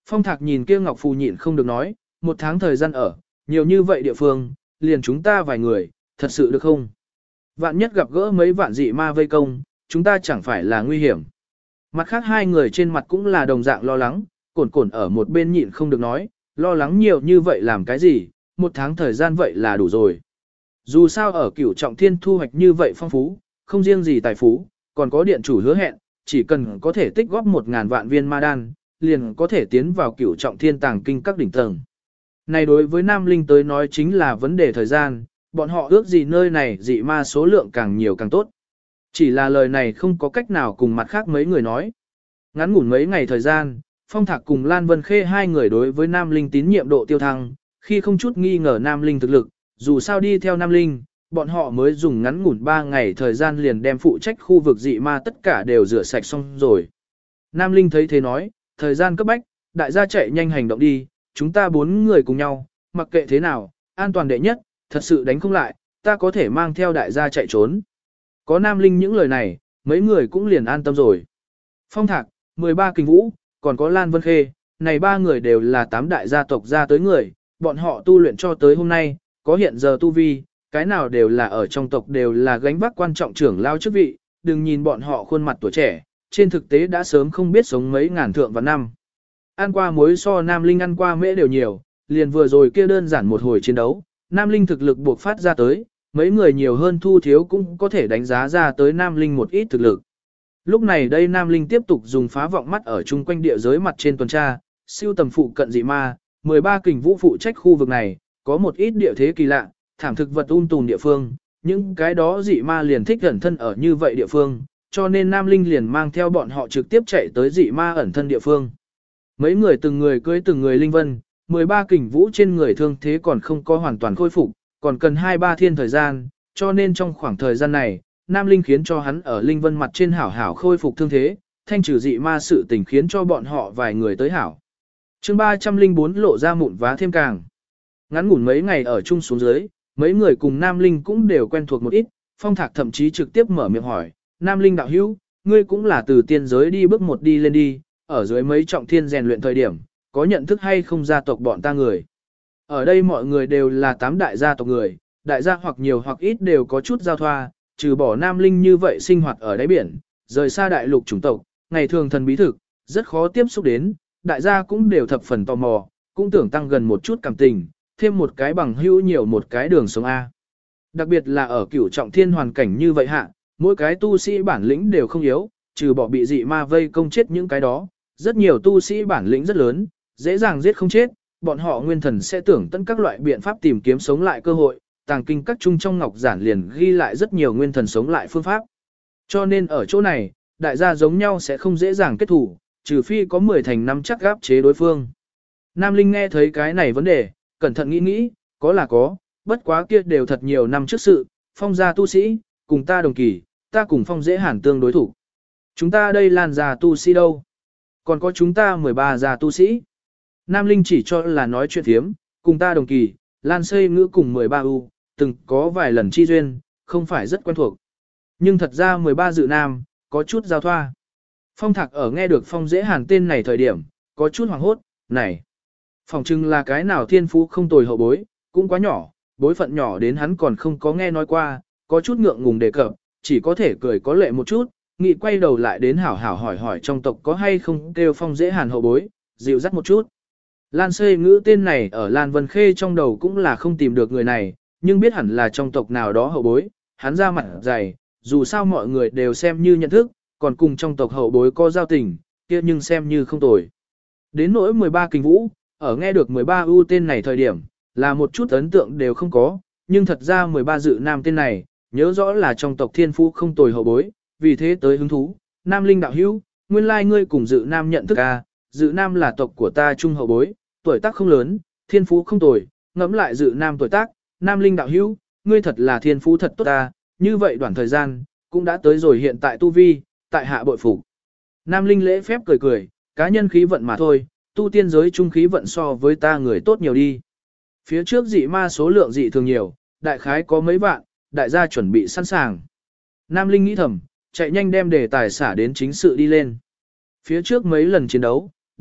Phong Thạc nhìn kia Ngọc Phù nhịn không được nói, một tháng thời gian ở, nhiều như vậy địa phương, liền chúng ta vài người, thật sự được không? Vạn nhất gặp gỡ mấy vạn dị ma vây công, chúng ta chẳng phải là nguy hiểm. Mặt khác hai người trên mặt cũng là đồng dạng lo lắng, cồn cồn ở một bên nhịn không được nói, lo lắng nhiều như vậy làm cái gì, một tháng thời gian vậy là đủ rồi. Dù sao ở Cửu Trọng Thiên thu hoạch như vậy phong phú, không riêng gì tài phú, còn có điện chủ hứa hẹn, chỉ cần có thể tích góp 1.000 vạn viên ma đan, liền có thể tiến vào Cửu Trọng Thiên tàng kinh các đỉnh tầng. Này đối với Nam Linh tới nói chính là vấn đề thời gian, bọn họ ước gì nơi này dị ma số lượng càng nhiều càng tốt. Chỉ là lời này không có cách nào cùng mặt khác mấy người nói. Ngắn ngủn mấy ngày thời gian, Phong Thạc cùng Lan Vân Khê hai người đối với Nam Linh tín nhiệm độ tiêu thăng, khi không chút nghi ngờ Nam Linh thực lực, dù sao đi theo Nam Linh, bọn họ mới dùng ngắn ngủn 3 ngày thời gian liền đem phụ trách khu vực dị ma tất cả đều rửa sạch xong rồi. Nam Linh thấy thế nói, thời gian cấp bách, đại gia chạy nhanh hành động đi, chúng ta 4 người cùng nhau, mặc kệ thế nào, an toàn đệ nhất, thật sự đánh không lại, ta có thể mang theo đại gia chạy trốn. Có Nam Linh những lời này, mấy người cũng liền an tâm rồi. Phong Thạc, 13 Kình Vũ, còn có Lan Vân Khê, này 3 người đều là 8 đại gia tộc ra tới người, bọn họ tu luyện cho tới hôm nay, có hiện giờ tu vi, cái nào đều là ở trong tộc đều là gánh vác quan trọng trưởng lao chức vị, đừng nhìn bọn họ khuôn mặt tuổi trẻ, trên thực tế đã sớm không biết sống mấy ngàn thượng và năm. Ăn qua muối so Nam Linh ăn qua mễ đều nhiều, liền vừa rồi kia đơn giản một hồi chiến đấu, Nam Linh thực lực buộc phát ra tới, mấy người nhiều hơn thu thiếu cũng có thể đánh giá ra tới Nam Linh một ít thực lực. Lúc này đây Nam Linh tiếp tục dùng phá vọng mắt ở chung quanh địa giới mặt trên tuần tra, siêu tầm phụ cận dị ma, 13 Kình Vũ phụ trách khu vực này, có một ít địa thế kỳ lạ, thảm thực vật tùn địa phương, những cái đó dị ma liền thích ẩn thân ở như vậy địa phương, cho nên Nam Linh liền mang theo bọn họ trực tiếp chạy tới dị ma ẩn thân địa phương. Mấy người từng người cưới từng người linh vân, 13 Kình Vũ trên người thương thế còn không có hoàn toàn khôi phục, còn cần 2-3 thiên thời gian, cho nên trong khoảng thời gian này, Nam Linh khiến cho hắn ở linh vân mặt trên hảo hảo khôi phục thương thế, thanh trừ dị ma sự tình khiến cho bọn họ vài người tới hảo. Chương 304 lộ ra mụn vá thêm càng. Ngắn ngủn mấy ngày ở chung xuống dưới, mấy người cùng Nam Linh cũng đều quen thuộc một ít, Phong Thạc thậm chí trực tiếp mở miệng hỏi, Nam Linh đạo hữu, ngươi cũng là từ tiên giới đi bước một đi lên đi, ở dưới mấy trọng thiên rèn luyện thời điểm, có nhận thức hay không gia tộc bọn ta người. Ở đây mọi người đều là 8 đại gia tộc người, đại gia hoặc nhiều hoặc ít đều có chút giao thoa, trừ bỏ Nam Linh như vậy sinh hoạt ở đáy biển, rời xa đại lục chủng tộc, ngày thường thần bí thực, rất khó tiếp xúc đến, đại gia cũng đều thập phần tò mò, cũng tưởng tăng gần một chút cảm tình, thêm một cái bằng hữu nhiều một cái đường sống A. Đặc biệt là ở Cửu Trọng Thiên hoàn cảnh như vậy hạ, mỗi cái tu sĩ bản lĩnh đều không yếu, trừ bỏ bị dị ma vây công chết những cái đó, rất nhiều tu sĩ bản lĩnh rất lớn, dễ dàng giết không chết, bọn họ nguyên thần sẽ tưởng tận các loại biện pháp tìm kiếm sống lại cơ hội, tàng kinh các trung trong ngọc giản liền ghi lại rất nhiều nguyên thần sống lại phương pháp. Cho nên ở chỗ này, đại gia giống nhau sẽ không dễ dàng kết thủ, trừ phi có 10 thành năm chắc gáp chế đối phương. Nam Linh nghe thấy cái này vấn đề, cẩn thận nghĩ nghĩ, có là có, bất quá kia đều thật nhiều năm trước sự, Phong gia tu sĩ, cùng ta đồng kỳ, ta cùng Phong dễ hàn tương đối thủ. Chúng ta đây Lan gia tu sĩ đâu? Còn có chúng ta 13 gia tu sĩ. Nam Linh chỉ cho là nói chuyện thiếm, cùng ta đồng kỳ, Lan xây ngữ cùng 13 u, từng có vài lần chi duyên, không phải rất quen thuộc. Nhưng thật ra 13 dự nam, có chút giao thoa. Phong Thạc ở nghe được Phong dễ hàn tên này thời điểm, có chút hoảng hốt, này. Phòng trưng là cái nào thiên phú không tồi hậu bối, cũng quá nhỏ, bối phận nhỏ đến hắn còn không có nghe nói qua, có chút ngượng ngùng đề cập, chỉ có thể cười có lệ một chút, nghị quay đầu lại đến hảo hảo hỏi hỏi trong tộc có hay không kêu Phong dễ hàn hậu bối, dịu dắt một chút. Lan xây ngữ tên này ở Lan Vân Khê trong đầu cũng là không tìm được người này, nhưng biết hẳn là trong tộc nào đó hậu bối, hắn ra mặt dày, dù sao mọi người đều xem như nhận thức, còn cùng trong tộc hậu bối có giao tình, kia nhưng xem như không tồi. Đến nỗi 13 Kình Vũ, ở nghe được 13 ưu tên này thời điểm, là một chút ấn tượng đều không có, nhưng thật ra 13 dự nam tên này, nhớ rõ là trong tộc thiên phú không tồi hậu bối, vì thế tới hứng thú, Nam Linh đạo hữu, nguyên lai ngươi cùng dự nam nhận thức à, dự nam là tộc của ta trung hậu bối, tuổi tác không lớn, thiên phú không tồi, ngẫm lại dự nam tuổi tác, Nam Linh đạo hữu, ngươi thật là thiên phú thật tốt ta, như vậy đoạn thời gian, cũng đã tới rồi hiện tại tu vi, tại hạ bội phục. Nam Linh lễ phép cười cười, cá nhân khí vận mà thôi, tu tiên giới trung khí vận so với ta người tốt nhiều đi. Phía trước dị ma số lượng dị thường nhiều, đại khái có mấy vạn, đại gia chuẩn bị sẵn sàng. Nam Linh nghĩ thầm, chạy nhanh đem đề tài xả đến chính sự đi lên. Phía trước mấy lần chiến đấu,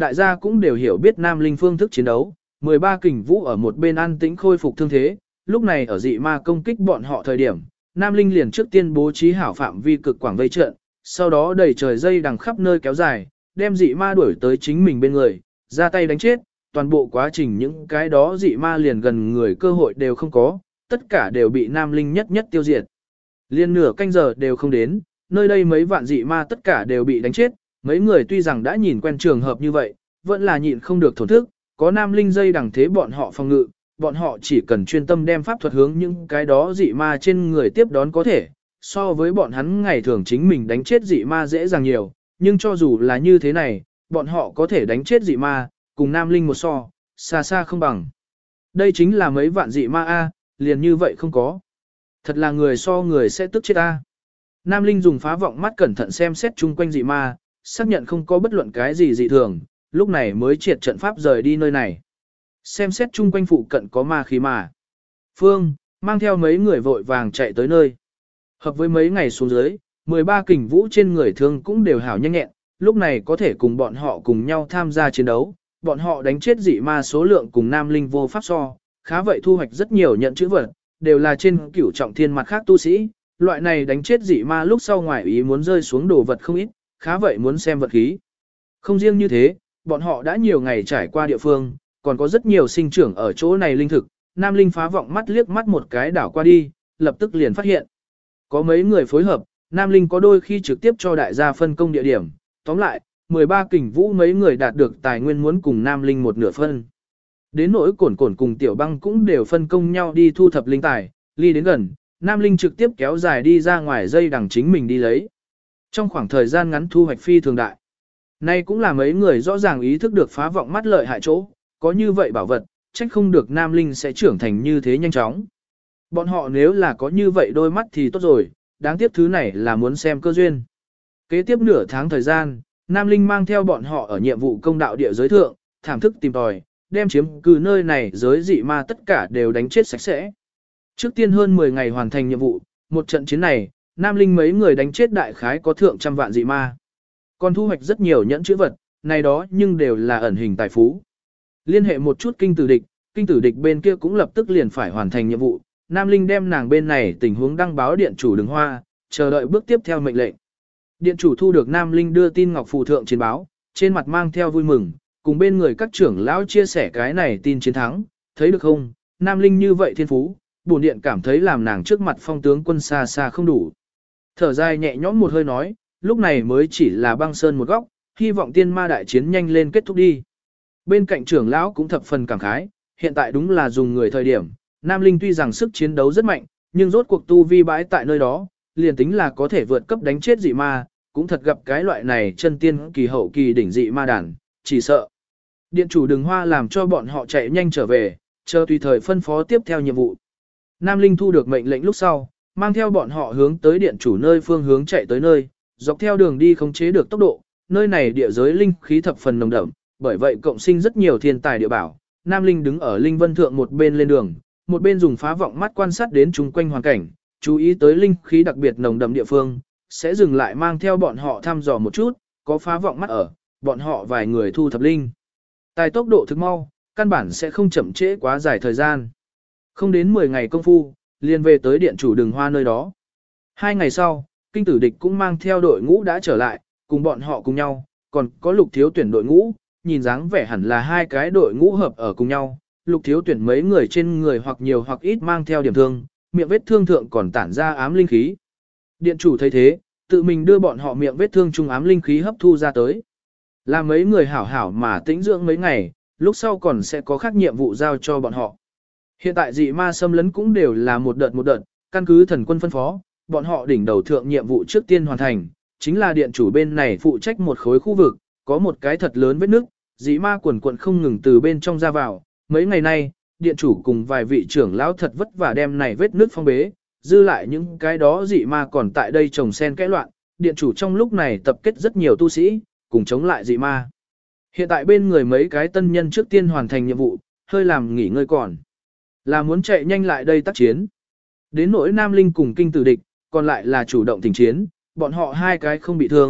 đại gia cũng đều hiểu biết Nam Linh phương thức chiến đấu, 13 kình vũ ở một bên an tĩnh khôi phục thương thế, lúc này ở dị ma công kích bọn họ thời điểm, Nam Linh liền trước tiên bố trí hảo phạm vi cực quảng vây trận, sau đó đẩy trời dây đằng khắp nơi kéo dài, đem dị ma đuổi tới chính mình bên người, ra tay đánh chết, toàn bộ quá trình những cái đó dị ma liền gần người cơ hội đều không có, tất cả đều bị Nam Linh nhất nhất tiêu diệt. Liên nửa canh giờ đều không đến, nơi đây mấy vạn dị ma tất cả đều bị đánh chết, mấy người tuy rằng đã nhìn quen trường hợp như vậy, vẫn là nhịn không được thổn thức, có Nam Linh dây đằng thế bọn họ phòng ngự, bọn họ chỉ cần chuyên tâm đem pháp thuật hướng những cái đó dị ma trên người tiếp đón có thể, so với bọn hắn ngày thường chính mình đánh chết dị ma dễ dàng nhiều, nhưng cho dù là như thế này, bọn họ có thể đánh chết dị ma, cùng Nam Linh một so, xa xa không bằng. Đây chính là mấy vạn dị ma A, liền như vậy không có. Thật là người so người sẽ tức chết A. Nam Linh dùng phá vọng mắt cẩn thận xem xét chung quanh dị ma, xác nhận không có bất luận cái gì dị thường, lúc này mới triệt trận pháp rời đi nơi này. Xem xét chung quanh phụ cận có ma khí mà. Phương, mang theo mấy người vội vàng chạy tới nơi. Hợp với mấy ngày xuống dưới, 13 kình vũ trên người thương cũng đều hảo nhanh nhẹn, lúc này có thể cùng bọn họ cùng nhau tham gia chiến đấu. Bọn họ đánh chết dị ma số lượng cùng Nam Linh vô pháp so, khá vậy thu hoạch rất nhiều nhận chữ vật, đều là trên cửu trọng thiên mặt khác tu sĩ. Loại này đánh chết dị ma lúc sau ngoài ý muốn rơi xuống đồ vật không ít, khá vậy muốn xem vật khí. Không riêng như thế, bọn họ đã nhiều ngày trải qua địa phương, còn có rất nhiều sinh trưởng ở chỗ này linh thực. Nam Linh phá vọng mắt liếc mắt một cái đảo qua đi, lập tức liền phát hiện. Có mấy người phối hợp, Nam Linh có đôi khi trực tiếp cho đại gia phân công địa điểm. Tóm lại, 13 kình vũ mấy người đạt được tài nguyên muốn cùng Nam Linh một nửa phân. Đến nỗi cổn cổn cùng tiểu băng cũng đều phân công nhau đi thu thập linh tài, ly đến gần, Nam Linh trực tiếp kéo dài đi ra ngoài dây đằng chính mình đi lấy. Trong khoảng thời gian ngắn thu hoạch phi thường đại. Nay cũng là mấy người rõ ràng ý thức được phá vọng mắt lợi hại chỗ, có như vậy bảo vật, trách không được Nam Linh sẽ trưởng thành như thế nhanh chóng. Bọn họ nếu là có như vậy đôi mắt thì tốt rồi, đáng tiếc thứ này là muốn xem cơ duyên. Kế tiếp nửa tháng thời gian, Nam Linh mang theo bọn họ ở nhiệm vụ công đạo địa giới thượng, thảm thức tìm tòi, đem chiếm cứ nơi này giới dị ma tất cả đều đánh chết sạch sẽ. Trước tiên hơn 10 ngày hoàn thành nhiệm vụ, một trận chiến này, Nam Linh mấy người đánh chết đại khái có thượng trăm vạn dị ma. Còn thu hoạch rất nhiều nhẫn chữ vật, này đó nhưng đều là ẩn hình tài phú. Liên hệ một chút kinh tử địch bên kia cũng lập tức liền phải hoàn thành nhiệm vụ. Nam Linh đem nàng bên này tình huống đăng báo điện chủ Đường Hoa, chờ đợi bước tiếp theo mệnh lệnh. Điện chủ thu được Nam Linh đưa tin ngọc phù thượng chiến báo, trên mặt mang theo vui mừng, cùng bên người các trưởng lão chia sẻ cái này tin chiến thắng, thấy được không, Nam Linh như vậy thiên phú, bổn điện cảm thấy làm nàng trước mặt phong tướng quân xa xa không đủ. Thở dài nhẹ nhõm một hơi nói, lúc này mới chỉ là băng sơn một góc, hy vọng tiên ma đại chiến nhanh lên kết thúc đi. Bên cạnh trưởng lão cũng thập phần cảm khái, hiện tại đúng là dùng người thời điểm, Nam Linh tuy rằng sức chiến đấu rất mạnh, nhưng rốt cuộc tu vi bãi tại nơi đó, liền tính là có thể vượt cấp đánh chết dị ma, cũng thật gặp cái loại này chân tiên kỳ hậu kỳ đỉnh dị ma đàn, chỉ sợ. Điện chủ Đường Hoa làm cho bọn họ chạy nhanh trở về, chờ tùy thời phân phó tiếp theo nhiệm vụ. Nam Linh thu được mệnh lệnh lúc sau, mang theo bọn họ hướng tới điện chủ nơi phương hướng chạy tới nơi, dọc theo đường đi khống chế được tốc độ, nơi này địa giới linh khí thập phần nồng đậm, bởi vậy cộng sinh rất nhiều thiên tài địa bảo. Nam Linh đứng ở linh vân thượng một bên lên đường, một bên dùng phá vọng mắt quan sát đến chung quanh hoàn cảnh, chú ý tới linh khí đặc biệt nồng đậm địa phương, sẽ dừng lại mang theo bọn họ thăm dò một chút, có phá vọng mắt ở, bọn họ vài người thu thập linh. Tài tốc độ thực mau, căn bản sẽ không chậm trễ quá dài thời gian. Không đến 10 ngày công phu, liền về tới điện chủ Đường Hoa nơi đó. 2 ngày sau, kinh tử địch cũng mang theo đội ngũ đã trở lại, cùng bọn họ cùng nhau, còn có Lục Thiếu Tuyển đội ngũ, nhìn dáng vẻ hẳn là hai cái đội ngũ hợp ở cùng nhau. Lục Thiếu Tuyển mấy người trên người hoặc nhiều hoặc ít mang theo điểm thương, miệng vết thương thượng còn tản ra ám linh khí. Điện chủ thấy thế, tự mình đưa bọn họ miệng vết thương trung ám linh khí hấp thu ra tới. Là mấy người hảo hảo mà tĩnh dưỡng mấy ngày, lúc sau còn sẽ có khác nhiệm vụ giao cho bọn họ. Hiện tại dị ma xâm lấn cũng đều là một đợt, căn cứ thần quân phân phó, bọn họ đỉnh đầu thượng nhiệm vụ trước tiên hoàn thành, chính là điện chủ bên này phụ trách một khối khu vực, có một cái thật lớn vết nước, dị ma quần quận không ngừng từ bên trong ra vào. Mấy ngày nay, điện chủ cùng vài vị trưởng lão thật vất vả đem này vết nước phong bế, dư lại những cái đó dị ma còn tại đây trồng sen kẽ loạn, điện chủ trong lúc này tập kết rất nhiều tu sĩ, cùng chống lại dị ma. Hiện tại bên người mấy cái tân nhân trước tiên hoàn thành nhiệm vụ, hơi làm nghỉ ngơi còn. Là muốn chạy nhanh lại đây tác chiến. Đến nỗi Nam Linh cùng kinh tử địch, còn lại là chủ động tình chiến, bọn họ hai cái không bị thương,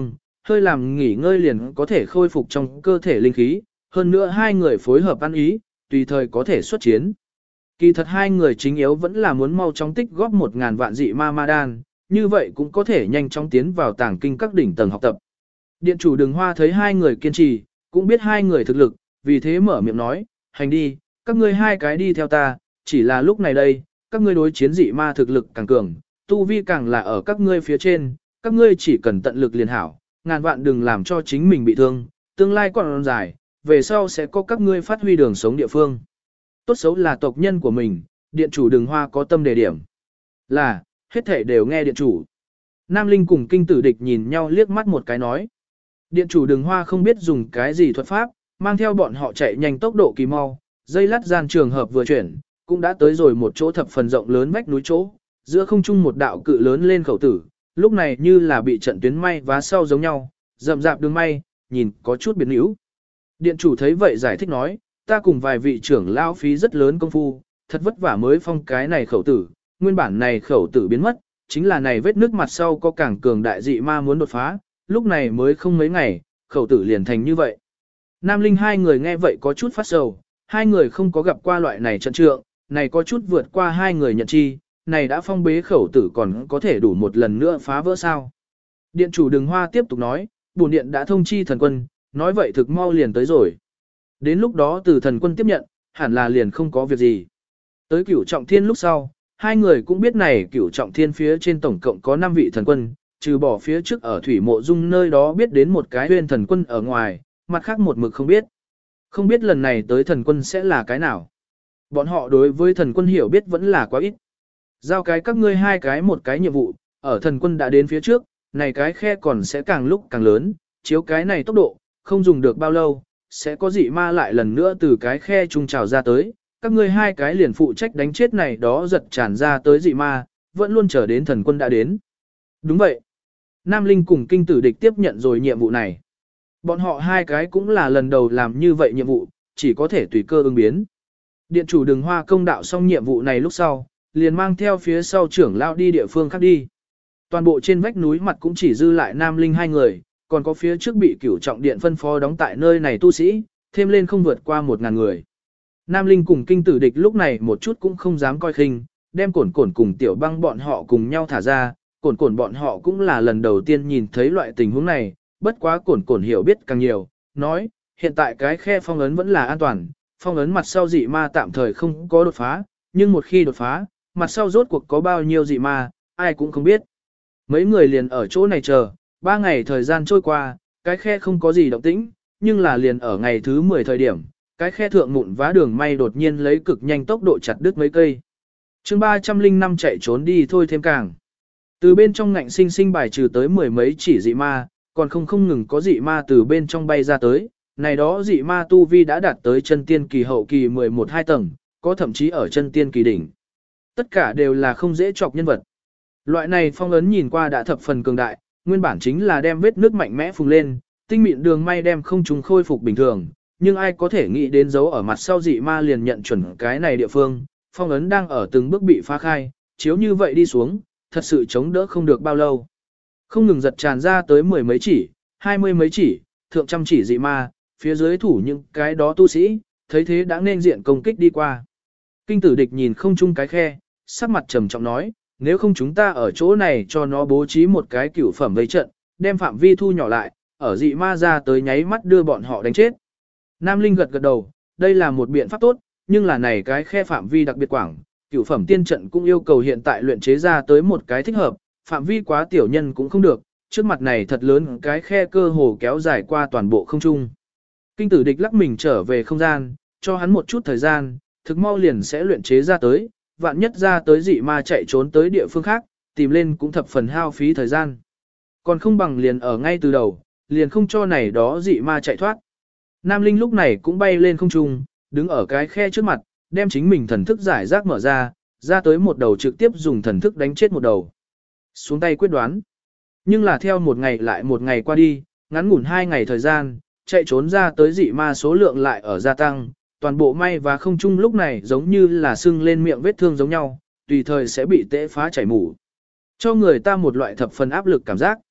hơi làm nghỉ ngơi liền có thể khôi phục trong cơ thể linh khí, hơn nữa hai người phối hợp ăn ý, tùy thời có thể xuất chiến. Kỳ thật hai người chính yếu vẫn là muốn mau chóng tích góp 1.000 vạn dị ma đan, như vậy cũng có thể nhanh chóng tiến vào tàng kinh các đỉnh tầng học tập. Điện chủ Đường Hoa thấy hai người kiên trì, cũng biết hai người thực lực, vì thế mở miệng nói, hành đi, các ngươi hai cái đi theo ta, chỉ là lúc này đây, các ngươi đối chiến dị ma thực lực càng cường, tu vi càng là ở các ngươi phía trên, các ngươi chỉ cần tận lực liền hảo, ngàn vạn đừng làm cho chính mình bị thương, tương lai còn dài, về sau sẽ có các ngươi phát huy đường sống địa phương. Tốt xấu là tộc nhân của mình, điện chủ Đường Hoa có tâm đề điểm. Là, hết thể đều nghe điện chủ. Nam Linh cùng kinh tử địch nhìn nhau liếc mắt một cái nói. Điện chủ Đường Hoa không biết dùng cái gì thuật pháp, mang theo bọn họ chạy nhanh tốc độ kỳ mau, dây lát gian trường hợp vừa chuyển, cũng đã tới rồi một chỗ thập phần rộng lớn vách núi chỗ, giữa không trung một đạo cự lớn lên khẩu tử, lúc này như là bị trận tuyến may vá sau giống nhau, rậm rạp đường may, nhìn có chút biến yếu. Điện chủ thấy vậy giải thích nói, ta cùng vài vị trưởng lao phí rất lớn công phu, thật vất vả mới phong cái này khẩu tử, nguyên bản này khẩu tử biến mất, chính là này vết nước mặt sau có càng cường đại dị ma muốn đột phá, lúc này mới không mấy ngày, khẩu tử liền thành như vậy. Nam Linh hai người nghe vậy có chút phát sầu, hai người không có gặp qua loại này trận trượng, này có chút vượt qua hai người nhận chi, này đã phong bế khẩu tử còn có thể đủ một lần nữa phá vỡ sao. Điện chủ Đường Hoa tiếp tục nói, bổn điện đã thông chi thần quân, nói vậy thực mau liền tới rồi. Đến lúc đó từ thần quân tiếp nhận, hẳn là liền không có việc gì. Tới Cửu Trọng Thiên lúc sau, hai người cũng biết này Cửu Trọng Thiên phía trên tổng cộng có 5 vị thần quân, trừ bỏ phía trước ở Thủy Mộ Dung nơi đó biết đến một cái huyên thần quân ở ngoài, mặt khác một mực không biết. Không biết lần này tới thần quân sẽ là cái nào. Bọn họ đối với thần quân hiểu biết vẫn là quá ít. Giao cái các ngươi hai cái một cái nhiệm vụ, ở thần quân đã đến phía trước, này cái khe còn sẽ càng lúc càng lớn, chiếu cái này tốc độ, không dùng được bao lâu, sẽ có dị ma lại lần nữa từ cái khe trung trào ra tới, các ngươi hai cái liền phụ trách đánh chết này đó giật tràn ra tới dị ma, vẫn luôn chờ đến thần quân đã đến. Đúng vậy. Nam Linh cùng kinh tử địch tiếp nhận rồi nhiệm vụ này. Bọn họ hai cái cũng là lần đầu làm như vậy nhiệm vụ, chỉ có thể tùy cơ ứng biến. Điện chủ Đường Hoa công đạo xong nhiệm vụ này lúc sau, liền mang theo phía sau trưởng lao đi địa phương khác đi. Toàn bộ trên vách núi mặt cũng chỉ dư lại Nam Linh hai người, còn có phía trước bị Cửu Trọng Điện phân phó đóng tại nơi này tu sĩ, thêm lên không vượt qua 1.000 người. Nam Linh cùng kinh tử địch lúc này một chút cũng không dám coi khinh, đem Cổn Cổn cùng Tiểu Băng bọn họ cùng nhau thả ra, Cổn Cổn bọn họ cũng là lần đầu tiên nhìn thấy loại tình huống này, bất quá Cổn Cổn hiểu biết càng nhiều, nói, hiện tại cái khe phong ấn vẫn là an toàn, phong ấn mặt sau dị ma tạm thời không có đột phá, nhưng một khi đột phá, mặt sau rốt cuộc có bao nhiêu dị ma, ai cũng không biết. Mấy người liền ở chỗ này chờ, 3 ngày thời gian trôi qua, cái khe không có gì động tĩnh, nhưng là liền ở ngày thứ 10 thời điểm, cái khe thượng mụn vá đường may đột nhiên lấy cực nhanh tốc độ chặt đứt mấy cây. chương 305 chạy trốn đi thôi thêm càng. Từ bên trong ngạnh sinh sinh bài trừ tới 10 mấy chỉ dị ma, còn không ngừng có dị ma từ bên trong bay ra tới, này đó dị ma tu vi đã đạt tới chân tiên kỳ hậu kỳ 11-2 tầng, có thậm chí ở chân tiên kỳ đỉnh. Tất cả đều là không dễ chọc nhân vật. Loại này phong ấn nhìn qua đã thập phần cường đại, nguyên bản chính là đem vết nước mạnh mẽ phùng lên, tinh mịn đường may đem không trùng khôi phục bình thường, nhưng ai có thể nghĩ đến dấu ở mặt sau dị ma liền nhận chuẩn cái này địa phương, phong ấn đang ở từng bước bị phá khai, chiếu như vậy đi xuống, thật sự chống đỡ không được bao lâu. Không ngừng giật tràn ra tới 10 mấy chỉ, 20 mấy chỉ, thượng trăm chỉ dị ma, phía dưới thủ những cái đó tu sĩ, thấy thế đã nên diện công kích đi qua. Kinh tử địch nhìn không chung cái khe, sắc mặt trầm trọng nói, nếu không chúng ta ở chỗ này cho nó bố trí một cái cửu phẩm vây trận, đem phạm vi thu nhỏ lại, ở dị ma ra tới nháy mắt đưa bọn họ đánh chết. Nam Linh gật gật đầu, đây là một biện pháp tốt, nhưng là này cái khe phạm vi đặc biệt quảng, cửu phẩm tiên trận cũng yêu cầu hiện tại luyện chế ra tới một cái thích hợp, phạm vi quá tiểu nhân cũng không được, trước mặt này thật lớn cái khe cơ hồ kéo dài qua toàn bộ không trung. Kinh tử địch lắc mình trở về không gian, cho hắn một chút thời gian, thực mau liền sẽ luyện chế ra tới, vạn nhất ra tới dị ma chạy trốn tới địa phương khác, tìm lên cũng thập phần hao phí thời gian. Còn không bằng liền ở ngay từ đầu, liền không cho này đó dị ma chạy thoát. Nam Linh lúc này cũng bay lên không trung, đứng ở cái khe trước mặt, đem chính mình thần thức giải rác mở ra tới một đầu trực tiếp dùng thần thức đánh chết một đầu. Xuống tay quyết đoán. Nhưng là theo một ngày lại một ngày qua đi, ngắn ngủn 2 ngày thời gian, chạy trốn ra tới dị ma số lượng lại ở gia tăng, toàn bộ may và không trung lúc này giống như là sưng lên miệng vết thương giống nhau, tùy thời sẽ bị tễ phá chảy mủ. Cho người ta một loại thập phần áp lực cảm giác.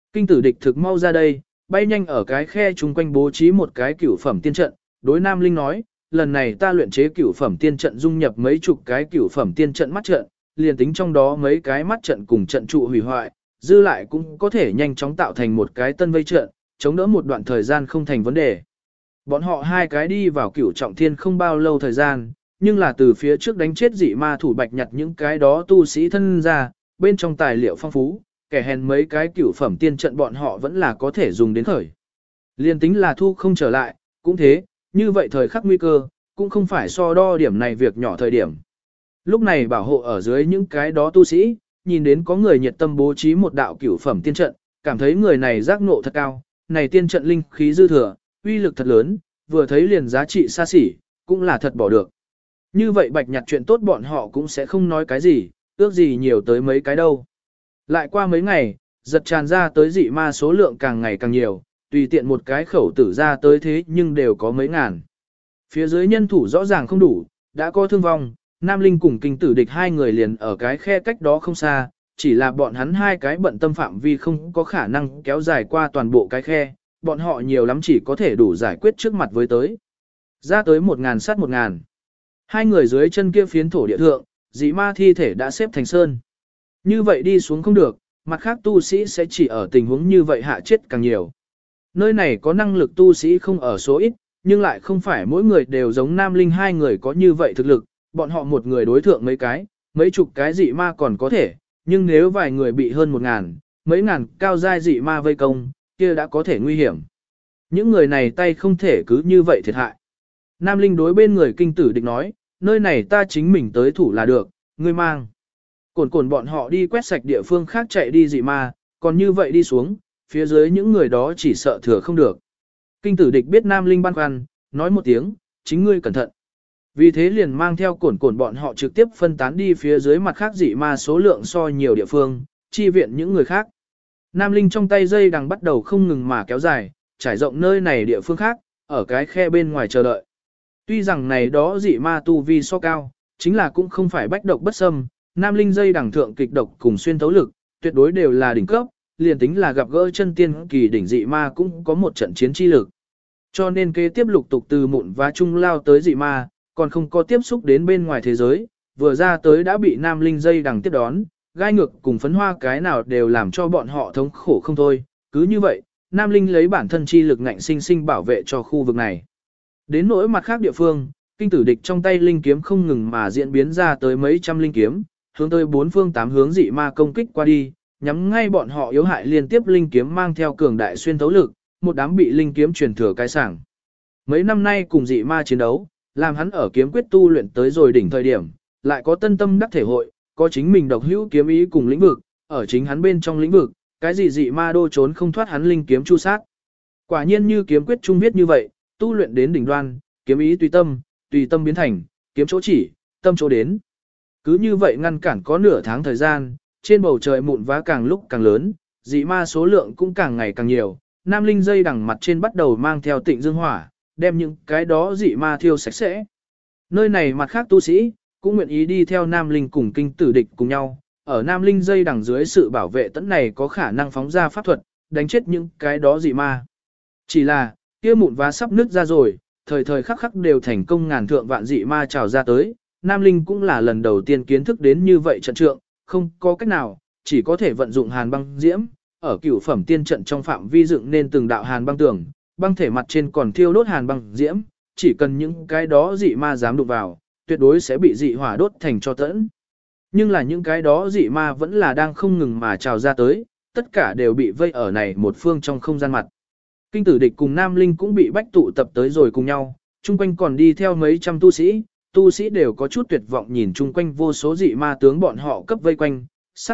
Kinh tử địch thực mau ra đây, bay nhanh ở cái khe chung quanh bố trí một cái cửu phẩm tiên trận, đối Nam Linh nói, lần này ta luyện chế cửu phẩm tiên trận dung nhập mấy chục cái cửu phẩm tiên trận mắt trận, liền tính trong đó mấy cái mắt trận cùng trận trụ hủy hoại, dư lại cũng có thể nhanh chóng tạo thành một cái tân vây trận, chống đỡ một đoạn thời gian không thành vấn đề. Bọn họ hai cái đi vào cửu trọng thiên không bao lâu thời gian, nhưng là từ phía trước đánh chết dị ma thủ bạch nhặt những cái đó tu sĩ thân ra, bên trong tài liệu phong phú, kẻ hèn mấy cái cửu phẩm tiên trận bọn họ vẫn là có thể dùng đến khởi. Liên tính là thu không trở lại, cũng thế, như vậy thời khắc nguy cơ, cũng không phải so đo điểm này việc nhỏ thời điểm. Lúc này bảo hộ ở dưới những cái đó tu sĩ, nhìn đến có người nhiệt tâm bố trí một đạo cửu phẩm tiên trận, cảm thấy người này giác ngộ thật cao, này tiên trận linh khí dư thừa, uy lực thật lớn, vừa thấy liền giá trị xa xỉ, cũng là thật bỏ được. Như vậy bạch nhặt chuyện tốt bọn họ cũng sẽ không nói cái gì, ước gì nhiều tới mấy cái đâu. Lại qua mấy ngày, giật tràn ra tới dị ma số lượng càng ngày càng nhiều, tùy tiện một cái khẩu tử ra tới thế nhưng đều có mấy ngàn. Phía dưới nhân thủ rõ ràng không đủ, đã có thương vong, Nam Linh cùng kinh tử địch hai người liền ở cái khe cách đó không xa, chỉ là bọn hắn hai cái bận tâm phạm vi không có khả năng kéo dài qua toàn bộ cái khe, bọn họ nhiều lắm chỉ có thể đủ giải quyết trước mặt với tới. Ra tới 1000 sát 1000. Hai người dưới chân kia phiến thổ địa thượng, dị ma thi thể đã xếp thành sơn. Như vậy đi xuống không được, mặt khác tu sĩ sẽ chỉ ở tình huống như vậy hạ chết càng nhiều. Nơi này có năng lực tu sĩ không ở số ít, nhưng lại không phải mỗi người đều giống Nam Linh hai người có như vậy thực lực, bọn họ một người đối thượng mấy chục cái dị ma còn có thể, nhưng nếu vài người bị hơn 1000, mấy ngàn cao giai dị ma vây công, kia đã có thể nguy hiểm. Những người này tay không thể cứ như vậy thiệt hại. Nam Linh đối bên người kinh tử địch nói, nơi này ta chính mình tới thủ là được, ngươi mang. Cồn bọn họ đi quét sạch địa phương khác chạy đi dị ma, còn như vậy đi xuống, phía dưới những người đó chỉ sợ thừa không được. Kinh tử địch biết Nam Linh băn khoăn, nói một tiếng, chính ngươi cẩn thận. Vì thế liền mang theo cồn bọn họ trực tiếp phân tán đi phía dưới mặt khác dị ma số lượng so nhiều địa phương, chi viện những người khác. Nam Linh trong tay dây đằng bắt đầu không ngừng mà kéo dài, trải rộng nơi này địa phương khác, ở cái khe bên ngoài chờ đợi. Tuy rằng này đó dị ma tu vi so cao, chính là cũng không phải bách độc bất xâm, Nam Linh dây đằng thượng kịch độc cùng xuyên thấu lực, tuyệt đối đều là đỉnh cấp, liền tính là gặp gỡ chân tiên kỳ đỉnh dị ma cũng có một trận chiến chi lực. Cho nên kế tiếp lục tục từ mụn và trung lao tới dị ma, còn không có tiếp xúc đến bên ngoài thế giới, vừa ra tới đã bị Nam Linh dây đằng tiếp đón, gai ngược cùng phấn hoa cái nào đều làm cho bọn họ thống khổ không thôi. Cứ như vậy, Nam Linh lấy bản thân chi lực ngạnh sinh sinh bảo vệ cho khu vực này. Đến nỗi mặt khác địa phương, kinh tử địch trong tay linh kiếm không ngừng mà diễn biến ra tới mấy trăm linh kiếm, hướng tới bốn phương tám hướng dị ma công kích qua đi, nhắm ngay bọn họ yếu hại liên tiếp linh kiếm mang theo cường đại xuyên thấu lực, một đám bị linh kiếm truyền thừa cái sảng. Mấy năm nay cùng dị ma chiến đấu, làm hắn ở kiếm quyết tu luyện tới rồi đỉnh thời điểm, lại có tân tâm đắc thể hội, có chính mình độc hữu kiếm ý cùng lĩnh vực, ở chính hắn bên trong lĩnh vực, cái gì dị ma đô trốn không thoát hắn linh kiếm chu sát. Quả nhiên như kiếm quyết trung viết như vậy, tu luyện đến đỉnh đoan, kiếm ý tùy tâm biến thành, kiếm chỗ chỉ, tâm chỗ đến. Cứ như vậy ngăn cản có nửa tháng thời gian, trên bầu trời mụn vá càng lúc càng lớn, dị ma số lượng cũng càng ngày càng nhiều, Nam Linh dây đằng mặt trên bắt đầu mang theo tịnh dương hỏa, đem những cái đó dị ma thiêu sạch sẽ. Nơi này mặt khác tu sĩ, cũng nguyện ý đi theo Nam Linh cùng kinh tử địch cùng nhau, ở Nam Linh dây đằng dưới sự bảo vệ tẫn này có khả năng phóng ra pháp thuật, đánh chết những cái đó dị ma. Chỉ là, kia mụn vá sắp nứt ra rồi, thời thời khắc khắc đều thành công ngàn thượng vạn dị ma trào ra tới, Nam Linh cũng là lần đầu tiên kiến thức đến như vậy trận trượng, không có cách nào, chỉ có thể vận dụng hàn băng diễm, ở cửu phẩm tiên trận trong phạm vi dựng nên từng đạo hàn băng tường, băng thể mặt trên còn thiêu đốt hàn băng diễm, chỉ cần những cái đó dị ma dám đụng vào, tuyệt đối sẽ bị dị hỏa đốt thành cho tẫn. Nhưng là những cái đó dị ma vẫn là đang không ngừng mà trào ra tới, tất cả đều bị vây ở này một phương trong không gian mặt. Kinh tử địch cùng Nam Linh cũng bị bách tụ tập tới rồi cùng nhau, chung quanh còn đi theo mấy trăm tu sĩ đều có chút tuyệt vọng nhìn chung quanh vô số dị ma tướng bọn họ cấp vây quanh,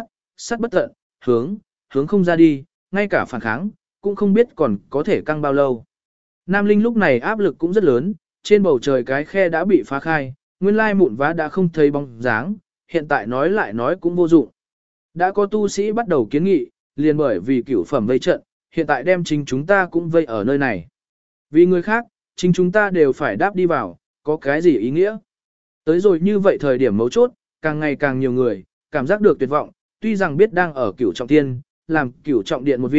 sắt bất tận, hướng không ra đi, ngay cả phản kháng, cũng không biết còn có thể căng bao lâu. Nam Linh lúc này áp lực cũng rất lớn, trên bầu trời cái khe đã bị phá khai, nguyên lai mụn vá đã không thấy bóng dáng, hiện tại nói lại nói cũng vô dụng. Đã có tu sĩ bắt đầu kiến nghị, liền bởi vì cửu phẩm vây trận, hiện tại đem chính chúng ta cũng vây ở nơi này. Vì người khác, chính chúng ta đều phải đáp đi vào, có cái gì ý nghĩa? Tới rồi như vậy thời điểm mấu chốt, càng ngày càng nhiều người, cảm giác được tuyệt vọng, tuy rằng biết đang ở cửu trọng thiên, làm cửu trọng điện một viên,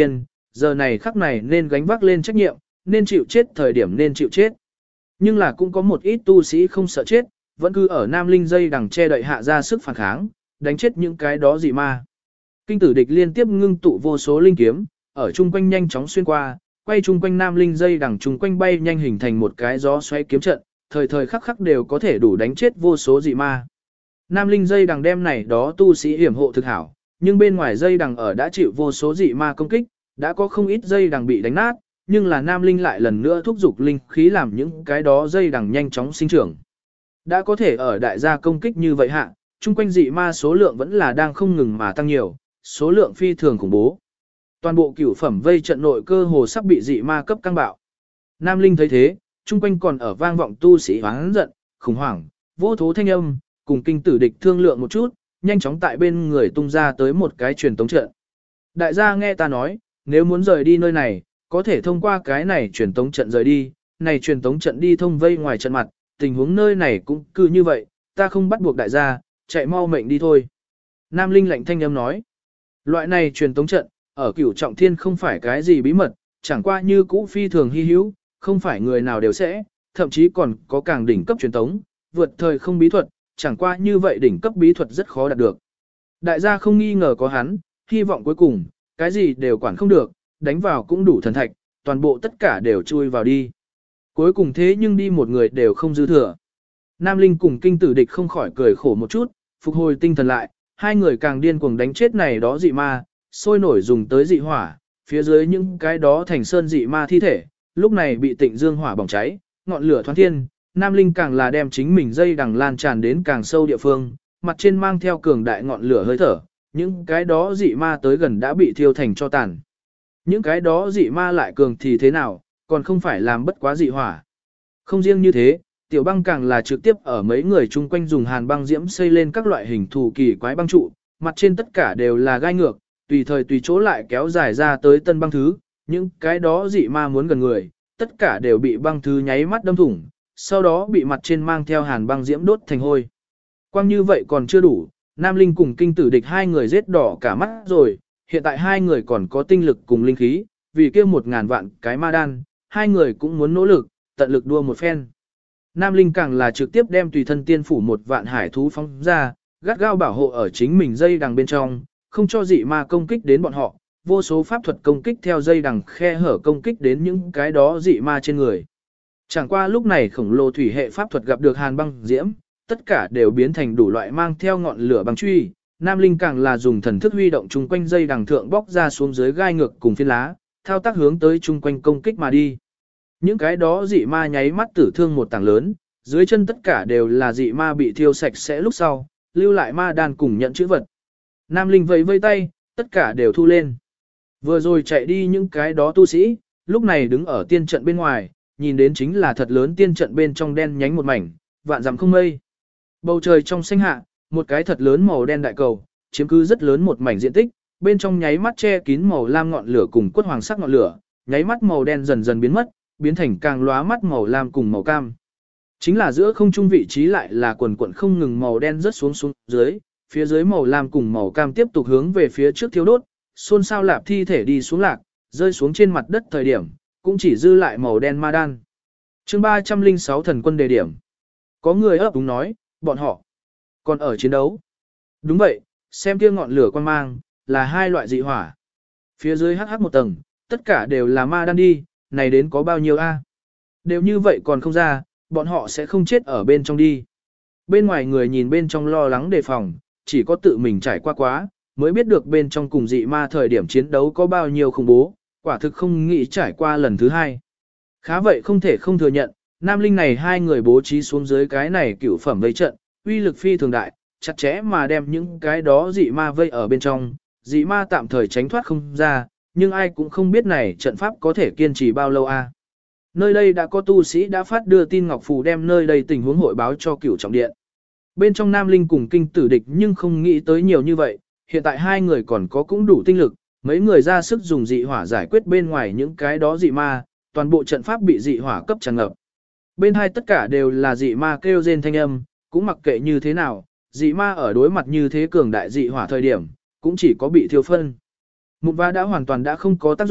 giờ này khắc này nên gánh vác lên trách nhiệm, nên chịu chết thời điểm nên chịu chết. Nhưng là cũng có một ít tu sĩ không sợ chết, vẫn cứ ở Nam Linh dây đằng che đậy hạ ra sức phản kháng, đánh chết những cái đó dị ma. Kinh tử địch liên tiếp ngưng tụ vô số linh kiếm, ở chung quanh nhanh chóng xuyên qua, quay chung quanh Nam Linh dây đằng chung quanh bay nhanh hình thành một cái gió xoáy kiếm trận, thời thời khắc khắc đều có thể đủ đánh chết vô số dị ma. Nam Linh dây đằng đem này đó tu sĩ hiểm hộ thực hảo, nhưng bên ngoài dây đằng ở đã chịu vô số dị ma công kích, đã có không ít dây đằng bị đánh nát, nhưng là Nam Linh lại lần nữa thúc giục linh khí làm những cái đó dây đằng nhanh chóng sinh trưởng. Đã có thể ở đại gia công kích như vậy hạ, chung quanh dị ma số lượng vẫn là đang không ngừng mà tăng nhiều, số lượng phi thường khủng bố. Toàn bộ cửu phẩm vây trận nội cơ hồ sắp bị dị ma cấp căng bạo. Nam Linh thấy thế, chung quanh còn ở vang vọng tu sĩ hoáng giận, khủng hoảng, vô thố thanh âm, cùng kinh tử địch thương lượng một chút, nhanh chóng tại bên người tung ra tới một cái truyền tống trận. Đại gia nghe ta nói, nếu muốn rời đi nơi này, có thể thông qua cái này truyền tống trận rời đi, này truyền tống trận đi thông vây ngoài trận mặt, tình huống nơi này cũng cứ như vậy, ta không bắt buộc đại gia, chạy mau mệnh đi thôi. Nam Linh lạnh thanh âm nói, loại này truyền tống trận, ở cửu trọng thiên không phải cái gì bí mật, chẳng qua như cũ phi thường hy hữu, không phải người nào đều sẽ, thậm chí còn có càng đỉnh cấp truyền tống, vượt thời không bí thuật, chẳng qua như vậy đỉnh cấp bí thuật rất khó đạt được. Đại gia không nghi ngờ có hắn, hy vọng cuối cùng, cái gì đều quản không được, đánh vào cũng đủ thần thạch, toàn bộ tất cả đều chui vào đi. Cuối cùng thế nhưng đi một người đều không dư thừa. Nam Linh cùng kinh tử địch không khỏi cười khổ một chút, phục hồi tinh thần lại, hai người càng điên cuồng đánh chết này đó dị ma, sôi nổi dùng tới dị hỏa, phía dưới những cái đó thành sơn dị ma thi thể, lúc này bị tịnh dương hỏa bỏng cháy, ngọn lửa thoáng thiên, Nam Linh càng là đem chính mình dây đằng lan tràn đến càng sâu địa phương, mặt trên mang theo cường đại ngọn lửa hơi thở, những cái đó dị ma tới gần đã bị thiêu thành cho tàn. Những cái đó dị ma lại cường thì thế nào, còn không phải làm bất quá dị hỏa. Không riêng như thế, tiểu băng càng là trực tiếp ở mấy người chung quanh dùng hàn băng diễm xây lên các loại hình thù kỳ quái băng trụ, mặt trên tất cả đều là gai ngược, tùy thời tùy chỗ lại kéo dài ra tới tân băng thứ, những cái đó dị ma muốn gần người, tất cả đều bị băng thứ nháy mắt đâm thủng, sau đó bị mặt trên mang theo hàn băng diễm đốt thành hôi. Quang như vậy còn chưa đủ, Nam Linh cùng kinh tử địch hai người giết đỏ cả mắt rồi, hiện tại hai người còn có tinh lực cùng linh khí, vì kia 1000 vạn cái ma đan, hai người cũng muốn nỗ lực, tận lực đua một phen. Nam Linh càng là trực tiếp đem tùy thân tiên phủ 1 vạn hải thú phóng ra, gắt gao bảo hộ ở chính mình dây đằng bên trong, không cho dị ma công kích đến bọn họ, vô số pháp thuật công kích theo dây đằng khe hở công kích đến những cái đó dị ma trên người. Chẳng qua lúc này khổng lồ thủy hệ pháp thuật gặp được hàn băng diễm, tất cả đều biến thành đủ loại mang theo ngọn lửa băng truy. Nam Linh càng là dùng thần thức huy động chung quanh dây đằng thượng bóc ra xuống dưới gai ngược cùng phiến lá, thao tác hướng tới chung quanh công kích mà đi. Những cái đó dị ma nháy mắt tử thương một tảng lớn, dưới chân tất cả đều là dị ma bị thiêu sạch sẽ lúc sau, lưu lại ma đan cùng nhận chữ vật. Nam Linh vẫy vây tay, tất cả đều thu lên. Vừa rồi chạy đi những cái đó tu sĩ, lúc này đứng ở tiên trận bên ngoài, nhìn đến chính là thật lớn tiên trận bên trong đen nhánh một mảnh, vạn dặm không mây. Bầu trời trong xanh hạ, một cái thật lớn màu đen đại cầu, chiếm cứ rất lớn một mảnh diện tích, bên trong nháy mắt che kín màu lam ngọn lửa cùng quất hoàng sắc ngọn lửa, nháy mắt màu đen dần dần biến mất, biến thành càng lóa mắt màu lam cùng màu cam. Chính là giữa không trung vị trí lại là quần quần không ngừng màu đen rớt xuống dưới, phía dưới màu lam cùng màu cam tiếp tục hướng về phía trước thiêu đốt, xôn xao lạp thi thể đi xuống lạc, rơi xuống trên mặt đất thời điểm, cũng chỉ dư lại màu đen ma đan. Chương 306 thần quân đề điểm. Có người ấp úng nói, bọn họ còn ở chiến đấu. Đúng vậy, xem kia ngọn lửa quan mang, là hai loại dị hỏa. Phía dưới hắc một tầng, tất cả đều là ma đan đi, này đến có bao nhiêu a? Đều như vậy còn không ra, bọn họ sẽ không chết ở bên trong đi. Bên ngoài người nhìn bên trong lo lắng đề phòng, chỉ có tự mình trải qua quá, mới biết được bên trong cùng dị ma thời điểm chiến đấu có bao nhiêu khủng bố, quả thực không nghĩ trải qua lần thứ hai. Khá vậy không thể không thừa nhận, Nam Linh này hai người bố trí xuống dưới cái này cửu phẩm vây trận, uy lực phi thường đại, chặt chẽ mà đem những cái đó dị ma vây ở bên trong, dị ma tạm thời tránh thoát không ra, nhưng ai cũng không biết này trận pháp có thể kiên trì bao lâu a. Nơi đây đã có tu sĩ đã phát đưa tin ngọc phù đem nơi đây tình huống hội báo cho cửu trọng điện. Bên trong Nam Linh cùng kinh tử địch nhưng không nghĩ tới nhiều như vậy, hiện tại hai người còn có cũng đủ tinh lực, mấy người ra sức dùng dị hỏa giải quyết bên ngoài những cái đó dị ma, toàn bộ trận pháp bị dị hỏa cấp tràn ngập. Bên hai tất cả đều là dị ma kêu rên thanh âm, cũng mặc kệ như thế nào, dị ma ở đối mặt như thế cường đại dị hỏa thời điểm, cũng chỉ có bị thiêu phân. Mụn va đã hoàn toàn đã không có tác dụng,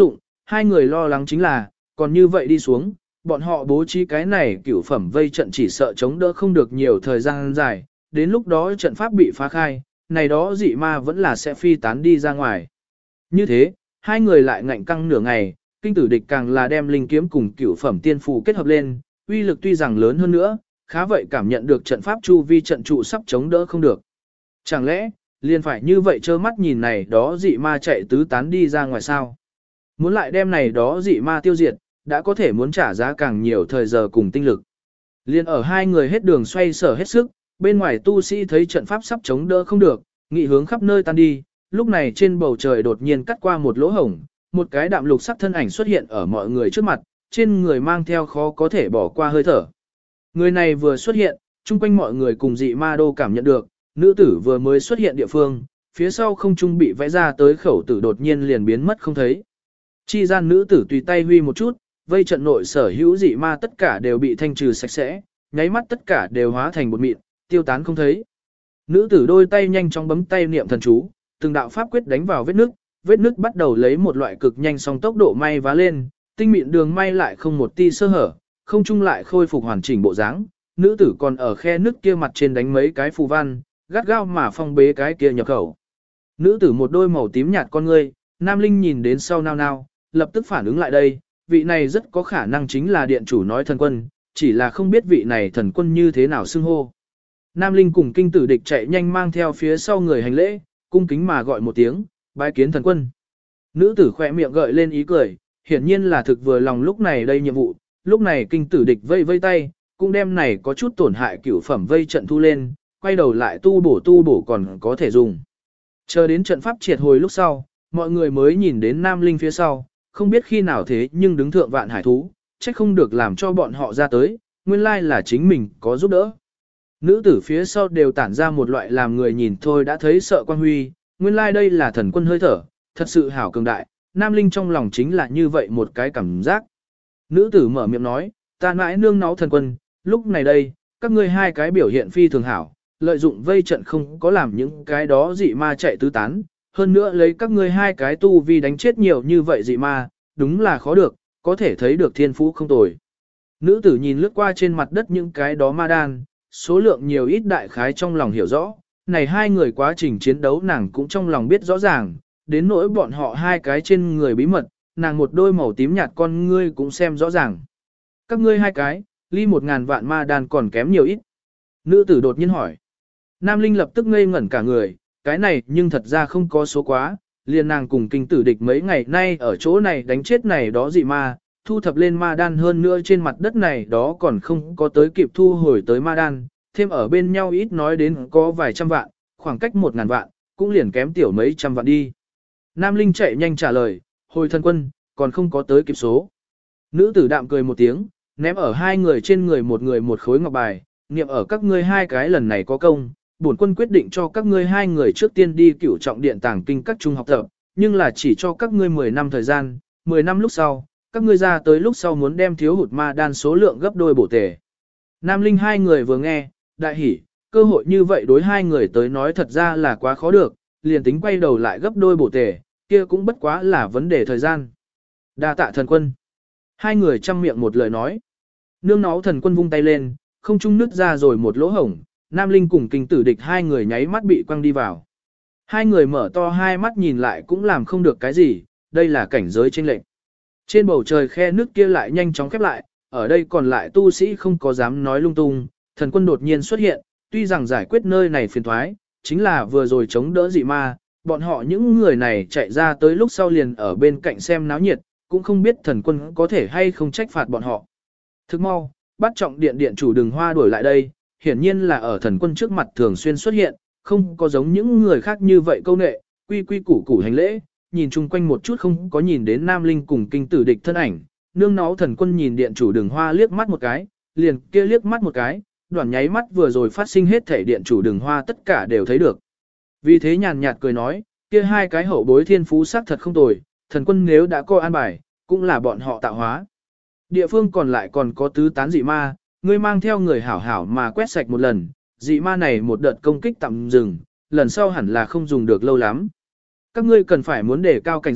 hai người lo lắng chính là, còn như vậy đi xuống, bọn họ bố trí cái này cửu phẩm vây trận chỉ sợ chống đỡ không được nhiều thời gian dài, đến lúc đó trận pháp bị phá khai, này đó dị ma vẫn là sẽ phi tán đi ra ngoài. Như thế, hai người lại ngạnh căng nửa ngày, kinh tử địch càng là đem linh kiếm cùng cửu phẩm tiên phù kết hợp lên, uy lực tuy rằng lớn hơn nữa, khá vậy cảm nhận được trận pháp chu vi trận trụ sắp chống đỡ không được. Chẳng lẽ, liền phải như vậy trơ mắt nhìn này đó dị ma chạy tứ tán đi ra ngoài sao? Muốn lại đem này đó dị ma tiêu diệt, đã có thể muốn trả giá càng nhiều thời giờ cùng tinh lực. Liên ở hai người hết đường xoay sở hết sức, bên ngoài tu sĩ thấy trận pháp sắp chống đỡ không được, nghị hướng khắp nơi tan đi, lúc này trên bầu trời đột nhiên cắt qua một lỗ hổng, một cái đạm lục sắc thân ảnh xuất hiện ở mọi người trước mặt, trên người mang theo khó có thể bỏ qua hơi thở. Người này vừa xuất hiện, chung quanh mọi người cùng dị ma đô cảm nhận được, nữ tử vừa mới xuất hiện địa phương, phía sau không trung bị vẽ ra tới khẩu tử đột nhiên liền biến mất không thấy. Chi gian nữ tử tùy tay huy một chút, vây trận nội sở hữu dị ma tất cả đều bị thanh trừ sạch sẽ, nháy mắt tất cả đều hóa thành bột mịn, tiêu tán không thấy. Nữ tử đôi tay nhanh chóng bấm tay niệm thần chú, từng đạo pháp quyết đánh vào vết nứt bắt đầu lấy một loại cực nhanh song tốc độ may vá lên, tinh mịn đường may lại không một ti sơ hở, không trung lại khôi phục hoàn chỉnh bộ dáng. Nữ tử còn ở khe nứt kia mặt trên đánh mấy cái phù văn, gắt gao mà phong bế cái kia nhập khẩu. Nữ tử một đôi màu tím nhạt con ngươi, Nam Linh nhìn đến sau nao nao, lập tức phản ứng lại đây, vị này rất có khả năng chính là điện chủ nói thần quân, chỉ là không biết vị này thần quân như thế nào xưng hô. Nam Linh cùng kinh tử địch chạy nhanh mang theo phía sau người hành lễ, cung kính mà gọi một tiếng, bái kiến thần quân. Nữ tử khỏe miệng gợi lên ý cười, hiển nhiên là thực vừa lòng lúc này đây nhiệm vụ, lúc này kinh tử địch vây vây tay, cũng đem này có chút tổn hại cửu phẩm vây trận thu lên, quay đầu lại tu bổ còn có thể dùng. Chờ đến trận pháp triệt hồi lúc sau, mọi người mới nhìn đến Nam Linh phía sau, không biết khi nào thế nhưng đứng thượng vạn hải thú, trách không được làm cho bọn họ ra tới, nguyên lai là chính mình có giúp đỡ. Nữ tử phía sau đều tản ra một loại làm người nhìn thôi đã thấy sợ quan huy, nguyên lai đây là thần quân hơi thở, thật sự hảo cường đại, Nam Linh trong lòng chính là như vậy một cái cảm giác. Nữ tử mở miệng nói, ta mãi nương náu thần quân, lúc này đây, các ngươi hai cái biểu hiện phi thường hảo, lợi dụng vây trận không có làm những cái đó dị ma chạy tứ tán, hơn nữa lấy các ngươi hai cái tu vi đánh chết nhiều như vậy dị ma, đúng là khó được, có thể thấy được thiên phú không tồi. Nữ tử nhìn lướt qua trên mặt đất những cái đó ma đan, số lượng nhiều ít đại khái trong lòng hiểu rõ, này hai người quá trình chiến đấu nàng cũng trong lòng biết rõ ràng, đến nỗi bọn họ hai cái trên người bí mật, nàng một đôi màu tím nhạt con ngươi cũng xem rõ ràng. Các ngươi hai cái, ly 1000 vạn ma đan còn kém nhiều ít. Nữ tử đột nhiên hỏi. Nam Linh lập tức ngây ngẩn cả người, cái này nhưng thật ra không có số quá, liền nàng cùng kinh tử địch mấy ngày nay ở chỗ này đánh chết này đó dị ma, thu thập lên ma đan hơn nữa trên mặt đất này đó còn không có tới kịp thu hồi tới ma đan, thêm ở bên nhau ít nói đến có vài trăm vạn, khoảng cách 1000 vạn, cũng liền kém tiểu mấy trăm vạn đi. Nam Linh chạy nhanh trả lời, hồi thần quân, còn không có tới kịp số. Nữ tử đạm cười một tiếng, ném ở hai người trên người một khối ngọc bài, niệm ở các ngươi hai cái lần này có công, bổn quân quyết định cho các ngươi hai người trước tiên đi cửu trọng điện tàng kinh các trung học tập, nhưng là chỉ cho các ngươi 10 năm thời gian, 10 năm lúc sau, các ngươi ra tới lúc sau muốn đem thiếu hụt ma đan số lượng gấp đôi bổ tề. Nam Linh hai người vừa nghe, đại hỉ, cơ hội như vậy đối hai người tới nói thật ra là quá khó được, liền tính quay đầu lại gấp đôi bổ tề, kia cũng bất quá là vấn đề thời gian. Đa tạ thần quân. Hai người chăm miệng một lời nói. Nương náu thần quân vung tay lên, không trung nứt ra rồi một lỗ hổng, Nam Linh cùng kinh tử địch hai người nháy mắt bị quăng đi vào. Hai người mở to hai mắt nhìn lại cũng làm không được cái gì, đây là cảnh giới chênh lệch. Trên bầu trời khe nước kia lại nhanh chóng khép lại, ở đây còn lại tu sĩ không có dám nói lung tung, thần quân đột nhiên xuất hiện, tuy rằng giải quyết nơi này phiền thoái, chính là vừa rồi chống đỡ dị ma, bọn họ những người này chạy ra tới lúc sau liền ở bên cạnh xem náo nhiệt, cũng không biết thần quân có thể hay không trách phạt bọn họ. Thức mau, bắt trọng điện điện chủ Đường Hoa đuổi lại đây, hiển nhiên là ở thần quân trước mặt thường xuyên xuất hiện, không có giống những người khác như vậy câu nệ, quy quy củ củ hành lễ, nhìn chung quanh một chút không có nhìn đến Nam Linh cùng kinh tử địch thân ảnh, nương náu thần quân nhìn điện chủ Đường Hoa liếc mắt một cái, liền kia liếc mắt một cái, đoạn nháy mắt vừa rồi phát sinh hết thể điện chủ Đường Hoa tất cả đều thấy được. Vì thế nhàn nhạt cười nói, kia hai cái hậu bối thiên phú sắc thật không tồi, thần quân nếu đã coi an bài, cũng là bọn họ tạo hóa. Địa phương còn lại còn có tứ tán dị ma, ngươi mang theo người hảo hảo mà quét sạch một lần, dị ma này một đợt công kích tạm dừng, lần sau hẳn là không dùng được lâu lắm. Các ngươi cần phải muốn đề cao cảnh giác,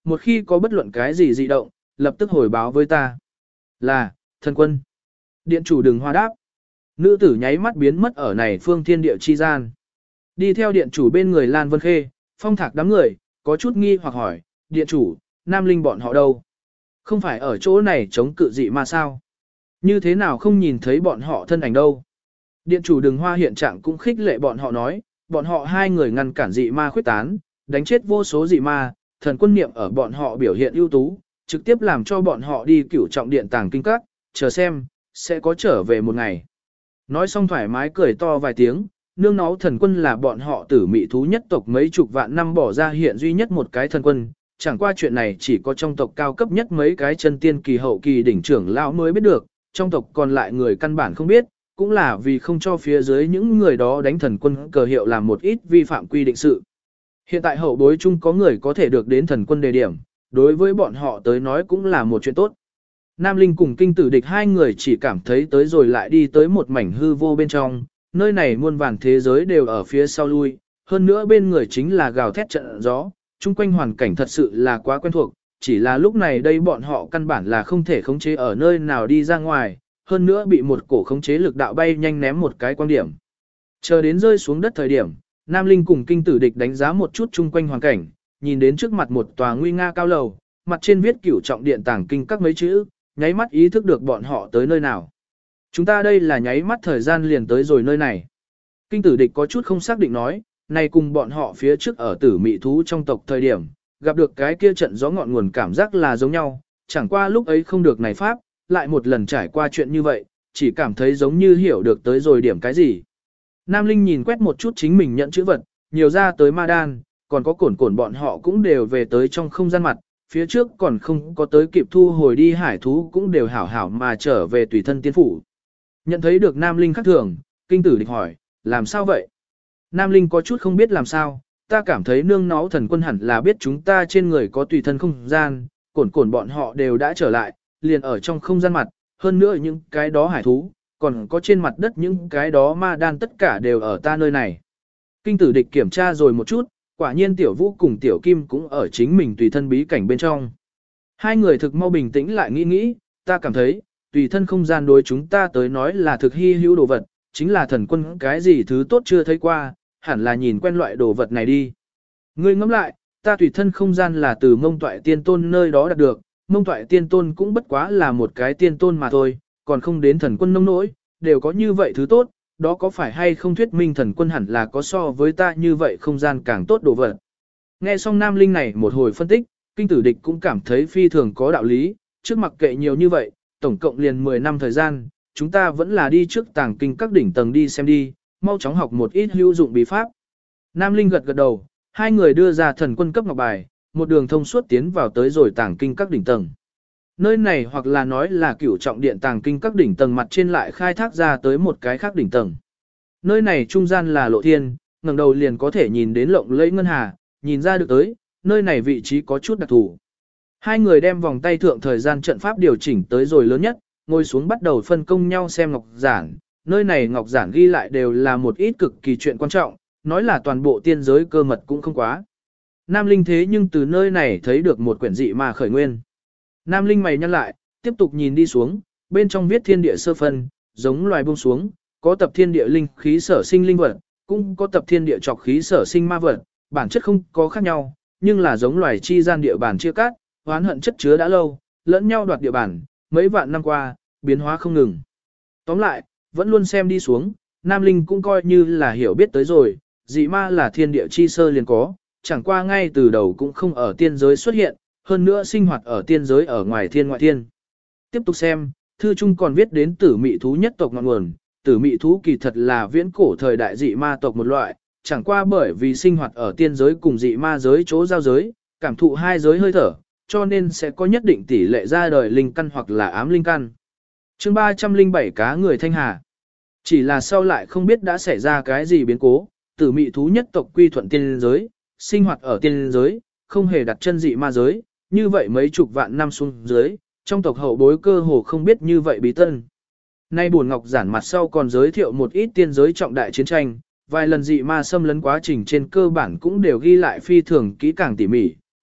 một khi có bất luận cái gì dị động, lập tức hồi báo với ta. Là, thần quân. Điện chủ đừng hoa đáp. Nữ tử nháy mắt biến mất ở này phương thiên địa chi gian. Đi theo điện chủ bên người Lan Vân Khê, Phong Thạc đám người, có chút nghi hoặc hỏi, điện chủ, Nam Linh bọn họ đâu? Không phải ở chỗ này chống cự dị ma sao? Như thế nào không nhìn thấy bọn họ thân ảnh đâu? Điện chủ Đường Hoa hiện trạng cũng khích lệ bọn họ nói, bọn họ hai người ngăn cản dị ma khuyết tán, đánh chết vô số dị ma, thần quân niệm ở bọn họ biểu hiện ưu tú, trực tiếp làm cho bọn họ đi cửu trọng điện tàng kinh các, chờ xem, sẽ có trở về một ngày. Nói xong thoải mái cười to vài tiếng, nương náu thần quân là bọn họ tử mị thú nhất tộc mấy chục vạn năm bỏ ra hiện duy nhất một cái thần quân, chẳng qua chuyện này chỉ có trong tộc cao cấp nhất mấy cái chân tiên kỳ hậu kỳ đỉnh trưởng lão mới biết được, trong tộc còn lại người căn bản không biết, cũng là vì không cho phía dưới những người đó đánh thần quân cờ hiệu làm một ít vi phạm quy định sự. Hiện tại hậu bối chung có người có thể được đến thần quân đề điểm, đối với bọn họ tới nói cũng là một chuyện tốt. Nam Linh cùng kinh tử địch hai người chỉ cảm thấy tới rồi lại đi tới một mảnh hư vô bên trong, nơi này muôn vàn thế giới đều ở phía sau lui, hơn nữa bên người chính là gào thét trận gió, chung quanh hoàn cảnh thật sự là quá quen thuộc, chỉ là lúc này đây bọn họ căn bản là không thể khống chế ở nơi nào đi ra ngoài, hơn nữa bị một cổ khống chế lực đạo bay nhanh ném một cái quan điểm. Chờ đến rơi xuống đất thời điểm, Nam Linh cùng kinh tử địch đánh giá một chút chung quanh hoàn cảnh, nhìn đến trước mặt một tòa nguy nga cao lầu, mặt trên viết cửu trọng điện tàng kinh các mấy chữ, nháy mắt ý thức được bọn họ tới nơi nào. Chúng ta đây là nháy mắt thời gian liền tới rồi nơi này. Kinh tử địch có chút không xác định nói, này cùng bọn họ phía trước ở tử mị thú trong tộc thời điểm, gặp được cái kia trận gió ngọn nguồn cảm giác là giống nhau, chẳng qua lúc ấy không được này pháp, lại một lần trải qua chuyện như vậy, chỉ cảm thấy giống như hiểu được tới rồi điểm cái gì. Nam Linh nhìn quét một chút chính mình nhận chữ vật, nhiều ra tới ma đan, còn có cổn bọn họ cũng đều về tới trong không gian mặt, phía trước còn không có tới kịp thu hồi đi hải thú cũng đều hảo hảo mà trở về tùy thân tiên phủ. Nhận thấy được Nam Linh khác thường, kinh tử địch hỏi, làm sao vậy? Nam Linh có chút không biết làm sao, ta cảm thấy nương náu thần quân hẳn là biết chúng ta trên người có tùy thân không gian, cổn bọn họ đều đã trở lại, liền ở trong không gian mặt, hơn nữa những cái đó hải thú, còn có trên mặt đất những cái đó ma đan tất cả đều ở ta nơi này. Kinh tử địch kiểm tra rồi một chút, quả nhiên tiểu vũ cùng tiểu kim cũng ở chính mình tùy thân bí cảnh bên trong. Hai người thực mau bình tĩnh lại nghĩ, ta cảm thấy, tùy thân không gian đối chúng ta tới nói là thực hy hữu đồ vật, chính là thần quân cái gì thứ tốt chưa thấy qua, hẳn là nhìn quen loại đồ vật này đi. Ngươi ngẫm lại, ta tùy thân không gian là từ Mông Toại Tiên Tôn nơi đó đạt được, Mông Toại Tiên Tôn cũng bất quá là một cái tiên tôn mà thôi, còn không đến thần quân nông nỗi, đều có như vậy thứ tốt, đó có phải hay không thuyết minh thần quân hẳn là có so với ta như vậy không gian càng tốt đồ vật. Nghe xong Nam Linh này một hồi phân tích, kinh tử địch cũng cảm thấy phi thường có đạo lý, trước mặc kệ nhiều như vậy, tổng cộng liền 10 năm thời gian, chúng ta vẫn là đi trước tàng kinh các đỉnh tầng đi xem đi, mau chóng học một ít hữu dụng bí pháp. Nam Linh gật gật đầu, hai người đưa ra thần quân cấp ngọc bài, một đường thông suốt tiến vào tới rồi tàng kinh các đỉnh tầng. Nơi này hoặc là nói là cửu trọng điện tàng kinh các đỉnh tầng mặt trên lại khai thác ra tới một cái khác đỉnh tầng. Nơi này trung gian là lộ thiên, ngẩng đầu liền có thể nhìn đến lộng lẫy ngân hà, nhìn ra được tới, nơi này vị trí có chút đặc thù. Hai người đem vòng tay thượng thời gian trận pháp điều chỉnh tới rồi lớn nhất, ngồi xuống bắt đầu phân công nhau xem ngọc giản. Nơi này ngọc giản ghi lại đều là một ít cực kỳ chuyện quan trọng, nói là toàn bộ tiên giới cơ mật cũng không quá. Nam Linh thế nhưng từ nơi này thấy được một quyển dị ma khởi nguyên. Nam Linh mày nhăn lại, tiếp tục nhìn đi xuống, bên trong viết thiên địa sơ phân, giống loài buông xuống, có tập thiên địa linh khí sở sinh linh vật, cũng có tập thiên địa trọc khí sở sinh ma vật, bản chất không có khác nhau, nhưng là giống loài chi gian địa bàn chia cắt, oán hận chất chứa đã lâu, lẫn nhau đoạt địa bàn, mấy vạn năm qua, biến hóa không ngừng. Tóm lại, vẫn luôn xem đi xuống, Nam Linh cũng coi như là hiểu biết tới rồi, dị ma là thiên địa chi sơ liền có, chẳng qua ngay từ đầu cũng không ở tiên giới xuất hiện, hơn nữa sinh hoạt ở tiên giới ở ngoài thiên ngoại thiên. Tiếp tục xem, thư trung còn viết đến tử mị thú nhất tộc ngọn nguồn, tử mị thú kỳ thật là viễn cổ thời đại dị ma tộc một loại, chẳng qua bởi vì sinh hoạt ở tiên giới cùng dị ma giới chỗ giao giới, cảm thụ hai giới hơi thở, cho nên sẽ có nhất định tỷ lệ ra đời linh căn hoặc là ám linh căn. Chương 307 cá người thanh hà. Chỉ là sau lại không biết đã xảy ra cái gì biến cố, tử mị thú nhất tộc quy thuận tiên giới, sinh hoạt ở tiên giới, không hề đặt chân dị ma giới, như vậy mấy chục vạn năm xuống dưới, trong tộc hậu bối cơ hồ không biết như vậy bí tân. Nay buồn ngọc giản mặt sau còn giới thiệu một ít tiên giới trọng đại chiến tranh, vài lần dị ma xâm lấn quá trình trên cơ bản cũng đều ghi lại phi thường kỹ càng tỉ mỉ,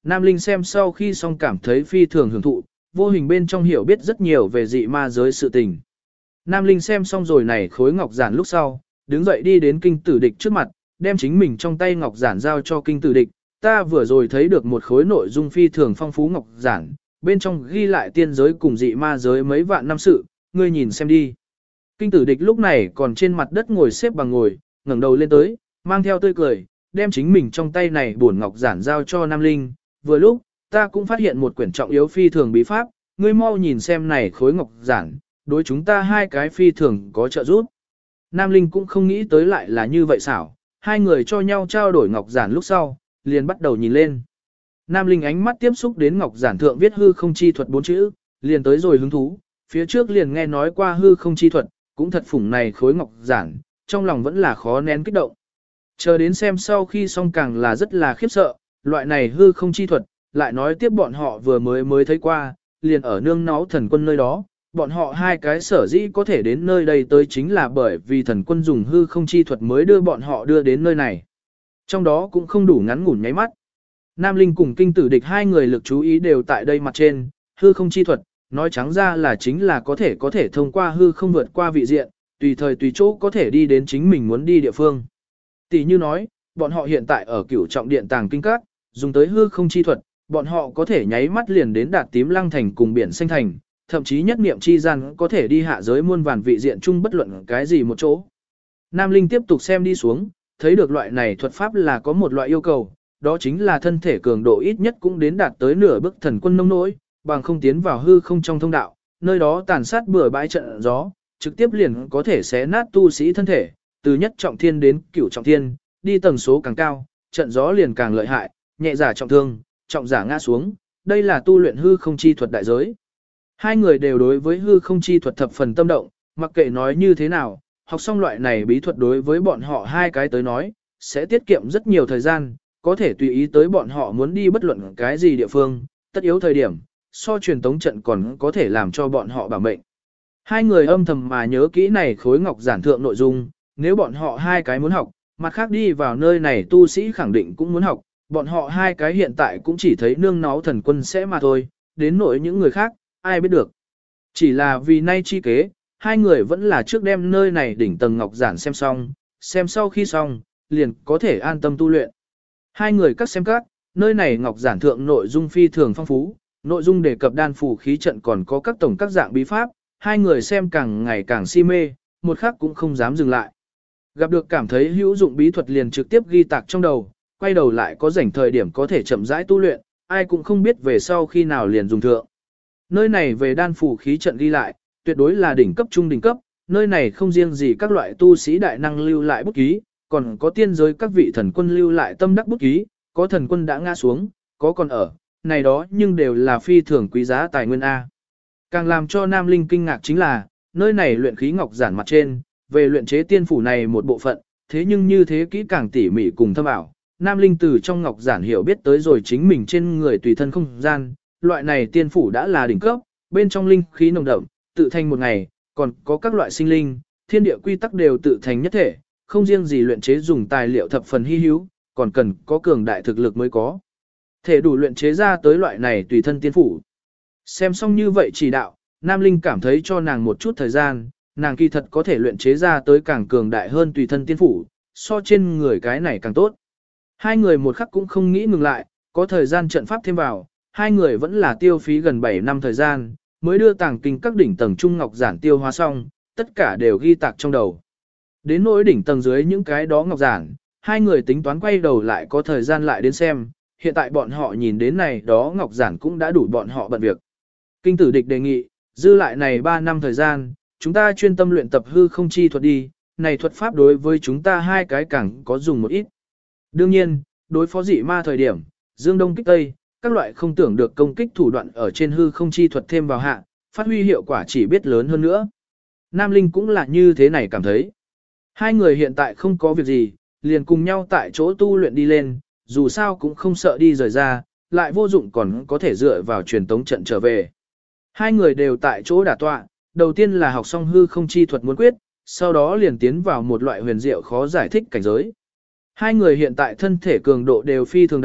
Nam Linh xem sau khi xong cảm thấy phi thường hưởng thụ, vô hình bên trong hiểu biết rất nhiều về dị ma giới sự tình. Nam Linh xem xong rồi này khối ngọc giản lúc sau, đứng dậy đi đến kinh tử địch trước mặt, đem chính mình trong tay ngọc giản giao cho kinh tử địch. Ta vừa rồi thấy được một khối nội dung phi thường phong phú ngọc giản, bên trong ghi lại tiên giới cùng dị ma giới mấy vạn năm sự, ngươi nhìn xem đi. Kinh tử địch lúc này còn trên mặt đất ngồi xếp bằng ngồi, ngẩng đầu lên tới, mang theo tươi cười, đem chính mình trong tay này bổn ngọc giản giao cho Nam Linh. Vừa lúc, ta cũng phát hiện một quyển trọng yếu phi thường bí pháp, ngươi mau nhìn xem này khối ngọc giản, đối chúng ta hai cái phi thường có trợ giúp. Nam Linh cũng không nghĩ tới lại là như vậy xảo, hai người cho nhau trao đổi ngọc giản lúc sau, liền bắt đầu nhìn lên. Nam Linh ánh mắt tiếp xúc đến ngọc giản thượng viết hư không chi thuật 4 chữ, liền tới rồi hứng thú, phía trước liền nghe nói qua hư không chi thuật, cũng thật phủng này khối ngọc giản, trong lòng vẫn là khó nén kích động. Chờ đến xem sau khi xong càng là rất là khiếp sợ, loại này hư không chi thuật, lại nói tiếp bọn họ vừa mới thấy qua, liền ở nương náu thần quân nơi đó, bọn họ hai cái sở dĩ có thể đến nơi đây tới chính là bởi vì thần quân dùng hư không chi thuật mới đưa bọn họ đưa đến nơi này. Trong đó cũng không đủ ngắn ngủn nháy mắt. Nam Linh cùng kinh tử địch hai người lực chú ý đều tại đây mặt trên, hư không chi thuật, nói trắng ra là chính là có thể thông qua hư không vượt qua vị diện, tùy thời tùy chỗ có thể đi đến chính mình muốn đi địa phương. Tỷ như nói, bọn họ hiện tại ở cửu trọng điện tàng kinh các, dùng tới hư không chi thuật, bọn họ có thể nháy mắt liền đến đạt tím lăng thành cùng biển xanh thành, thậm chí nhất niệm chi gian có thể đi hạ giới muôn vàn vị diện chung bất luận cái gì một chỗ. Nam Linh tiếp tục xem đi xuống, thấy được loại này thuật pháp là có một loại yêu cầu, đó chính là thân thể cường độ ít nhất cũng đến đạt tới nửa bước thần quân nông nỗi, bằng không tiến vào hư không trong thông đạo, nơi đó tàn sát bừa bãi trận gió, trực tiếp liền có thể xé nát tu sĩ thân thể, từ nhất trọng thiên đến cửu trọng thiên, đi tầng số càng cao, trận gió liền càng lợi hại, nhẹ giả trọng thương, trọng giả ngã xuống, đây là tu luyện hư không chi thuật đại giới. Hai người đều đối với hư không chi thuật thập phần tâm động, mặc kệ nói như thế nào, học xong loại này bí thuật đối với bọn họ hai cái tới nói, sẽ tiết kiệm rất nhiều thời gian, có thể tùy ý tới bọn họ muốn đi bất luận cái gì địa phương, tất yếu thời điểm, so truyền tống trận còn có thể làm cho bọn họ bảo mệnh. Hai người âm thầm mà nhớ kỹ này khối ngọc giản thượng nội dung, nếu bọn họ hai cái muốn học, mặt khác đi vào nơi này tu sĩ khẳng định cũng muốn học, bọn họ hai cái hiện tại cũng chỉ thấy nương náu thần quân sẽ mà thôi, đến nỗi những người khác, ai biết được. Chỉ là vì nay chi kế, hai người vẫn là trước đem nơi này đỉnh tầng ngọc giản xem xong, xem sau khi xong, liền có thể an tâm tu luyện. Hai người các xem các, nơi này ngọc giản thượng nội dung phi thường phong phú, nội dung đề cập đan phù khí trận còn có các tổng các dạng bí pháp, hai người xem càng ngày càng si mê, một khắc cũng không dám dừng lại. Gặp được cảm thấy hữu dụng bí thuật liền trực tiếp ghi tạc trong đầu, quay đầu lại có rảnh thời điểm có thể chậm rãi tu luyện, ai cũng không biết về sau khi nào liền dùng thượng. Nơi này về đan phù khí trận ghi lại, tuyệt đối là đỉnh cấp trung đỉnh cấp, nơi này không riêng gì các loại tu sĩ đại năng lưu lại bút ký, còn có tiên giới các vị thần quân lưu lại tâm đắc bút ký, có thần quân đã ngã xuống, có còn ở, này đó nhưng đều là phi thường quý giá tài nguyên A. Càng làm cho Nam Linh kinh ngạc chính là, nơi này luyện khí ngọc giản mặt trên, về luyện chế tiên phủ này một bộ phận, thế nhưng như thế kỹ càng tỉ mỉ cùng thâm ảo. Nam Linh từ trong ngọc giản hiểu biết tới rồi chính mình trên người tùy thân không gian, loại này tiên phủ đã là đỉnh cấp, bên trong linh khí nồng đậm, tự thành một ngày, còn có các loại sinh linh, thiên địa quy tắc đều tự thành nhất thể, không riêng gì luyện chế dùng tài liệu thập phần hy hữu, còn cần có cường đại thực lực mới có thể đủ luyện chế ra tới loại này tùy thân tiên phủ. Xem xong như vậy chỉ đạo, Nam Linh cảm thấy cho nàng một chút thời gian, nàng kỳ thật có thể luyện chế ra tới càng cường đại hơn tùy thân tiên phủ, so trên người cái này càng tốt. Hai người một khắc cũng không nghĩ ngừng lại, có thời gian trận pháp thêm vào, hai người vẫn là tiêu phí gần 7 năm thời gian, mới đưa tàng kinh các đỉnh tầng trung ngọc giản tiêu hóa xong, tất cả đều ghi tạc trong đầu. Đến nỗi đỉnh tầng dưới những cái đó ngọc giản, hai người tính toán quay đầu lại có thời gian lại đến xem, hiện tại bọn họ nhìn đến này đó ngọc giản cũng đã đủ bọn họ bận việc. Kinh tử địch đề nghị, dư lại này 3 năm thời gian, chúng ta chuyên tâm luyện tập hư không chi thuật đi, này thuật pháp đối với chúng ta hai cái càng có dùng một ít. Đương nhiên, đối phó dị ma thời điểm, dương đông kích tây, các loại không tưởng được công kích thủ đoạn ở trên hư không chi thuật thêm vào hạ, phát huy hiệu quả chỉ biết lớn hơn nữa. Nam Linh cũng là như thế này cảm thấy. Hai người hiện tại không có việc gì, liền cùng nhau tại chỗ tu luyện đi lên, dù sao cũng không sợ đi rời ra, lại vô dụng còn có thể dựa vào truyền tống trận trở về. Hai người đều tại chỗ đả tọa, đầu tiên là học xong hư không chi thuật muốn quyết, sau đó liền tiến vào một loại huyền diệu khó giải thích cảnh giới. Hai người hiện tại thân thể cường độ đều phi thường đại,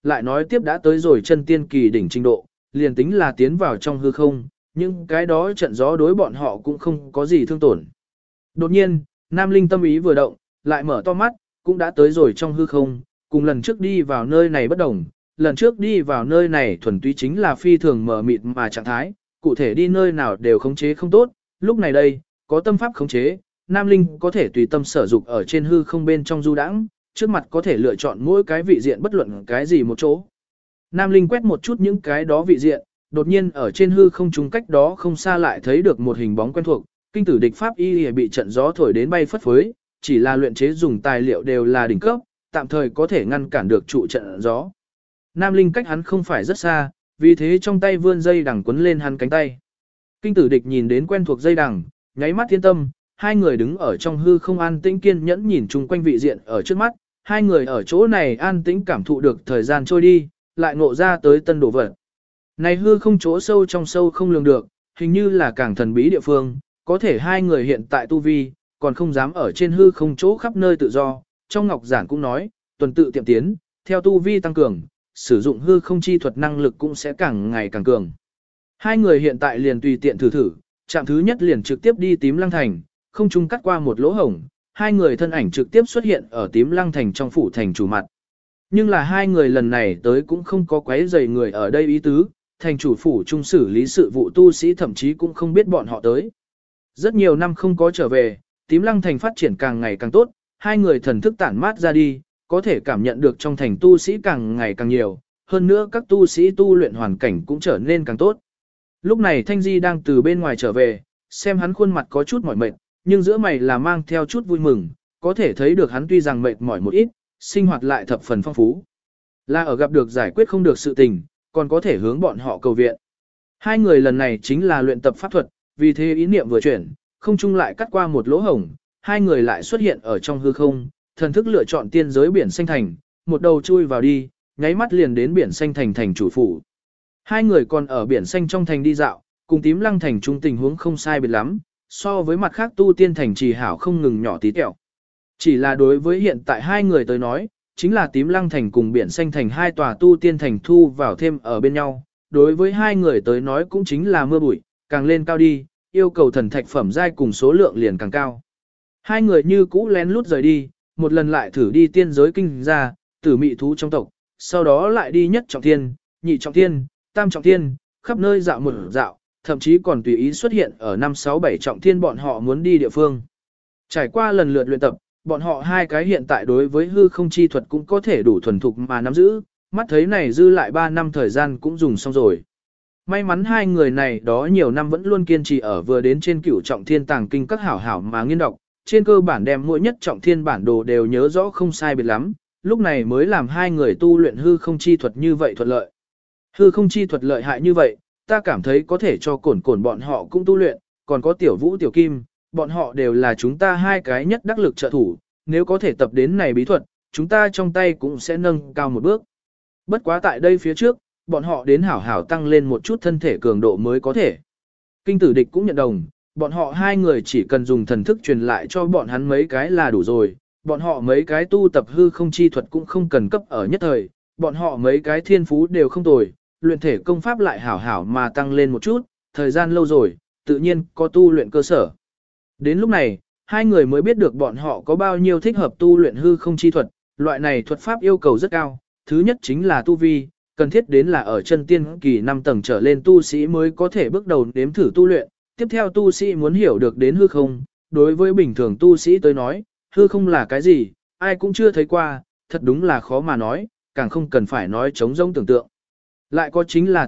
lại nói tiếp đã tới rồi chân tiên kỳ đỉnh trình độ, liền tính là tiến vào trong hư không, nhưng cái đó trận gió đối bọn họ cũng không có gì thương tổn. Đột nhiên, Nam Linh tâm ý vừa động, lại mở to mắt, cũng đã tới rồi trong hư không, cùng lần trước đi vào nơi này bất đồng. Lần trước đi vào nơi này thuần túy chính là phi thường mở mịt mà trạng thái, cụ thể đi nơi nào đều khống chế không tốt, lúc này đây, có tâm pháp khống chế, Nam Linh có thể tùy tâm sở dục ở trên hư không bên trong du đãng, trước mặt có thể lựa chọn mỗi cái vị diện bất luận cái gì một chỗ. Nam Linh quét một chút những cái đó vị diện, đột nhiên ở trên hư không trung cách đó không xa lại thấy được một hình bóng quen thuộc, kinh tử địch pháp y bị trận gió thổi đến bay phất phới, chỉ là luyện chế dùng tài liệu đều là đỉnh cấp, tạm thời có thể ngăn cản được trụ trận gió. Nam Linh cách hắn không phải rất xa, vì thế trong tay vươn dây đằng quấn lên hắn cánh tay. Kinh tử địch nhìn đến quen thuộc dây đằng, nháy mắt thiên tâm, hai người đứng ở trong hư không an tĩnh kiên nhẫn nhìn chung quanh vị diện ở trước mắt, hai người ở chỗ này an tĩnh cảm thụ được thời gian trôi đi, lại ngộ ra tới tân đồ vật. Này hư không chỗ sâu trong sâu không lường được, hình như là càng thần bí địa phương, có thể hai người hiện tại tu vi, còn không dám ở trên hư không chỗ khắp nơi tự do, trong ngọc giản cũng nói, tuần tự tiệm tiến, theo tu vi tăng cường, sử dụng hư không chi thuật năng lực cũng sẽ càng ngày càng cường. Hai người hiện tại liền tùy tiện thử thử, chạm thứ nhất liền trực tiếp đi tím lăng thành, không chung cắt qua một lỗ hổng, hai người thân ảnh trực tiếp xuất hiện ở tím lăng thành trong phủ thành chủ mặt. Nhưng là hai người lần này tới cũng không có quấy rầy người ở đây ý tứ, thành chủ phủ trung xử lý sự vụ tu sĩ thậm chí cũng không biết bọn họ tới. Rất nhiều năm không có trở về, tím lăng thành phát triển càng ngày càng tốt, hai người thần thức tản mát ra đi, có thể cảm nhận được trong thành tu sĩ càng ngày càng nhiều, hơn nữa các tu sĩ tu luyện hoàn cảnh cũng trở nên càng tốt. Lúc này Thanh Di đang từ bên ngoài trở về, xem hắn khuôn mặt có chút mỏi mệt, nhưng giữa mày là mang theo chút vui mừng, có thể thấy được hắn tuy rằng mệt mỏi một ít, sinh hoạt lại thập phần phong phú. Là ở gặp được giải quyết không được sự tình, còn có thể hướng bọn họ cầu viện. Hai người lần này chính là luyện tập pháp thuật, vì thế ý niệm vừa chuyển, không chung lại cắt qua một lỗ hổng, hai người lại xuất hiện ở trong hư không, thần thức lựa chọn tiên giới biển xanh thành, một đầu chui vào đi, nháy mắt liền đến biển xanh thành thành chủ phủ. Hai người còn ở biển xanh trong thành đi dạo, cùng tím lăng thành trung tình huống không sai biệt lắm, so với mặt khác tu tiên thành trì hảo không ngừng nhỏ tí tẹo. Chỉ là đối với hiện tại hai người tới nói, chính là tím lăng thành cùng biển xanh thành hai tòa tu tiên thành thu vào thêm ở bên nhau, đối với hai người tới nói cũng chính là mưa bụi, càng lên cao đi, yêu cầu thần thạch phẩm giai cùng số lượng liền càng cao. Hai người như cũ lén lút rời đi, một lần lại thử đi tiên giới kinh ra, tử mị thú trong tộc, sau đó lại đi nhất trọng thiên, nhị trọng thiên, tam trọng thiên, khắp nơi dạo một dạo, thậm chí còn tùy ý xuất hiện ở 5, 6, 7 trọng thiên bọn họ muốn đi địa phương. Trải qua lần lượt luyện tập, bọn họ hai cái hiện tại đối với hư không chi thuật cũng có thể đủ thuần thục mà nắm giữ, mắt thấy này dư lại 3 năm thời gian cũng dùng xong rồi. May mắn hai người này đó nhiều năm vẫn luôn kiên trì ở vừa đến trên cửu trọng thiên tàng kinh các hảo hảo mà nghiên đọc, trên cơ bản đem mỗi nhất trọng thiên bản đồ đều nhớ rõ không sai biệt lắm, lúc này mới làm hai người tu luyện hư không chi thuật như vậy thuận lợi. Hư không chi thuật lợi hại như vậy, ta cảm thấy có thể cho cổn cổn bọn họ cũng tu luyện, còn có tiểu vũ tiểu kim, bọn họ đều là chúng ta hai cái nhất đắc lực trợ thủ, nếu có thể tập đến này bí thuật, chúng ta trong tay cũng sẽ nâng cao một bước. Bất quá tại đây phía trước, bọn họ đến hảo hảo tăng lên một chút thân thể cường độ mới có thể. Kinh tử địch cũng nhận đồng, bọn họ hai người chỉ cần dùng thần thức truyền lại cho bọn hắn mấy cái là đủ rồi, bọn họ mấy cái tu tập hư không chi thuật cũng không cần cấp ở nhất thời, bọn họ mấy cái thiên phú đều không tồi, luyện thể công pháp lại hảo hảo mà tăng lên một chút, thời gian lâu rồi, tự nhiên có tu luyện cơ sở. Đến lúc này, hai người mới biết được bọn họ có bao nhiêu thích hợp tu luyện hư không chi thuật, loại này thuật pháp yêu cầu rất cao, thứ nhất chính là tu vi, cần thiết đến là ở chân tiên kỳ 5 tầng trở lên tu sĩ mới có thể bước đầu nếm thử tu luyện, tiếp theo tu sĩ muốn hiểu được đến hư không, đối với bình thường tu sĩ tới nói, hư không là cái gì, ai cũng chưa thấy qua, thật đúng là khó mà nói, càng không cần phải nói chống rỗng tưởng tượng. Lại có chính là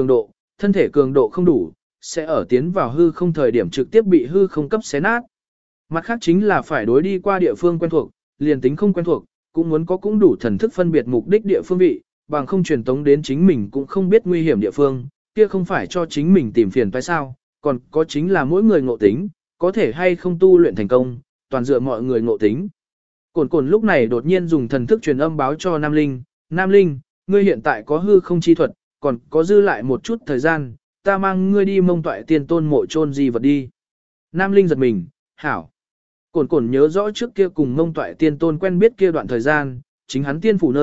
thân thể cường độ không đủ, sẽ ở tiến vào hư không thời điểm trực tiếp bị hư không cấp xé nát. Mặt khác chính là phải đối đi qua địa phương quen thuộc, liền tính không quen thuộc, cũng muốn có cũng đủ thần thức phân biệt mục đích địa phương vị, bằng không truyền tống đến chính mình cũng không biết nguy hiểm địa phương, kia không phải cho chính mình tìm phiền phải sao, còn có chính là mỗi người ngộ tính, có thể hay không tu luyện thành công, toàn dựa mọi người ngộ tính. Cổn cổn lúc này đột nhiên dùng thần thức truyền âm báo cho Nam Linh, Nam Linh, ngươi hiện tại có hư không chi thuật, còn có dư lại một chút thời gian, ta mang ngươi đi Mông Toại Tiên Tôn mộ chôn gì vật đi. Nam Linh giật mình, hảo. Cổn cổn nhớ rõ trước kia cùng Mông Toại Tiên Tôn quen biết kia đoạn thời gian, chính hắn tiên phủ nơi,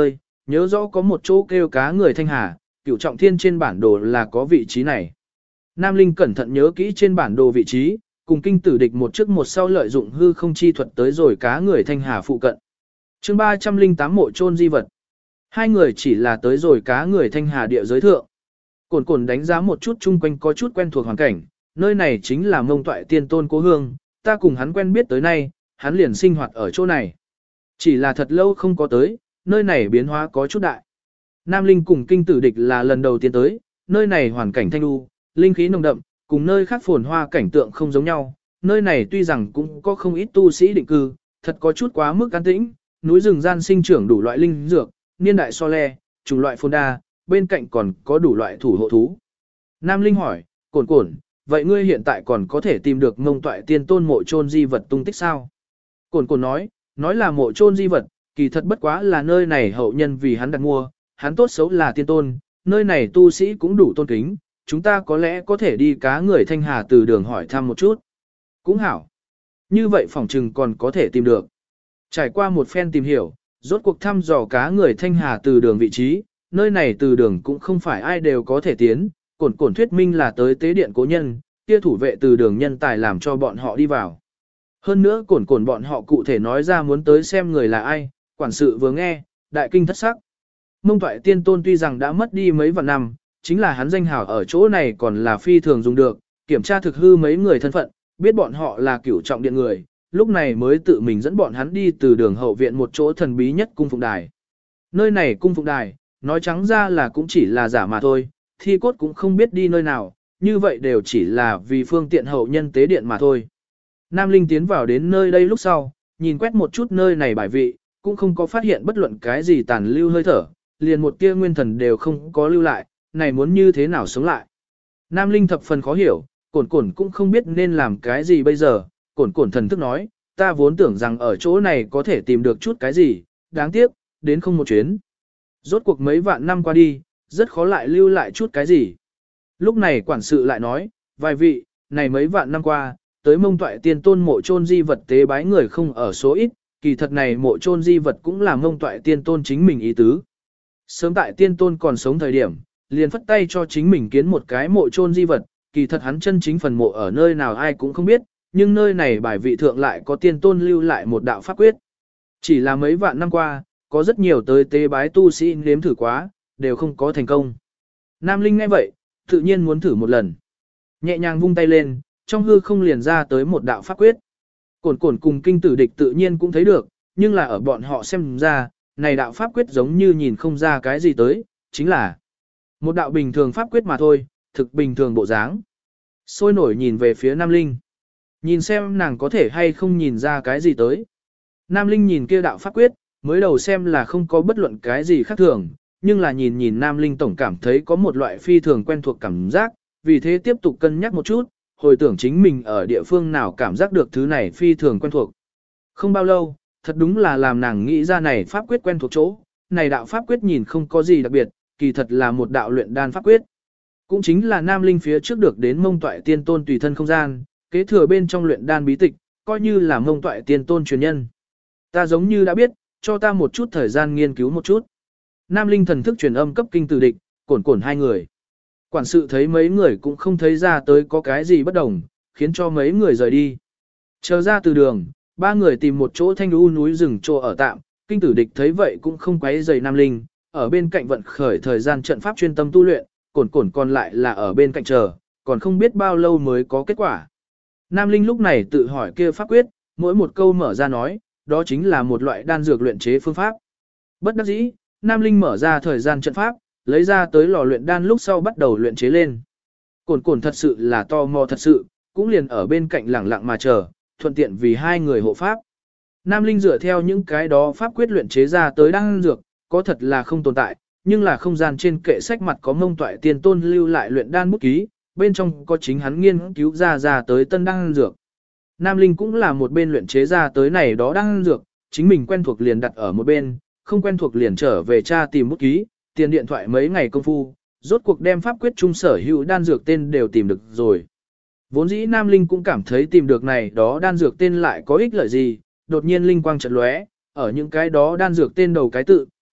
Nhớ rõ có một chỗ kêu cá người Thanh Hà, Cửu Trọng Thiên trên bản đồ là có vị trí này. Nam Linh cẩn thận nhớ kỹ trên bản đồ vị trí, cùng kinh tử địch một trước một sau lợi dụng hư không chi thuật tới rồi cá người Thanh Hà phụ cận. chương 308 mộ chôn di vật. Hai người chỉ là tới rồi cá người Thanh Hà địa giới thượng. Cổn cổn đánh giá một chút chung quanh có chút quen thuộc hoàn cảnh, nơi này chính là Mông Toại Tiên Tôn cố hương, ta cùng hắn quen biết tới nay, hắn liền sinh hoạt ở chỗ này. Chỉ là thật lâu không có tới, nơi này biến hóa có chút đại. Nam Linh cùng kinh tử địch là lần đầu tiên tới, nơi này hoàn cảnh thanh lưu, linh khí nồng đậm, cùng nơi khác phồn hoa cảnh tượng không giống nhau. Nơi này tuy rằng cũng có không ít tu sĩ định cư, thật có chút quá mức an tĩnh, núi rừng gian sinh trưởng đủ loại linh dược, niên đại so le, chủng loại phồn đa, bên cạnh còn có đủ loại thủ hộ thú. Nam Linh hỏi, cổn cổn, vậy ngươi hiện tại còn có thể tìm được Mông Toại Tiên Tôn mộ chôn di vật tung tích sao? Cổn cổn nói là mộ chôn di vật, kỳ thật bất quá là nơi này hậu nhân vì hắn đặt mua, hắn tốt xấu là tiên tôn, nơi này tu sĩ cũng đủ tôn kính, chúng ta có lẽ có thể đi cá người Thanh Hà từ đường hỏi thăm một chút. Cũng hảo. Như vậy phỏng chừng còn có thể tìm được. Trải qua một phen tìm hiểu, rốt cuộc thăm dò cá người Thanh Hà từ đường vị trí, nơi này từ đường cũng không phải ai đều có thể tiến, cổn cổn thuyết minh là tới tế điện cố nhân, kia thủ vệ từ đường nhân tài làm cho bọn họ đi vào. Hơn nữa cổn cổn bọn họ cụ thể nói ra muốn tới xem người là ai, quản sự vừa nghe, đại kinh thất sắc. Mông Toại Tiên Tôn tuy rằng đã mất đi mấy vạn năm, chính là hắn danh hào ở chỗ này còn là phi thường dùng được, kiểm tra thực hư mấy người thân phận, biết bọn họ là Cửu Trọng Điện người, lúc này mới tự mình dẫn bọn hắn đi từ đường hậu viện một chỗ thần bí nhất cung phụng đài. Nơi này cung phụng đài, nói trắng ra là cũng chỉ là giả mà thôi, thi cốt cũng không biết đi nơi nào, như vậy đều chỉ là vì phương tiện hậu nhân tế điện mà thôi. Nam Linh tiến vào đến nơi đây lúc sau, nhìn quét một chút nơi này bài vị, cũng không có phát hiện bất luận cái gì tàn lưu hơi thở, liền một tia nguyên thần đều không có lưu lại, này muốn như thế nào sống lại. Nam Linh thập phần khó hiểu, cổn cổn cũng không biết nên làm cái gì bây giờ, cổn cổn thần thức nói, ta vốn tưởng rằng ở chỗ này có thể tìm được chút cái gì, đáng tiếc, đến không một chuyến. Rốt cuộc mấy vạn năm qua đi, rất khó lại lưu lại chút cái gì. Lúc này quản sự lại nói, vài vị, này mấy vạn năm qua, tới Mông Toại Tiên Tôn mộ chôn di vật tế bái người không ở số ít, kỳ thật này mộ chôn di vật cũng là Mông Toại Tiên Tôn chính mình ý tứ. Sớm tại Tiên Tôn còn sống thời điểm, liền phất tay cho chính mình kiến một cái mộ chôn di vật, kỳ thật hắn chân chính phần mộ ở nơi nào ai cũng không biết, nhưng nơi này bài vị thượng lại có Tiên Tôn lưu lại một đạo pháp quyết. Chỉ là mấy vạn năm qua, có rất nhiều tới tế bái tu sĩ nếm thử quá, đều không có thành công. Nam Linh nghe vậy, tự nhiên muốn thử một lần. Nhẹ nhàng vung tay lên, trong hư không liền ra tới một đạo pháp quyết. Cổn cổn cùng kinh tử địch tự nhiên cũng thấy được, nhưng là ở bọn họ xem ra, này đạo pháp quyết giống như nhìn không ra cái gì tới, chính là một đạo bình thường pháp quyết mà thôi, thực bình thường bộ dáng. Sôi nổi nhìn về phía Nam Linh. Nhìn xem nàng có thể hay không nhìn ra cái gì tới. Nam Linh nhìn kia đạo pháp quyết, mới đầu xem là không có bất luận cái gì khác thường, nhưng là nhìn Nam Linh tổng cảm thấy có một loại phi thường quen thuộc cảm giác, vì thế tiếp tục cân nhắc một chút, hồi tưởng chính mình ở địa phương nào cảm giác được thứ này phi thường quen thuộc. Không bao lâu, thật đúng là làm nàng nghĩ ra này pháp quyết quen thuộc chỗ, này đạo pháp quyết nhìn không có gì đặc biệt, kỳ thật là một đạo luyện đan pháp quyết. Cũng chính là Nam Linh phía trước được đến Mông Toại Tiên Tôn tùy thân không gian, kế thừa bên trong luyện đan bí tịch, coi như là Mông Toại Tiên Tôn truyền nhân. Ta giống như đã biết, cho ta một chút thời gian nghiên cứu một chút. Nam Linh thần thức truyền âm cấp kinh từ địch, cổn cổn hai người. Quản sự thấy mấy người cũng không thấy ra tới có cái gì bất đồng, khiến cho mấy người rời đi. Chờ ra từ đường, ba người tìm một chỗ thanh u núi rừng chỗ ở tạm, kinh tử địch thấy vậy cũng không quấy rầy Nam Linh, ở bên cạnh vận khởi thời gian trận pháp chuyên tâm tu luyện, cổn cổn còn lại là ở bên cạnh chờ, còn không biết bao lâu mới có kết quả. Nam Linh lúc này tự hỏi kia pháp quyết, mỗi một câu mở ra nói, đó chính là một loại đan dược luyện chế phương pháp. Bất đắc dĩ, Nam Linh mở ra thời gian trận pháp, lấy ra tới lò luyện đan lúc sau bắt đầu luyện chế lên. Cổn cổn thật sự là tò mò thật sự, cũng liền ở bên cạnh lẳng lặng mà chờ, thuận tiện vì hai người hộ pháp. Nam Linh dựa theo những cái đó pháp quyết luyện chế ra tới đan dược, có thật là không tồn tại, nhưng là không gian trên kệ sách mặt có Mông Toại Tiên Tôn lưu lại luyện đan bút ký, bên trong có chính hắn nghiên cứu ra tới tân đan dược. Nam Linh cũng là một bên luyện chế ra tới này đó đan dược, chính mình quen thuộc liền đặt ở một bên, không quen thuộc liền trở về tra tìm bút ký, tiền điện thoại mấy ngày công phu, rốt cuộc đem pháp quyết trung sở hữu đan dược tên đều tìm được rồi. Vốn dĩ Nam Linh cũng cảm thấy tìm được này đó đan dược tên lại có ích lợi gì, đột nhiên linh quang chợt lóe, ở những cái đó đan dược tên đầu cái tự,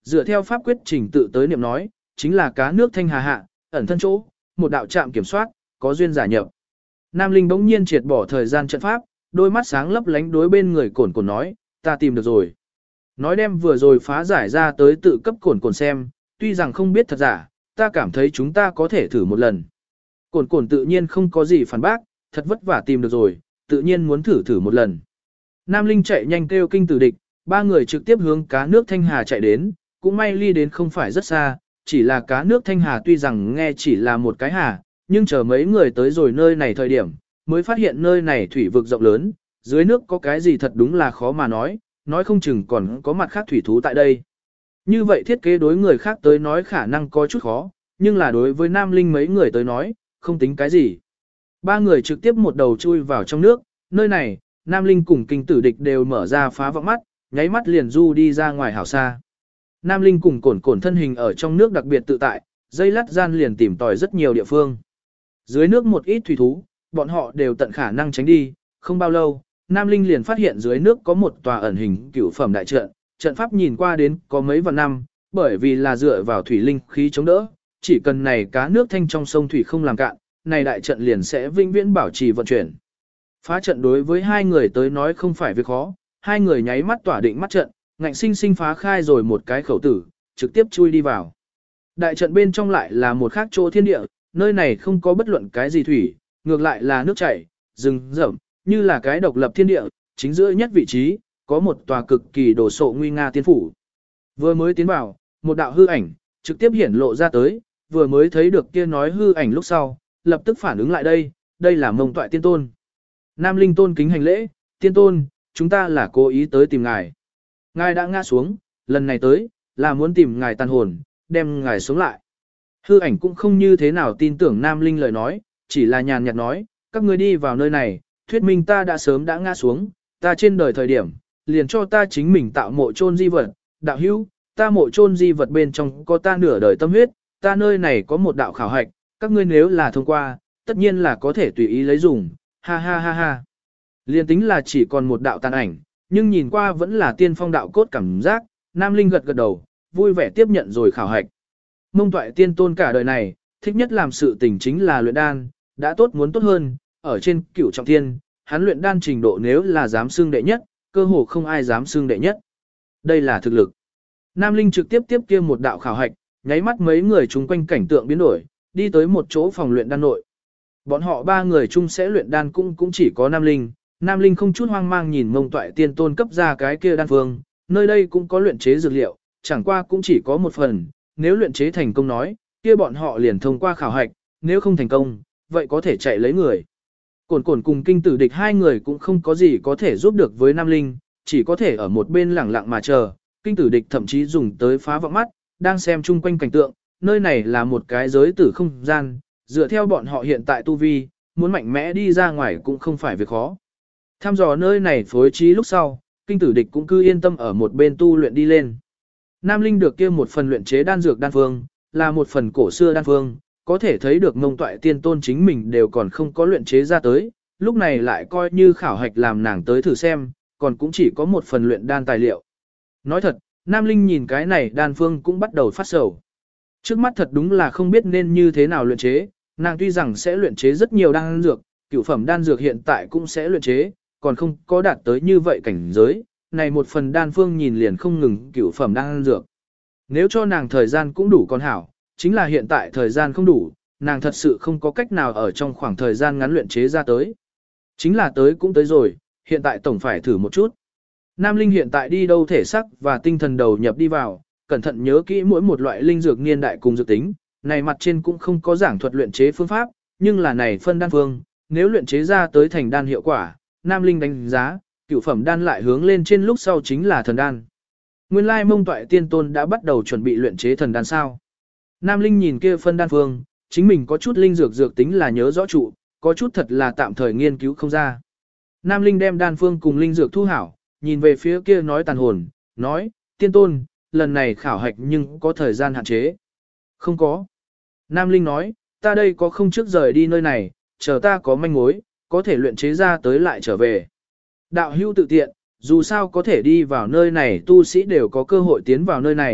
dựa theo pháp quyết trình tự tới niệm nói, chính là cá nước thanh hà hạ, ẩn thân chỗ, một đạo trạm kiểm soát, có duyên giả nhập. Nam Linh bỗng nhiên triệt bỏ thời gian trận pháp, đôi mắt sáng lấp lánh đối bên người cổn cổn nói, ta tìm được rồi. Nói đem vừa rồi phá giải ra tới tự cấp cổn cổn xem, tuy rằng không biết thật giả, ta cảm thấy chúng ta có thể thử một lần. Cổn cổn tự nhiên không có gì phản bác, thật vất vả tìm được rồi, tự nhiên muốn thử một lần. Nam Linh chạy nhanh kêu kinh tử địch, ba người trực tiếp hướng cá nước thanh hà chạy đến, cũng may ly đến không phải rất xa, chỉ là cá nước thanh hà tuy rằng nghe chỉ là một cái hà, nhưng chờ mấy người tới rồi nơi này thời điểm, mới phát hiện nơi này thủy vực rộng lớn, dưới nước có cái gì thật đúng là khó mà nói không chừng còn có mặt khác thủy thú tại đây. Như vậy thiết kế đối người khác tới nói khả năng có chút khó, nhưng là đối với Nam Linh mấy người tới nói, không tính cái gì. Ba người trực tiếp một đầu chui vào trong nước, nơi này, Nam Linh cùng kinh tử địch đều mở ra phá vọng mắt, nháy mắt liền du đi ra ngoài hảo xa. Nam Linh cùng cổn cổn thân hình ở trong nước đặc biệt tự tại, dây lát gian liền tìm tòi rất nhiều địa phương. Dưới nước một ít thủy thú, bọn họ đều tận khả năng tránh đi, không bao lâu, Nam Linh liền phát hiện dưới nước có một tòa ẩn hình cửu phẩm đại trận, trận pháp nhìn qua đến có mấy vạn năm, bởi vì là dựa vào thủy linh khí chống đỡ, chỉ cần này cá nước thanh trong sông thủy không làm cạn, này đại trận liền sẽ vĩnh viễn bảo trì vận chuyển. Phá trận đối với hai người tới nói không phải việc khó, hai người nháy mắt tỏa định mắt trận, ngạnh sinh sinh phá khai rồi một cái khẩu tử, trực tiếp chui đi vào. Đại trận bên trong lại là một khác chỗ thiên địa, nơi này không có bất luận cái gì thủy, ngược lại là nước chảy, rừng rậm, như là cái độc lập thiên địa, chính giữa nhất vị trí, có một tòa cực kỳ đồ sộ nguy nga tiên phủ. Vừa mới tiến vào, một đạo hư ảnh, trực tiếp hiển lộ ra tới, vừa mới thấy được kia nói hư ảnh lúc sau, lập tức phản ứng lại đây là Mông Toại Tiên Tôn. Nam Linh tôn kính hành lễ, Tiên Tôn, chúng ta là cố ý tới tìm ngài. Ngài đã ngã xuống, lần này tới, là muốn tìm ngài tàn hồn, đem ngài xuống lại. Hư ảnh cũng không như thế nào tin tưởng Nam Linh lời nói, chỉ là nhàn nhạt nói, các ngươi đi vào nơi này, thuyết minh ta đã sớm đã ngã xuống, ta trên đời thời điểm, liền cho ta chính mình tạo mộ chôn di vật, đạo hữu, ta mộ chôn di vật bên trong có ta nửa đời tâm huyết, ta nơi này có một đạo khảo hạch, các ngươi nếu là thông qua, tất nhiên là có thể tùy ý lấy dùng, ha ha ha ha. Liên tính là chỉ còn một đạo tàn ảnh, nhưng nhìn qua vẫn là tiên phong đạo cốt cảm giác, Nam Linh gật gật đầu, vui vẻ tiếp nhận rồi khảo hạch. Mông Toại Tiên Tôn cả đời này, thích nhất làm sự tình chính là luyện đan, đã tốt muốn tốt hơn, ở trên cửu trọng thiên, hắn luyện đan trình độ nếu là dám xưng đệ nhất, cơ hồ không ai dám xưng đệ nhất. Đây là thực lực. Nam Linh trực tiếp tiếp kia một đạo khảo hạch, nháy mắt mấy người chung quanh cảnh tượng biến đổi, đi tới một chỗ phòng luyện đan nội. Bọn họ ba người chung sẽ luyện đan cũng chỉ có Nam Linh. Nam Linh không chút hoang mang nhìn Mông Toại Tiên Tôn cấp ra cái kia đan phương, nơi đây cũng có luyện chế dược liệu, chẳng qua cũng chỉ có một phần, nếu luyện chế thành công nói, kia bọn họ liền thông qua khảo hạch, nếu không thành công, vậy có thể chạy lấy người. Cổn Cổn cùng kinh tử địch hai người cũng không có gì có thể giúp được với Nam Linh, chỉ có thể ở một bên lẳng lặng mà chờ, kinh tử địch thậm chí dùng tới phá vọng mắt, đang xem chung quanh cảnh tượng, nơi này là một cái giới tử không gian, dựa theo bọn họ hiện tại tu vi, muốn mạnh mẽ đi ra ngoài cũng không phải việc khó. Tham dò nơi này phối trí lúc sau, kinh tử địch cũng cứ yên tâm ở một bên tu luyện đi lên. Nam Linh được kia một phần luyện chế đan dược đan phương, là một phần cổ xưa đan phương, có thể thấy được Mông Toại Tiên Tôn chính mình đều còn không có luyện chế ra tới, lúc này lại coi như khảo hạch làm nàng tới thử xem, còn cũng chỉ có một phần luyện đan tài liệu. Nói thật, Nam Linh nhìn cái này đan phương cũng bắt đầu phát sầu. Trước mắt thật đúng là không biết nên như thế nào luyện chế, nàng tuy rằng sẽ luyện chế rất nhiều đan dược, cửu phẩm đan dược hiện tại cũng sẽ luyện chế, còn không có đạt tới như vậy cảnh giới, này một phần đan phương nhìn liền không ngừng cửu phẩm đan dược. Nếu cho nàng thời gian cũng đủ còn hảo, chính là hiện tại thời gian không đủ, nàng thật sự không có cách nào ở trong khoảng thời gian ngắn luyện chế ra tới. Chính là tới cũng tới rồi, hiện tại tổng phải thử một chút. Nam Linh hiện tại đi đâu thể sắc và tinh thần đầu nhập đi vào, cẩn thận nhớ kỹ mỗi một loại linh dược niên đại cùng dược tính, này mặt trên cũng không có giảng thuật luyện chế phương pháp, nhưng là này phân đan phương, nếu luyện chế ra tới thành đan hiệu quả, Nam Linh đánh giá, cửu phẩm đan lại hướng lên trên lúc sau chính là thần đan. Nguyên lai Mông Toại Tiên Tôn đã bắt đầu chuẩn bị luyện chế thần đan sao. Nam Linh nhìn kia phân đan phương, chính mình có chút linh dược dược tính là nhớ rõ trụ, có chút thật là tạm thời nghiên cứu không ra. Nam Linh đem đan phương cùng linh dược thu hảo, nhìn về phía kia nói tàn hồn, nói, Tiên Tôn, lần này khảo hạch nhưng có thời gian hạn chế. Không có. Nam Linh nói, ta đây có không trước rời đi nơi này, chờ ta có manh mối, có thể luyện chế ra tới lại trở về. Đạo hưu tự tiện, dù sao có thể đi vào nơi này tu sĩ đều có cơ hội tiến vào nơi này,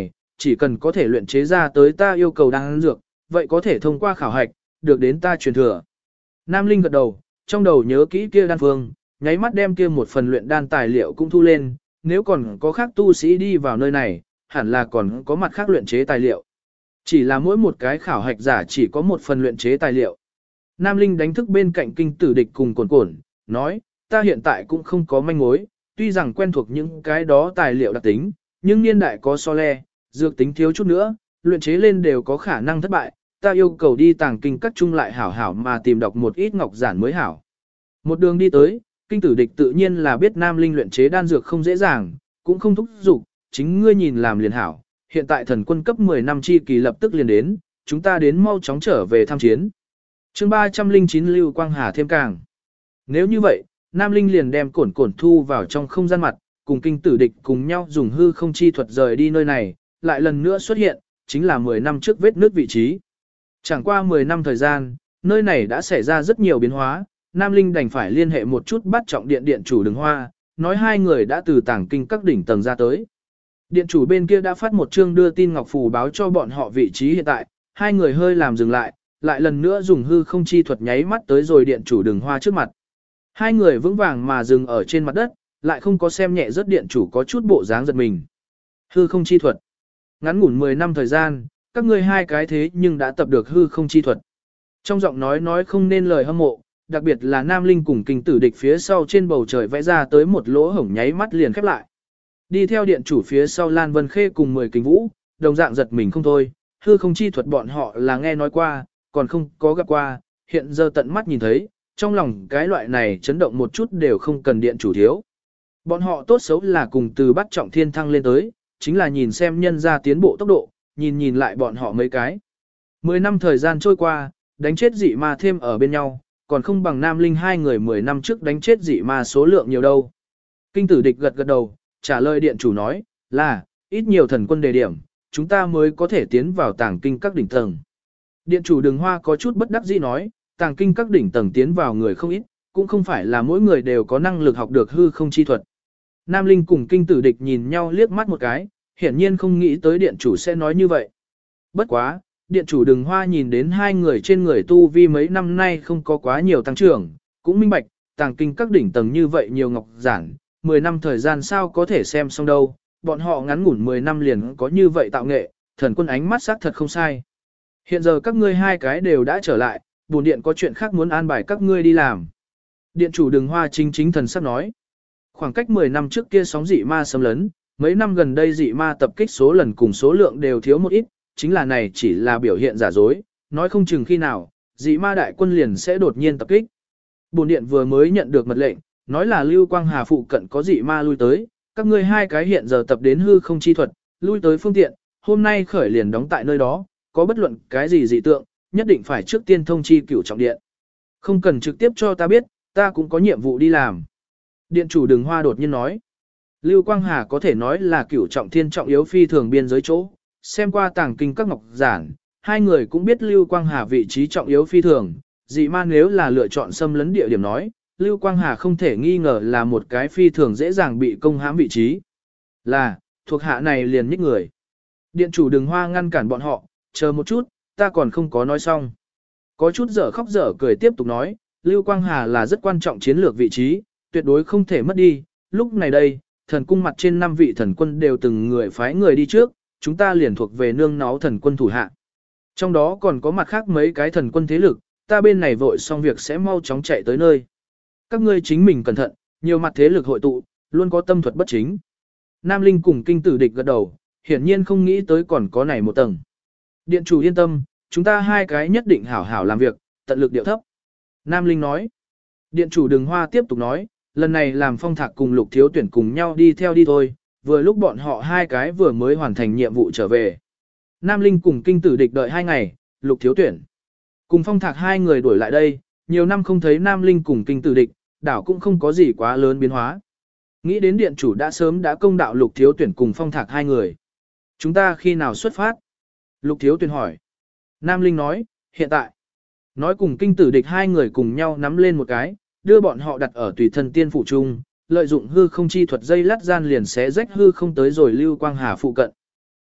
chỉ cần có thể luyện chế ra tới ta yêu cầu đan dược, vậy có thể thông qua khảo hạch, được đến ta truyền thừa. Nam Linh gật đầu, trong đầu nhớ kỹ kia đan phương, nháy mắt đem kia một phần luyện đan tài liệu cũng thu lên, nếu còn có khác tu sĩ đi vào nơi này, hẳn là còn có mặt khác luyện chế tài liệu. Chỉ là mỗi một cái khảo hạch giả chỉ có một phần luyện chế tài liệu. Nam Linh đánh thức bên cạnh kinh tử địch cùng cồn cồn, nói, ta hiện tại cũng không có manh mối, tuy rằng quen thuộc những cái đó tài liệu đặc tính, nhưng niên đại có so le, dược tính thiếu chút nữa, luyện chế lên đều có khả năng thất bại, ta yêu cầu đi tàng kinh các chung lại hảo hảo mà tìm đọc một ít ngọc giản mới hảo. Một đường đi tới, kinh tử địch tự nhiên là biết Nam Linh luyện chế đan dược không dễ dàng, cũng không thúc giục, chính ngươi nhìn làm liền hảo, hiện tại thần quân cấp 10 năm chi kỳ lập tức liền đến, chúng ta đến mau chóng trở về tham chiến. Chương 309 Lưu Quang Hà thêm càng. Nếu như vậy, Nam Linh liền đem cổn thu vào trong không gian mặt, cùng kinh tử địch cùng nhau dùng hư không chi thuật rời đi nơi này, lại lần nữa xuất hiện, chính là 10 năm trước vết nước vị trí. Chẳng qua 10 năm thời gian, nơi này đã xảy ra rất nhiều biến hóa, Nam Linh đành phải liên hệ một chút bắt trọng điện chủ Đường Hoa, nói hai người đã từ tàng kinh các đỉnh tầng ra tới. Điện chủ bên kia đã phát một chương đưa tin ngọc phù báo cho bọn họ vị trí hiện tại, hai người hơi làm dừng lại, lại lần nữa dùng hư không chi thuật nháy mắt tới rồi điện chủ Đường Hoa trước mặt. Hai người vững vàng mà dừng ở trên mặt đất, lại không có xem nhẹ rất điện chủ có chút bộ dáng giật mình. Hư không chi thuật. Ngắn ngủn 10 năm thời gian, các ngươi hai cái thế nhưng đã tập được hư không chi thuật. Trong giọng nói không nên lời hâm mộ, đặc biệt là Nam Linh cùng kinh tử địch phía sau trên bầu trời vẽ ra tới một lỗ hổng nháy mắt liền khép lại. Đi theo điện chủ phía sau Lan Vân Khê cùng 10 kính vũ, đồng dạng giật mình không thôi, hư không chi thuật bọn họ là nghe nói qua, còn không có gặp qua, hiện giờ tận mắt nhìn thấy, trong lòng cái loại này chấn động một chút đều không cần điện chủ thiếu. Bọn họ tốt xấu là cùng từ bắt trọng thiên thăng lên tới, chính là nhìn xem nhân ra tiến bộ tốc độ, nhìn lại bọn họ mấy cái. 10 năm thời gian trôi qua, đánh chết dị ma thêm ở bên nhau, còn không bằng Nam Linh hai người 10 năm trước đánh chết dị ma số lượng nhiều đâu. Kinh tử địch gật đầu, trả lời điện chủ nói, là, ít nhiều thần quân đề điểm, chúng ta mới có thể tiến vào tàng kinh các đỉnh tầng. Điện chủ Đường Hoa có chút bất đắc dĩ nói, tàng kinh các đỉnh tầng tiến vào người không ít, cũng không phải là mỗi người đều có năng lực học được hư không chi thuật. Nam Linh cùng kinh tử địch nhìn nhau liếc mắt một cái, hiển nhiên không nghĩ tới điện chủ sẽ nói như vậy. Bất quá, điện chủ Đường Hoa nhìn đến hai người trên người tu vi mấy năm nay không có quá nhiều tăng trưởng, cũng minh bạch, tàng kinh các đỉnh tầng như vậy nhiều ngọc giản, 10 năm thời gian sao có thể xem xong đâu, bọn họ ngắn ngủn 10 năm liền có như vậy tạo nghệ, thần quân ánh mắt sắc thật không sai. Hiện giờ các ngươi hai cái đều đã trở lại, bổn điện có chuyện khác muốn an bài các ngươi đi làm. Điện chủ Đường Hoa chính thần sắc nói. Khoảng cách 10 năm trước kia sóng dị ma xâm lấn, mấy năm gần đây dị ma tập kích số lần cùng số lượng đều thiếu một ít, chính là này chỉ là biểu hiện giả dối, nói không chừng khi nào, dị ma đại quân liền sẽ đột nhiên tập kích. Bổn điện vừa mới nhận được mật lệnh, nói là Lưu Quang Hà phụ cận có dị ma lui tới, các ngươi hai cái hiện giờ tập đến hư không chi thuật, lui tới phương tiện, hôm nay khởi liền đóng tại nơi đó, có bất luận cái gì dị tượng, nhất định phải trước tiên thông chi cửu trọng điện. Không cần trực tiếp cho ta biết, ta cũng có nhiệm vụ đi làm. Điện chủ Đường Hoa đột nhiên nói. Lưu Quang Hà có thể nói là cửu trọng thiên trọng yếu phi thường biên giới chỗ, xem qua tàng kinh các ngọc giản, hai người cũng biết Lưu Quang Hà vị trí trọng yếu phi thường, dị ma nếu là lựa chọn xâm lấn địa điểm nói, Lưu Quang Hà không thể nghi ngờ là một cái phi thường dễ dàng bị công hãm vị trí. Là, thuộc hạ này liền nhích người. Điện chủ Đường Hoa ngăn cản bọn họ, chờ một chút, ta còn không có nói xong. Có chút dở khóc dở cười tiếp tục nói, Lưu Quang Hà là rất quan trọng chiến lược vị trí, tuyệt đối không thể mất đi, lúc này đây, thần cung mặt trên 5 vị thần quân đều từng người phái người đi trước, chúng ta liền thuộc về nương náu thần quân thủ hạ. Trong đó còn có mặt khác mấy cái thần quân thế lực, ta bên này vội xong việc sẽ mau chóng chạy tới nơi. Các ngươi chính mình cẩn thận, nhiều mặt thế lực hội tụ, luôn có tâm thuật bất chính. Nam Linh cùng kinh tử địch gật đầu, hiển nhiên không nghĩ tới còn có này một tầng. Điện chủ yên tâm, chúng ta hai cái nhất định hảo hảo làm việc, tận lực điệu thấp. Nam Linh nói. Điện chủ Đường Hoa tiếp tục nói, lần này làm Phong Thạc cùng Lục Thiếu Tuyển cùng nhau đi theo đi thôi, vừa lúc bọn họ hai cái vừa mới hoàn thành nhiệm vụ trở về. Nam Linh cùng kinh tử địch đợi 2 ngày, Lục Thiếu Tuyển cùng Phong Thạc hai người đuổi lại đây, nhiều năm không thấy Nam Linh cùng kinh tử địch, đảo cũng không có gì quá lớn biến hóa. Nghĩ đến điện chủ đã sớm đã công đạo Lục Thiếu Tuyển cùng Phong Thạc hai người. Chúng ta khi nào xuất phát? Lục Thiếu Tuyển hỏi. Nam Linh nói, hiện tại. Nói cùng kinh tử địch hai người cùng nhau nắm lên một cái, đưa bọn họ đặt ở tùy thân tiên phủ chung, lợi dụng hư không chi thuật dây lát gian liền xé rách hư không tới rồi Lưu Quang Hà phụ cận.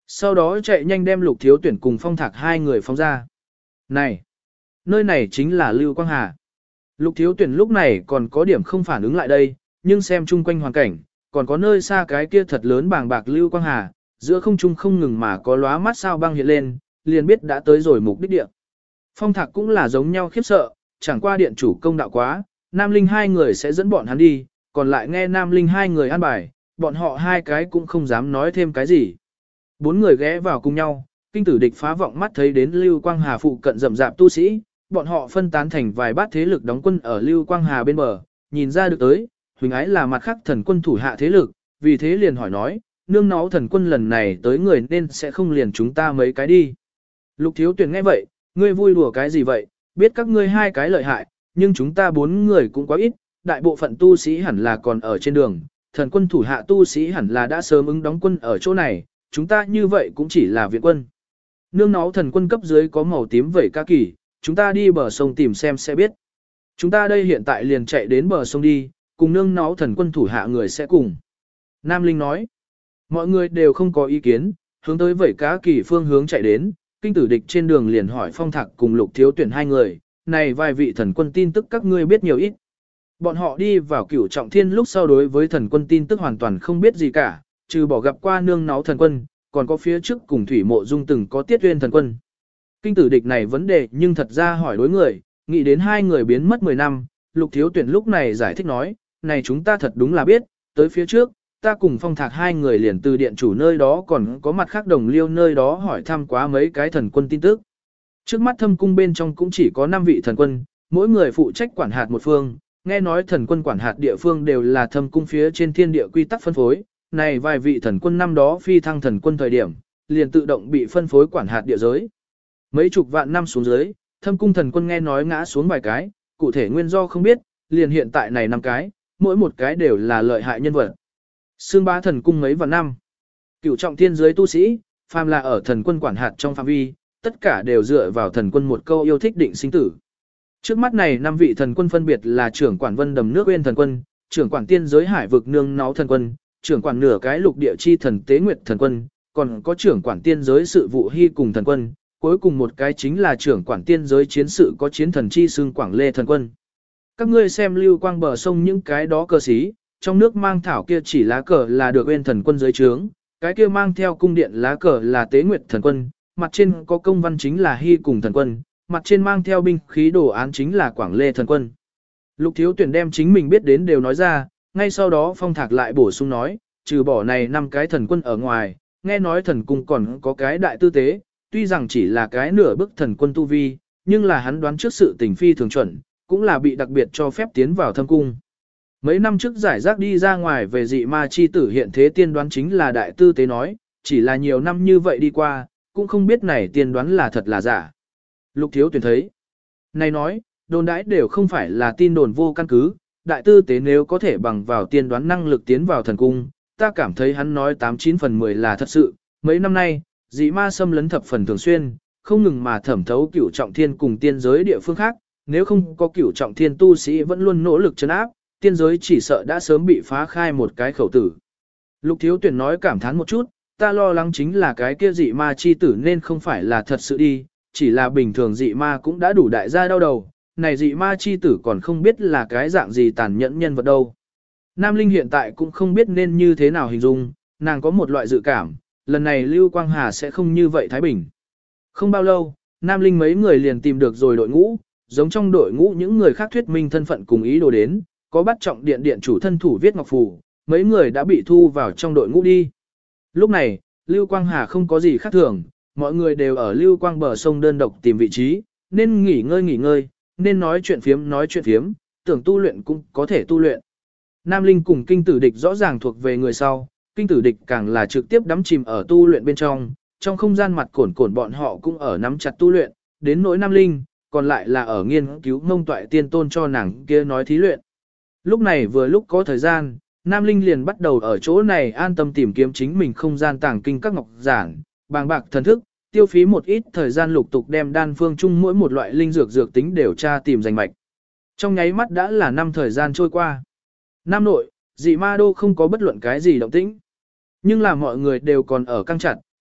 Sau đó chạy nhanh đem Lục Thiếu Tuyển cùng Phong Thạc hai người phóng ra. Này! Nơi này chính là Lưu Quang Hà. Lục Thiếu Tuyển lúc này còn có điểm không phản ứng lại đây, nhưng xem chung quanh hoàn cảnh, còn có nơi xa cái kia thật lớn bàng bạc Lưu Quang Hà, giữa không trung không ngừng mà có lóa mắt sao băng hiện lên, liền biết đã tới rồi mục đích địa. Phong Thạc cũng là giống nhau khiếp sợ, chẳng qua điện chủ công đạo quá, Nam Linh hai người sẽ dẫn bọn hắn đi, còn lại nghe Nam Linh hai người an bài, bọn họ hai cái cũng không dám nói thêm cái gì. Bốn người ghé vào cùng nhau, kinh tử địch phá vọng mắt thấy đến Lưu Quang Hà phụ cận rậm rạp tu sĩ, bọn họ phân tán thành vài bát thế lực đóng quân ở Lưu Quang Hà bên bờ, nhìn ra được tới, Huỳnh Ái là mặt khác thần quân thủ hạ thế lực, vì thế liền hỏi nói, nương náu thần quân lần này tới người nên sẽ không liền chúng ta mấy cái đi. Lục Thiếu Tuyển nghe vậy, ngươi vui đùa cái gì vậy, biết các ngươi hai cái lợi hại, nhưng chúng ta bốn người cũng quá ít, đại bộ phận tu sĩ hẳn là còn ở trên đường, thần quân thủ hạ tu sĩ hẳn là đã sớm ứng đóng quân ở chỗ này, chúng ta như vậy cũng chỉ là viện quân. Nương náu thần quân cấp dưới có màu tím vẩy ca kỳ, chúng ta đi bờ sông tìm xem sẽ biết. Chúng ta đây hiện tại liền chạy đến bờ sông đi, cùng nương náu thần quân thủ hạ người sẽ cùng. Nam Linh nói, mọi người đều không có ý kiến, hướng tới vẩy cá kỳ phương hướng chạy đến, kinh tử địch trên đường liền hỏi Phong Thạc cùng Lục Thiếu Tuyển hai người, này vài vị thần quân tin tức các ngươi biết nhiều ít. Bọn họ đi vào Cửu Trọng Thiên lúc sau đối với thần quân tin tức hoàn toàn không biết gì cả, trừ bỏ gặp qua nương náu thần quân, còn có phía trước cùng Thủy Mộ Dung từng có Tiết Uyên thần quân. Kinh tử địch này vấn đề nhưng thật ra hỏi đối người, nghĩ đến hai người biến mất 10 năm, Lục Thiếu Tuyển lúc này giải thích nói, này chúng ta thật đúng là biết, tới phía trước, ta cùng Phong Thạc hai người liền từ điện chủ nơi đó còn có mặt khác đồng liêu nơi đó hỏi thăm quá mấy cái thần quân tin tức. Trước mắt thâm cung bên trong cũng chỉ có 5 vị thần quân, mỗi người phụ trách quản hạt một phương, nghe nói thần quân quản hạt địa phương đều là thâm cung phía trên thiên địa quy tắc phân phối, này vài vị thần quân năm đó phi thăng thần quân thời điểm, liền tự động bị phân phối quản hạt địa giới. Mấy chục vạn năm xuống dưới, thâm cung thần quân nghe nói ngã xuống vài cái, cụ thể nguyên do không biết, liền hiện tại này 5 cái, mỗi một cái đều là lợi hại nhân vật. Sương bá thần cung mấy vạn năm. Cửu trọng thiên giới tu sĩ, phàm là ở thần quân quản hạt trong phạm vi, tất cả đều dựa vào thần quân một câu yêu thích định sinh tử. Trước mắt này 5 vị thần quân phân biệt là trưởng quản vân đầm nước uyên thần quân, trưởng quản tiên giới hải vực nương náu thần quân, trưởng quản nửa cái lục địa chi thần tế nguyệt thần quân, còn có trưởng quản tiên giới sự vụ hy cùng thần quân, cuối cùng một cái chính là trưởng quản tiên giới chiến sự có chiến thần chi xương quảng lê thần quân. Các ngươi xem lưu quang bờ sông những cái đó cờ xí, trong nước mang thảo kia chỉ lá cờ là được uyên thần quân dưới trướng, cái kia mang theo cung điện lá cờ là tế nguyệt thần quân, mặt trên có công văn chính là hy cùng thần quân, mặt trên mang theo binh khí đồ án chính là quảng lê thần quân. Lục Thiếu Tuyển đem chính mình biết đến đều nói ra, ngay sau đó Phong Thạc lại bổ sung nói, trừ bỏ này 5 cái thần quân ở ngoài, nghe nói thần cung còn có cái đại tư tế, tuy rằng chỉ là cái nửa bức thần quân tu vi, nhưng là hắn đoán trước sự tình phi thường chuẩn, cũng là bị đặc biệt cho phép tiến vào thâm cung. Mấy năm trước giải rác đi ra ngoài về dị ma chi tử hiện thế tiên đoán chính là đại tư tế nói, chỉ là nhiều năm như vậy đi qua, cũng không biết này tiên đoán là thật là giả. Lục Thiếu Tuyển thấy, này nói, đồn đãi đều không phải là tin đồn vô căn cứ, đại tư tế nếu có thể bằng vào tiên đoán năng lực tiến vào thần cung, ta cảm thấy hắn nói 89 phần 10 là thật sự. Mấy năm nay, dị ma xâm lấn thập phần thường xuyên, không ngừng mà thẩm thấu Cửu Trọng Thiên cùng tiên giới địa phương khác, nếu không có Cửu Trọng Thiên tu sĩ vẫn luôn nỗ lực trấn áp, tiên giới chỉ sợ đã sớm bị phá khai một cái khẩu tử. Lục Thiếu Tuyển nói cảm thán một chút, ta lo lắng chính là cái kia dị ma chi tử nên không phải là thật sự đi, chỉ là bình thường dị ma cũng đã đủ đại gia đau đầu, này dị ma chi tử còn không biết là cái dạng gì tàn nhẫn nhân vật đâu. Nam Linh hiện tại cũng không biết nên như thế nào hình dung, nàng có một loại dự cảm, lần này Lưu Quang Hà sẽ không như vậy Thái Bình. Không bao lâu, Nam Linh mấy người liền tìm được rồi đội ngũ, giống trong đội ngũ những người khác thuyết minh thân phận cùng ý đồ đến, có bắt trọng điện điện chủ thân thủ viết ngọc phù, mấy người đã bị thu vào trong đội ngũ đi. Lúc này, Lưu Quang Hà không có gì khác thường, mọi người đều ở Lưu Quang bờ sông đơn độc tìm vị trí, nên nghỉ ngơi, nên nói chuyện phiếm, tưởng tu luyện cũng có thể tu luyện. Nam Linh cùng kinh tử địch rõ ràng thuộc về người sau, kinh tử địch càng là trực tiếp đắm chìm ở tu luyện bên trong không gian mặt cổn bọn họ cũng ở nắm chặt tu luyện, đến nỗi Nam Linh, còn lại là ở nghiên cứu Mông Toại Tiên Tôn cho nàng kia nói thí luyện. Lúc này vừa lúc có thời gian, Nam Linh liền bắt đầu ở chỗ này an tâm tìm kiếm chính mình không gian tàng kinh các ngọc giản, bàng bạc thần thức, tiêu phí một ít thời gian lục tục đem đan phương chung mỗi một loại linh dược tính đều tra tìm danh mạch. Trong nháy mắt đã là 5 thời gian trôi qua. Nam nội, dị ma đô không có bất luận cái gì động tĩnh. Nhưng là mọi người đều còn ở căng chặt,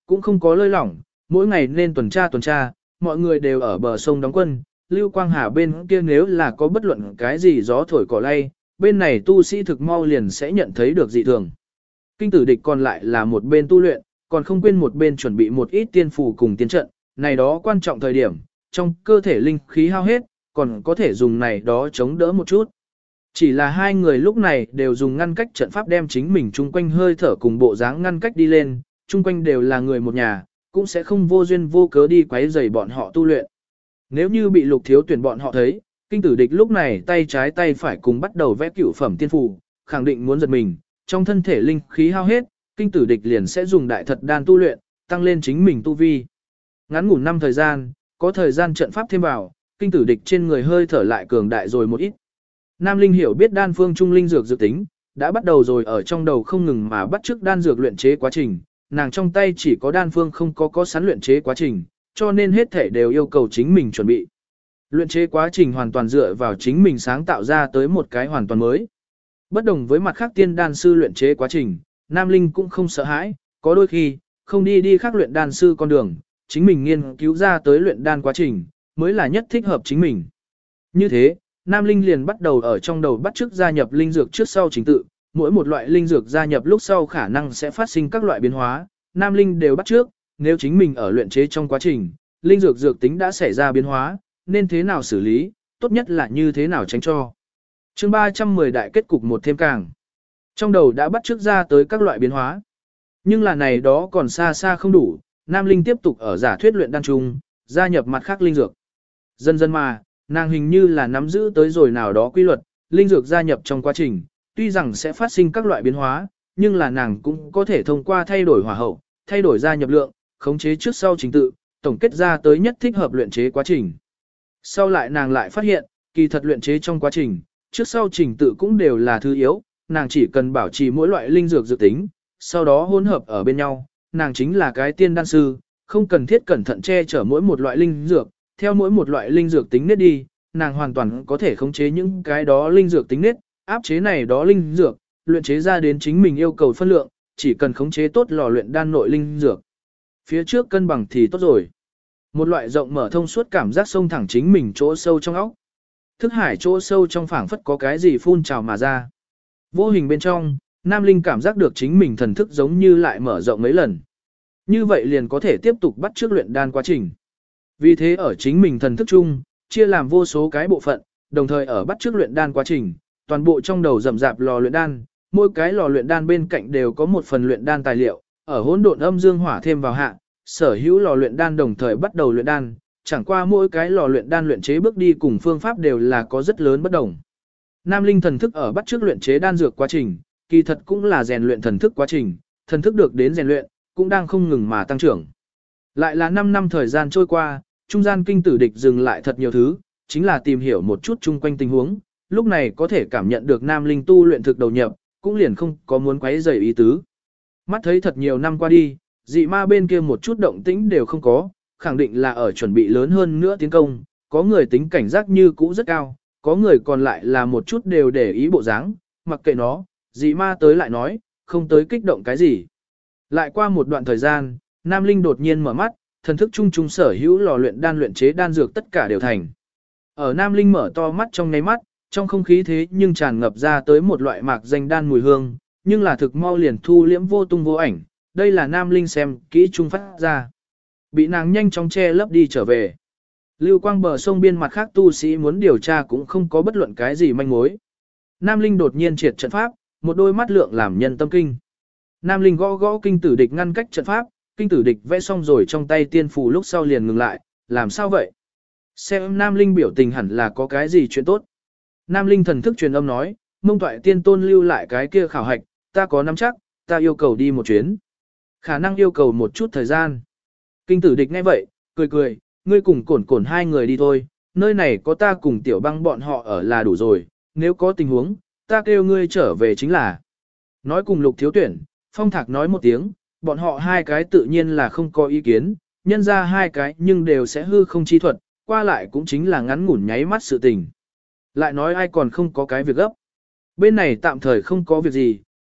cũng không có lơi lỏng, mỗi ngày nên tuần tra, mọi người đều ở bờ sông đóng quân, Lưu Quang Hà bên kia nếu là có bất luận cái gì gió thổi cỏ lay, bên này tu sĩ thực mau liền sẽ nhận thấy được dị thường. Kinh tử địch còn lại là một bên tu luyện, còn không quên một bên chuẩn bị một ít tiên phù cùng tiên trận, này đó quan trọng thời điểm, trong cơ thể linh khí hao hết, còn có thể dùng này đó chống đỡ một chút. Chỉ là hai người lúc này đều dùng ngăn cách trận pháp đem chính mình chung quanh hơi thở cùng bộ dáng ngăn cách đi lên, chung quanh đều là người một nhà, cũng sẽ không vô duyên vô cớ đi quấy rầy bọn họ tu luyện. Nếu như bị Lục Thiếu Tuyển bọn họ thấy, kinh tử địch lúc này tay trái tay phải cùng bắt đầu vẽ cửu phẩm tiên phù, khẳng định muốn giật mình, trong thân thể linh khí hao hết, kinh tử địch liền sẽ dùng đại thật đan tu luyện, tăng lên chính mình tu vi. Ngắn ngủn năm thời gian, có thời gian trận pháp thêm vào, kinh tử địch trên người hơi thở lại cường đại rồi một ít. Nam Linh hiểu biết đan phương trung linh dược dự tính, đã bắt đầu rồi ở trong đầu không ngừng mà bắt chước đan dược luyện chế quá trình, nàng trong tay chỉ có đan phương không có sẵn luyện chế quá trình, cho nên hết thể đều yêu cầu chính mình chuẩn bị. Luyện chế quá trình hoàn toàn dựa vào chính mình sáng tạo ra tới một cái hoàn toàn mới. Bất đồng với mặt khác tiên đan sư luyện chế quá trình, Nam Linh cũng không sợ hãi, có đôi khi, không đi khác luyện đan sư con đường, chính mình nghiên cứu ra tới luyện đan quá trình, mới là nhất thích hợp chính mình. Như thế, Nam Linh liền bắt đầu ở trong đầu bắt chước gia nhập linh dược trước sau trình tự, mỗi một loại linh dược gia nhập lúc sau khả năng sẽ phát sinh các loại biến hóa, Nam Linh đều bắt chước, nếu chính mình ở luyện chế trong quá trình, linh dược dược tính đã xảy ra biến hóa, nên thế nào xử lý, tốt nhất là như thế nào tránh cho. Chương 310 đại kết cục một thêm càng. Trong đầu đã bắt chước ra tới các loại biến hóa. Nhưng là này đó còn xa xa không đủ, Nam Linh tiếp tục ở giả thuyết luyện đan chung, gia nhập mặt khác linh dược. Dần dần mà, nàng hình như là nắm giữ tới rồi nào đó quy luật, linh dược gia nhập trong quá trình, tuy rằng sẽ phát sinh các loại biến hóa, nhưng là nàng cũng có thể thông qua thay đổi hỏa hậu, thay đổi gia nhập lượng, khống chế trước sau trình tự, tổng kết ra tới nhất thích hợp luyện chế quá trình. Sau lại nàng lại phát hiện, kỳ thật luyện chế trong quá trình, trước sau trình tự cũng đều là thứ yếu, nàng chỉ cần bảo trì mỗi loại linh dược dự tính, sau đó hỗn hợp ở bên nhau, nàng chính là cái tiên đan sư, không cần thiết cẩn thận che chở mỗi một loại linh dược, theo mỗi một loại linh dược tính nết đi, nàng hoàn toàn có thể khống chế những cái đó linh dược tính nết, áp chế này đó linh dược, luyện chế ra đến chính mình yêu cầu phân lượng, chỉ cần khống chế tốt lò luyện đan nội linh dược. Phía trước cân bằng thì tốt rồi. Một loại rộng mở thông suốt cảm giác xông thẳng chính mình chỗ sâu trong óc. Thức hải chỗ sâu trong phảng phất có cái gì phun trào mà ra. Vô hình bên trong, Nam Linh cảm giác được chính mình thần thức giống như lại mở rộng mấy lần. Như vậy liền có thể tiếp tục bắt chước luyện đan quá trình. Vì thế ở chính mình thần thức chung, chia làm vô số cái bộ phận, đồng thời ở bắt chước luyện đan quá trình, toàn bộ trong đầu rậm rạp lò luyện đan, mỗi cái lò luyện đan bên cạnh đều có một phần luyện đan tài liệu, ở hỗn độn âm dương hỏa thêm vào hạ, sở hữu lò luyện đan đồng thời bắt đầu luyện đan, chẳng qua mỗi cái lò luyện đan luyện chế bước đi cùng phương pháp đều là có rất lớn bất đồng. Nam Linh thần thức ở bắt chước luyện chế đan dược quá trình, kỳ thật cũng là rèn luyện thần thức quá trình, thần thức được đến rèn luyện, cũng đang không ngừng mà tăng trưởng. Lại là 5 năm thời gian trôi qua, trung gian kinh tử địch dừng lại thật nhiều thứ, chính là tìm hiểu một chút chung quanh tình huống, lúc này có thể cảm nhận được Nam Linh tu luyện thực đầu nhập, cũng liền không có muốn quấy rầy ý tứ. Mắt thấy thật nhiều năm qua đi, dị ma bên kia một chút động tĩnh đều không có, khẳng định là ở chuẩn bị lớn hơn nữa tiến công, có người tính cảnh giác như cũ rất cao, có người còn lại là một chút đều để ý bộ dáng, mặc kệ nó, dị ma tới lại nói, không tới kích động cái gì. Lại qua một đoạn thời gian, Nam Linh đột nhiên mở mắt, thần thức chung chung sở hữu lò luyện đan luyện chế đan dược tất cả đều thành. Ở Nam Linh mở to mắt trong nháy mắt, trong không khí thế nhưng tràn ngập ra tới một loại mạc danh đan mùi hương, nhưng là thực mau liền thu liễm vô tung vô ảnh, đây là Nam Linh xem kỹ trung phát ra. Bị nàng nhanh chóng che lấp đi trở về. Lưu quang bờ sông biên mặt khác tu sĩ muốn điều tra cũng không có bất luận cái gì manh mối. Nam Linh đột nhiên triệt trận pháp, một đôi mắt lượng làm nhân tâm kinh. Nam Linh gõ gõ kinh tử địch ngăn cách trận pháp, kinh tử địch vẽ xong rồi trong tay tiên phù lúc sau liền ngừng lại, làm sao vậy? Xem Nam Linh biểu tình hẳn là có cái gì chuyện tốt. Nam Linh thần thức truyền âm nói, mông toại tiên tôn lưu lại cái kia khảo hạch, ta có nắm chắc, ta yêu cầu đi một chuyến. Khả năng yêu cầu một chút thời gian. Kinh tử địch nghe vậy, cười cười, ngươi cùng cổn cổn hai người đi thôi, nơi này có ta cùng tiểu băng bọn họ ở là đủ rồi, nếu có tình huống, ta kêu ngươi trở về chính là. Nói cùng Lục Thiếu Tuyển, Phong Thạc nói một tiếng, bọn họ hai cái tự nhiên là không có ý kiến, nhân ra hai cái nhưng đều sẽ hư không chi thuật, qua lại cũng chính là ngắn ngủn nháy mắt sự tình. Lại nói ai còn không có cái việc gấp. Bên này tạm thời không có việc gì,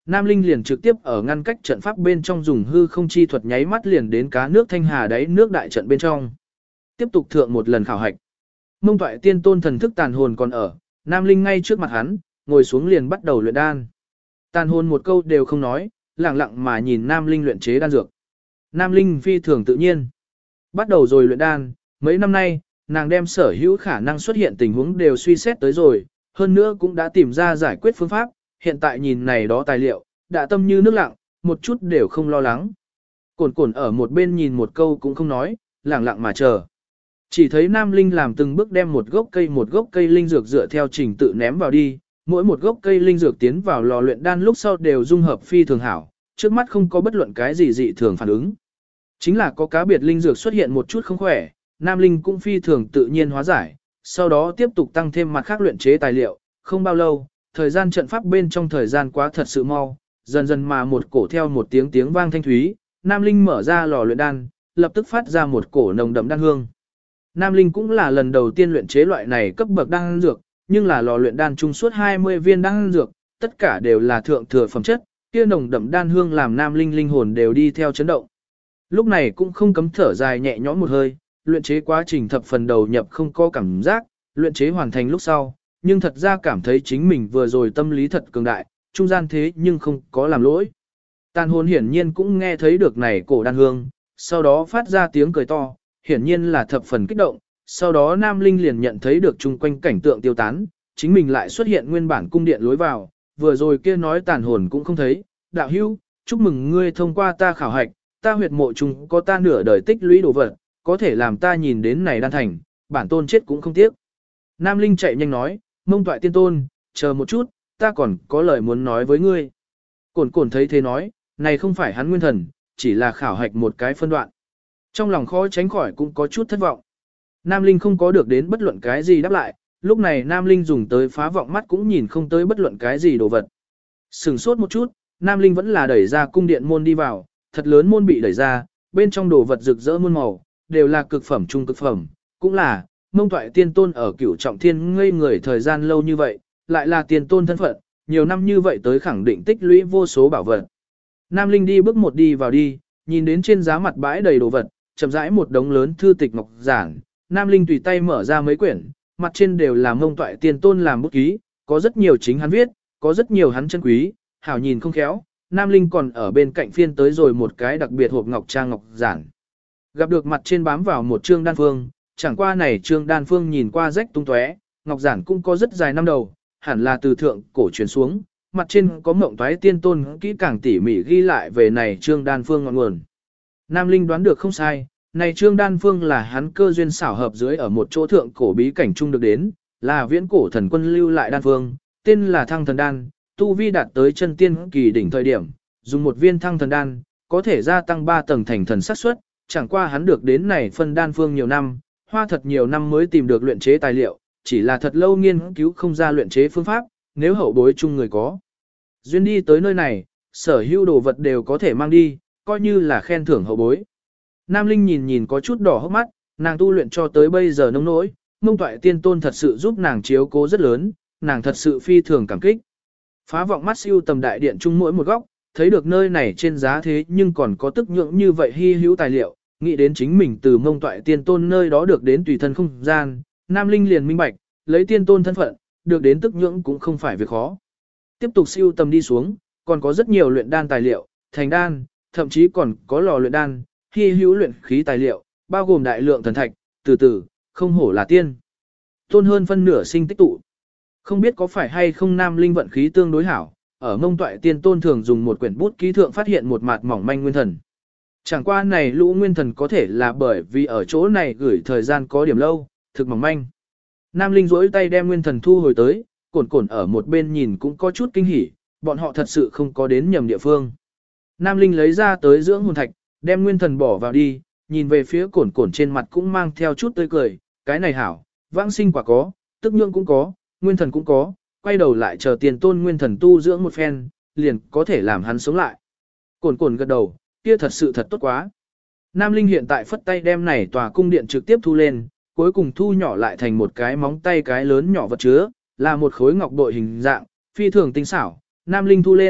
Nam Linh liền trực tiếp ở ngăn cách trận pháp bên trong dùng hư không chi thuật nháy mắt liền đến cá nước thanh hà đáy nước đại trận bên trong. Tiếp tục thượng một lần khảo hạch. Mông Toại Tiên Tôn thần thức tàn hồn còn ở, Nam Linh ngay trước mặt hắn, ngồi xuống liền bắt đầu luyện đan. Tàn hồn một câu đều không nói, lặng lặng mà nhìn Nam Linh luyện chế đan dược. Nam Linh phi thường tự nhiên. Bắt đầu rồi luyện đan, mấy năm nay, nàng đem sở hữu khả năng xuất hiện tình huống đều suy xét tới rồi, hơn nữa cũng đã tìm ra giải quyết phương pháp, hiện tại nhìn này đó tài liệu, đã tâm như nước lặng, một chút đều không lo lắng. Cổn cổn ở một bên nhìn một câu cũng không nói, lặng lặng mà chờ. Chỉ thấy Nam Linh làm từng bước đem một gốc cây linh dược dựa theo trình tự ném vào đi, mỗi một gốc cây linh dược tiến vào lò luyện đan lúc sau đều dung hợp phi thường hảo, trước mắt không có bất luận cái gì dị thường phản ứng. Chính là có cá biệt linh dược xuất hiện một chút không khỏe, Nam Linh cũng phi thường tự nhiên hóa giải, sau đó tiếp tục tăng thêm mặt khác luyện chế tài liệu, không bao lâu, thời gian trận pháp bên trong thời gian quá thật sự mau, dần dần mà một cổ theo một tiếng tiếng vang thanh thúy, Nam Linh mở ra lò luyện đan, lập tức phát ra một cổ nồng đậm đan hương. Nam Linh cũng là lần đầu tiên luyện chế loại này cấp bậc đan dược, nhưng là lò luyện đan chung suốt 20 viên đan dược, tất cả đều là thượng thừa phẩm chất, kia nồng đậm đan hương làm Nam Linh linh hồn đều đi theo chấn động. Lúc này cũng không cấm thở dài nhẹ nhõm một hơi, luyện chế quá trình thập phần đầu nhập không có cảm giác, luyện chế hoàn thành lúc sau, nhưng thật ra cảm thấy chính mình vừa rồi tâm lý thật cường đại, trung gian thế nhưng không có làm lỗi. Tàn hồn hiển nhiên cũng nghe thấy được này cổ đan hương, sau đó phát ra tiếng cười to, hiển nhiên là thập phần kích động, sau đó Nam Linh liền nhận thấy được chung quanh cảnh tượng tiêu tán, chính mình lại xuất hiện nguyên bản cung điện lối vào, vừa rồi kia nói tàn hồn cũng không thấy, đạo hữu, chúc mừng ngươi thông qua ta khảo hạch, ta huyệt mộ chung có ta nửa đời tích lũy đồ vật, có thể làm ta nhìn đến này đan thành, bản tôn chết cũng không tiếc. Nam Linh chạy nhanh nói, Mông Toại Tiên Tôn, chờ một chút, ta còn có lời muốn nói với ngươi. Cổn cổn thấy thế nói, này không phải hắn nguyên thần, chỉ là khảo hạch một cái phân đoạn. Trong lòng khó tránh khỏi cũng có chút thất vọng. Nam Linh không có được đến bất luận cái gì đáp lại, lúc này Nam Linh dùng tới phá vọng mắt cũng nhìn không tới bất luận cái gì đồ vật. Sừng sốt một chút, Nam Linh vẫn là đẩy ra cung điện môn đi vào, thật lớn môn bị đẩy ra, bên trong đồ vật rực rỡ muôn màu, đều là cực phẩm trung cực phẩm, cũng là, Mông Toại Tiên Tôn ở Cửu Trọng Thiên ngây người thời gian lâu như vậy, lại là tiên tôn thân phận, nhiều năm như vậy tới khẳng định tích lũy vô số bảo vật. Nam Linh đi bước một đi vào đi, nhìn đến trên giá mặt bãi đầy đồ vật, chậm rãi một đống lớn thư tịch ngọc giản, Nam Linh tùy tay mở ra mấy quyển, mặt trên đều là Mông Toại Tiên Tôn làm bút ký, có rất nhiều chính hắn viết, có rất nhiều hắn chân quý, hảo nhìn không khéo. Nam Linh còn ở bên cạnh phiên tới rồi một cái đặc biệt hộp ngọc trang ngọc giản. Gặp được mặt trên bám vào một trương đan phương, chẳng qua này trương đan phương nhìn qua rách tung tóe, ngọc giản cũng có rất dài năm đầu, hẳn là từ thượng cổ truyền xuống, mặt trên có Mộng Toái Tiên Tôn kỹ càng tỉ mỉ ghi lại về này trương đan phương ngọn nguồn. Nam Linh đoán được không sai, này trương đan phương là hắn cơ duyên xảo hợp dưới ở một chỗ thượng cổ bí cảnh trung được đến, là viễn cổ thần quân lưu lại đan phương, tên là Thăng Thần Đan, tu vi đạt tới chân tiên kỳ đỉnh thời điểm, dùng một viên Thăng Thần Đan, có thể gia tăng 3 tầng thành thần xác suất, chẳng qua hắn được đến này phân đan phương nhiều năm, hoa thật nhiều năm mới tìm được luyện chế tài liệu, chỉ là thật lâu nghiên cứu không ra luyện chế phương pháp, nếu hậu bối chung người có duyên đi tới nơi này, sở hữu đồ vật đều có thể mang đi, coi như là khen thưởng hậu bối. Nam Linh nhìn nhìn có chút đỏ hốc mắt, nàng tu luyện cho tới bây giờ nông nỗi, Mông Toại Tiên Tôn thật sự giúp nàng chiếu cố rất lớn, nàng thật sự phi thường cảm kích. Phá vọng mắt siêu tầm đại điện chung mỗi một góc, thấy được nơi này trên giá thế nhưng còn có tức nhượng như vậy hy hữu tài liệu, nghĩ đến chính mình từ Mông Toại Tiên Tôn nơi đó được đến tùy thân không gian, Nam Linh liền minh bạch, lấy Tiên Tôn thân phận, được đến tức nhượng cũng không phải việc khó. Tiếp tục siêu tầm đi xuống, còn có rất nhiều luyện đan tài liệu, thành đan, thậm chí còn có lò luyện đan, hy hữu luyện khí tài liệu, bao gồm đại lượng thần thạch, từ từ, không hổ là tiên. Tôn hơn phân nửa sinh tích tụ. Không biết có phải hay không Nam Linh vận khí tương đối hảo, ở Mông Toại Tiên Tôn thường dùng một quyển bút ký thượng phát hiện một mạt mỏng manh nguyên thần. Chẳng qua này lũ nguyên thần có thể là bởi vì ở chỗ này gửi thời gian có điểm lâu, thực mỏng manh. Nam Linh rỗi tay đem nguyên thần thu hồi tới, cổn cổn ở một bên nhìn cũng có chút kinh hỉ, bọn họ thật sự không có đến nhầm địa phương. Nam Linh lấy ra tới dưỡng hồn thạch, đem nguyên thần bỏ vào đi, nhìn về phía cổn cổn trên mặt cũng mang theo chút tươi cười, cái này hảo, vãng sinh quả có, tức nhượng cũng có, nguyên thần cũng có, quay đầu lại chờ Tiền Tôn nguyên thần tu dưỡng một phen, liền có thể làm hắn sống lại. Cổn cổn gật đầu, kia thật sự thật tốt quá. Nam Linh hiện tại phất tay đem này tòa cung điện trực tiếp thu lên, cuối cùng thu nhỏ lại thành một cái móng tay cái lớn nhỏ vật chứa, là một khối ngọc bội hình dạng, phi thường tinh xảo. Nam Linh thu lên,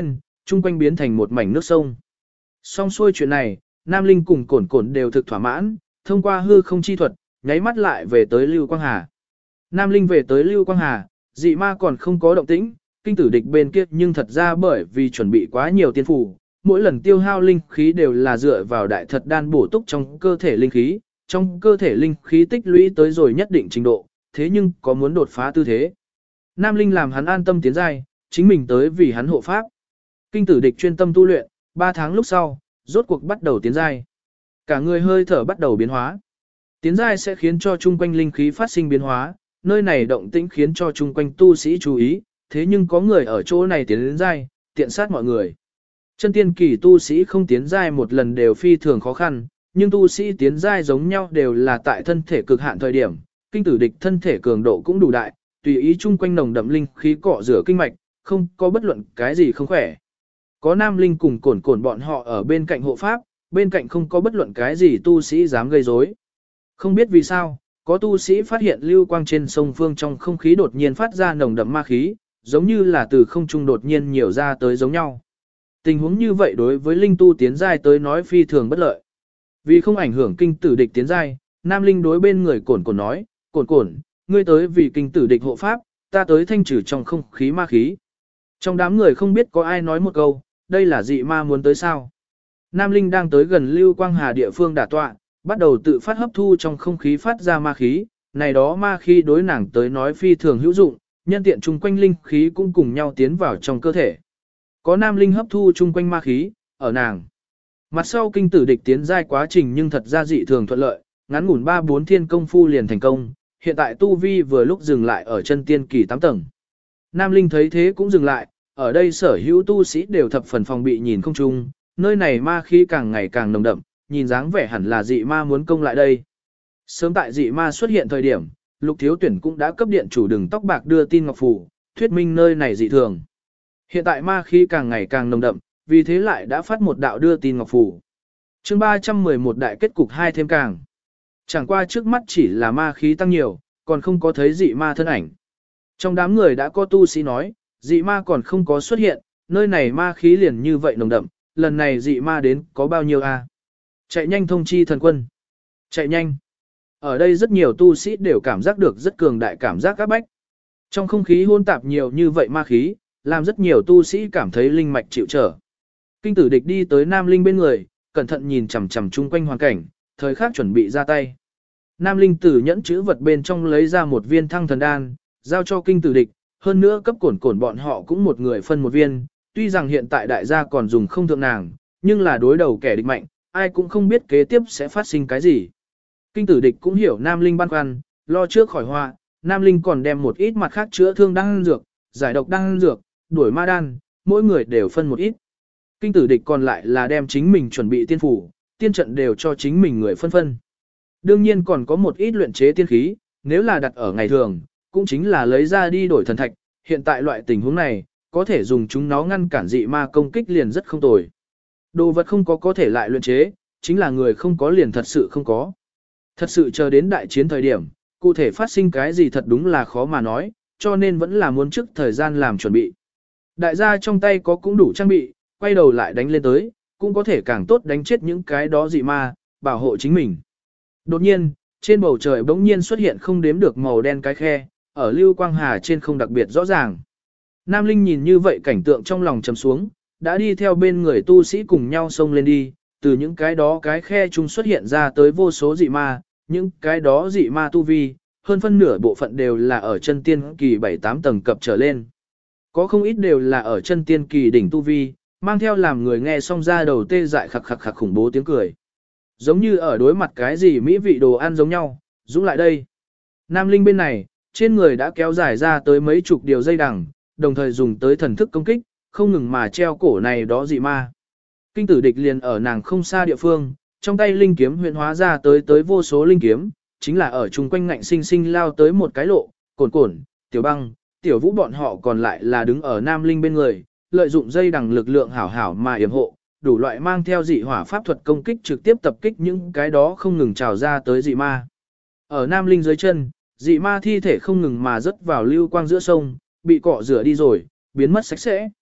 chung quanh biến thành một mảnh nước sông. Xong xuôi chuyện này, Nam Linh cùng Cổn Cổn đều thực thỏa mãn, thông qua hư không chi thuật, nháy mắt lại về tới Lưu Quang Hà. Nam Linh về tới Lưu Quang Hà, dị ma còn không có động tĩnh, kinh tử địch bên kia nhưng thật ra bởi vì chuẩn bị quá nhiều tiên phù, mỗi lần tiêu hao linh khí đều là dựa vào đại thật đan bổ túc trong cơ thể linh khí, trong cơ thể linh khí tích lũy tới rồi nhất định trình độ, thế nhưng có muốn đột phá tư thế. Nam Linh làm hắn an tâm tiến giai, chính mình tới vì hắn hộ pháp. Kinh tử địch chuyên tâm tu luyện, 3 tháng lúc sau, rốt cuộc bắt đầu tiến giai. Cả người hơi thở bắt đầu biến hóa. Tiến giai sẽ khiến cho chung quanh linh khí phát sinh biến hóa, nơi này động tĩnh khiến cho chung quanh tu sĩ chú ý, thế nhưng có người ở chỗ này tiến đến giai, tiện sát mọi người. Chân tiên kỳ tu sĩ không tiến giai một lần đều phi thường khó khăn, nhưng tu sĩ tiến giai giống nhau đều là tại thân thể cực hạn thời điểm, kinh tử địch thân thể cường độ cũng đủ đại, tùy ý chung quanh nồng đậm linh khí cọ rửa kinh mạch, không có bất luận cái gì không khỏe. Có Nam Linh cùng Cổn Cổn bọn họ ở bên cạnh hộ pháp, bên cạnh không có bất luận cái gì tu sĩ dám gây rối. Không biết vì sao, có tu sĩ phát hiện lưu quang trên sông Phương trong không khí đột nhiên phát ra nồng đậm ma khí, giống như là từ không trung đột nhiên nhiều ra tới giống nhau. Tình huống như vậy đối với linh tu tiến giai tới nói phi thường bất lợi. Vì không ảnh hưởng kinh tử địch tiến giai, Nam Linh đối bên người Cổn Cổn nói, Cổn Cổn, ngươi tới vì kinh tử địch hộ pháp, ta tới thanh trừ trong không khí ma khí. Trong đám người không biết có ai nói một câu, đây là dị ma muốn tới sao. Nam Linh đang tới gần Lưu Quang Hà địa phương đả tọa, bắt đầu tự phát hấp thu trong không khí phát ra ma khí, này đó ma khí đối nàng tới nói phi thường hữu dụng, nhân tiện chung quanh linh khí cũng cùng nhau tiến vào trong cơ thể. Có Nam Linh hấp thu chung quanh ma khí, ở nàng. Mặt sau kinh tử địch tiến giai quá trình nhưng thật ra dị thường thuận lợi, ngắn ngủn 3-4 thiên công phu liền thành công, hiện tại tu vi vừa lúc dừng lại ở chân tiên kỳ 8 tầng. Nam Linh thấy thế cũng dừng lại, ở đây sở hữu tu sĩ đều thập phần phòng bị nhìn không chung, nơi này ma khí càng ngày càng nồng đậm, nhìn dáng vẻ hẳn là dị ma muốn công lại đây. Sớm tại dị ma xuất hiện thời điểm, Lục Thiếu Tuyển cũng đã cấp điện chủ Đừng Tóc Bạc đưa tin ngọc phù, thuyết minh nơi này dị thường. Hiện tại ma khí càng ngày càng nồng đậm, vì thế lại đã phát một đạo đưa tin ngọc phù. Chương 311 đại kết cục 2 thêm càng. Chẳng qua trước mắt chỉ là ma khí tăng nhiều, còn không có thấy dị ma thân ảnh. Trong đám người đã có tu sĩ nói, dị ma còn không có xuất hiện, nơi này ma khí liền như vậy nồng đậm, lần này dị ma đến có bao nhiêu a? Chạy nhanh thông chi thần quân. Chạy nhanh. Ở đây rất nhiều tu sĩ đều cảm giác được rất cường đại cảm giác áp bách. Trong không khí hôn tạp nhiều như vậy ma khí, làm rất nhiều tu sĩ cảm thấy linh mạch chịu trở. Kinh tử địch đi tới Nam Linh bên người, cẩn thận nhìn chằm chằm chung quanh hoàn cảnh, thời khắc chuẩn bị ra tay. Nam Linh tử nhẫn chữ vật bên trong lấy ra một viên thăng thần đan, giao cho kinh tử địch, hơn nữa cấp Cổn Cổn bọn họ cũng một người phân một viên, tuy rằng hiện tại đại gia còn dùng không thượng nàng, nhưng là đối đầu kẻ địch mạnh, ai cũng không biết kế tiếp sẽ phát sinh cái gì. Kinh tử địch cũng hiểu Nam Linh băn khoăn, lo trước khỏi họa, Nam Linh còn đem một ít mặt khác chữa thương đan dược, giải độc đan dược, đuổi ma đan, mỗi người đều phân một ít. Kinh tử địch còn lại là đem chính mình chuẩn bị tiên phủ, tiên trận đều cho chính mình người phân. Đương nhiên còn có một ít luyện chế tiên khí, nếu là đặt ở ngày thường, cũng chính là lấy ra đi đổi thần thạch, hiện tại loại tình huống này, có thể dùng chúng nó ngăn cản dị ma công kích liền rất không tồi. Đồ vật không có thể lại luyện chế, chính là người không có liền thật sự không có. Thật sự chờ đến đại chiến thời điểm, cụ thể phát sinh cái gì thật đúng là khó mà nói, cho nên vẫn là muốn trước thời gian làm chuẩn bị. Đại gia trong tay có cũng đủ trang bị, quay đầu lại đánh lên tới, cũng có thể càng tốt đánh chết những cái đó dị ma, bảo hộ chính mình. Đột nhiên, trên bầu trời bỗng nhiên xuất hiện không đếm được màu đen cái khe, ở Lưu Quang Hà trên không đặc biệt rõ ràng. Nam Linh nhìn như vậy cảnh tượng trong lòng trầm xuống, đã đi theo bên người tu sĩ cùng nhau xông lên đi, từ những cái đó cái khe chúng xuất hiện ra tới vô số dị ma, những cái đó dị ma tu vi, hơn phân nửa bộ phận đều là ở chân tiên kỳ 7-8 tầng cập trở lên. Có không ít đều là ở chân tiên kỳ đỉnh tu vi, mang theo làm người nghe xong ra đầu tê dại khặc khặc khặc khủng bố tiếng cười. Giống như ở đối mặt cái gì mỹ vị đồ ăn giống nhau, dũng lại đây. Nam Linh bên này, trên người đã kéo dài ra tới mấy chục điều dây đằng, đồng thời dùng tới thần thức công kích, không ngừng mà treo cổ này đó dị ma. Kinh tử địch liền ở nàng không xa địa phương, trong tay linh kiếm huyện hóa ra tới vô số linh kiếm, chính là ở chung quanh ngạnh sinh sinh lao tới một cái lộ, Cổn Cổn, Tiểu Băng, Tiểu Vũ bọn họ còn lại là đứng ở Nam Linh bên người, lợi dụng dây đằng lực lượng hảo hảo mà yểm hộ, đủ loại mang theo dị hỏa pháp thuật công kích trực tiếp tập kích những cái đó không ngừng trào ra tới dị ma. Ở Nam Linh dưới chân, dị ma thi thể không ngừng mà rớt vào lưu quang giữa sông, bị cọ rửa đi rồi, biến mất sạch sẽ.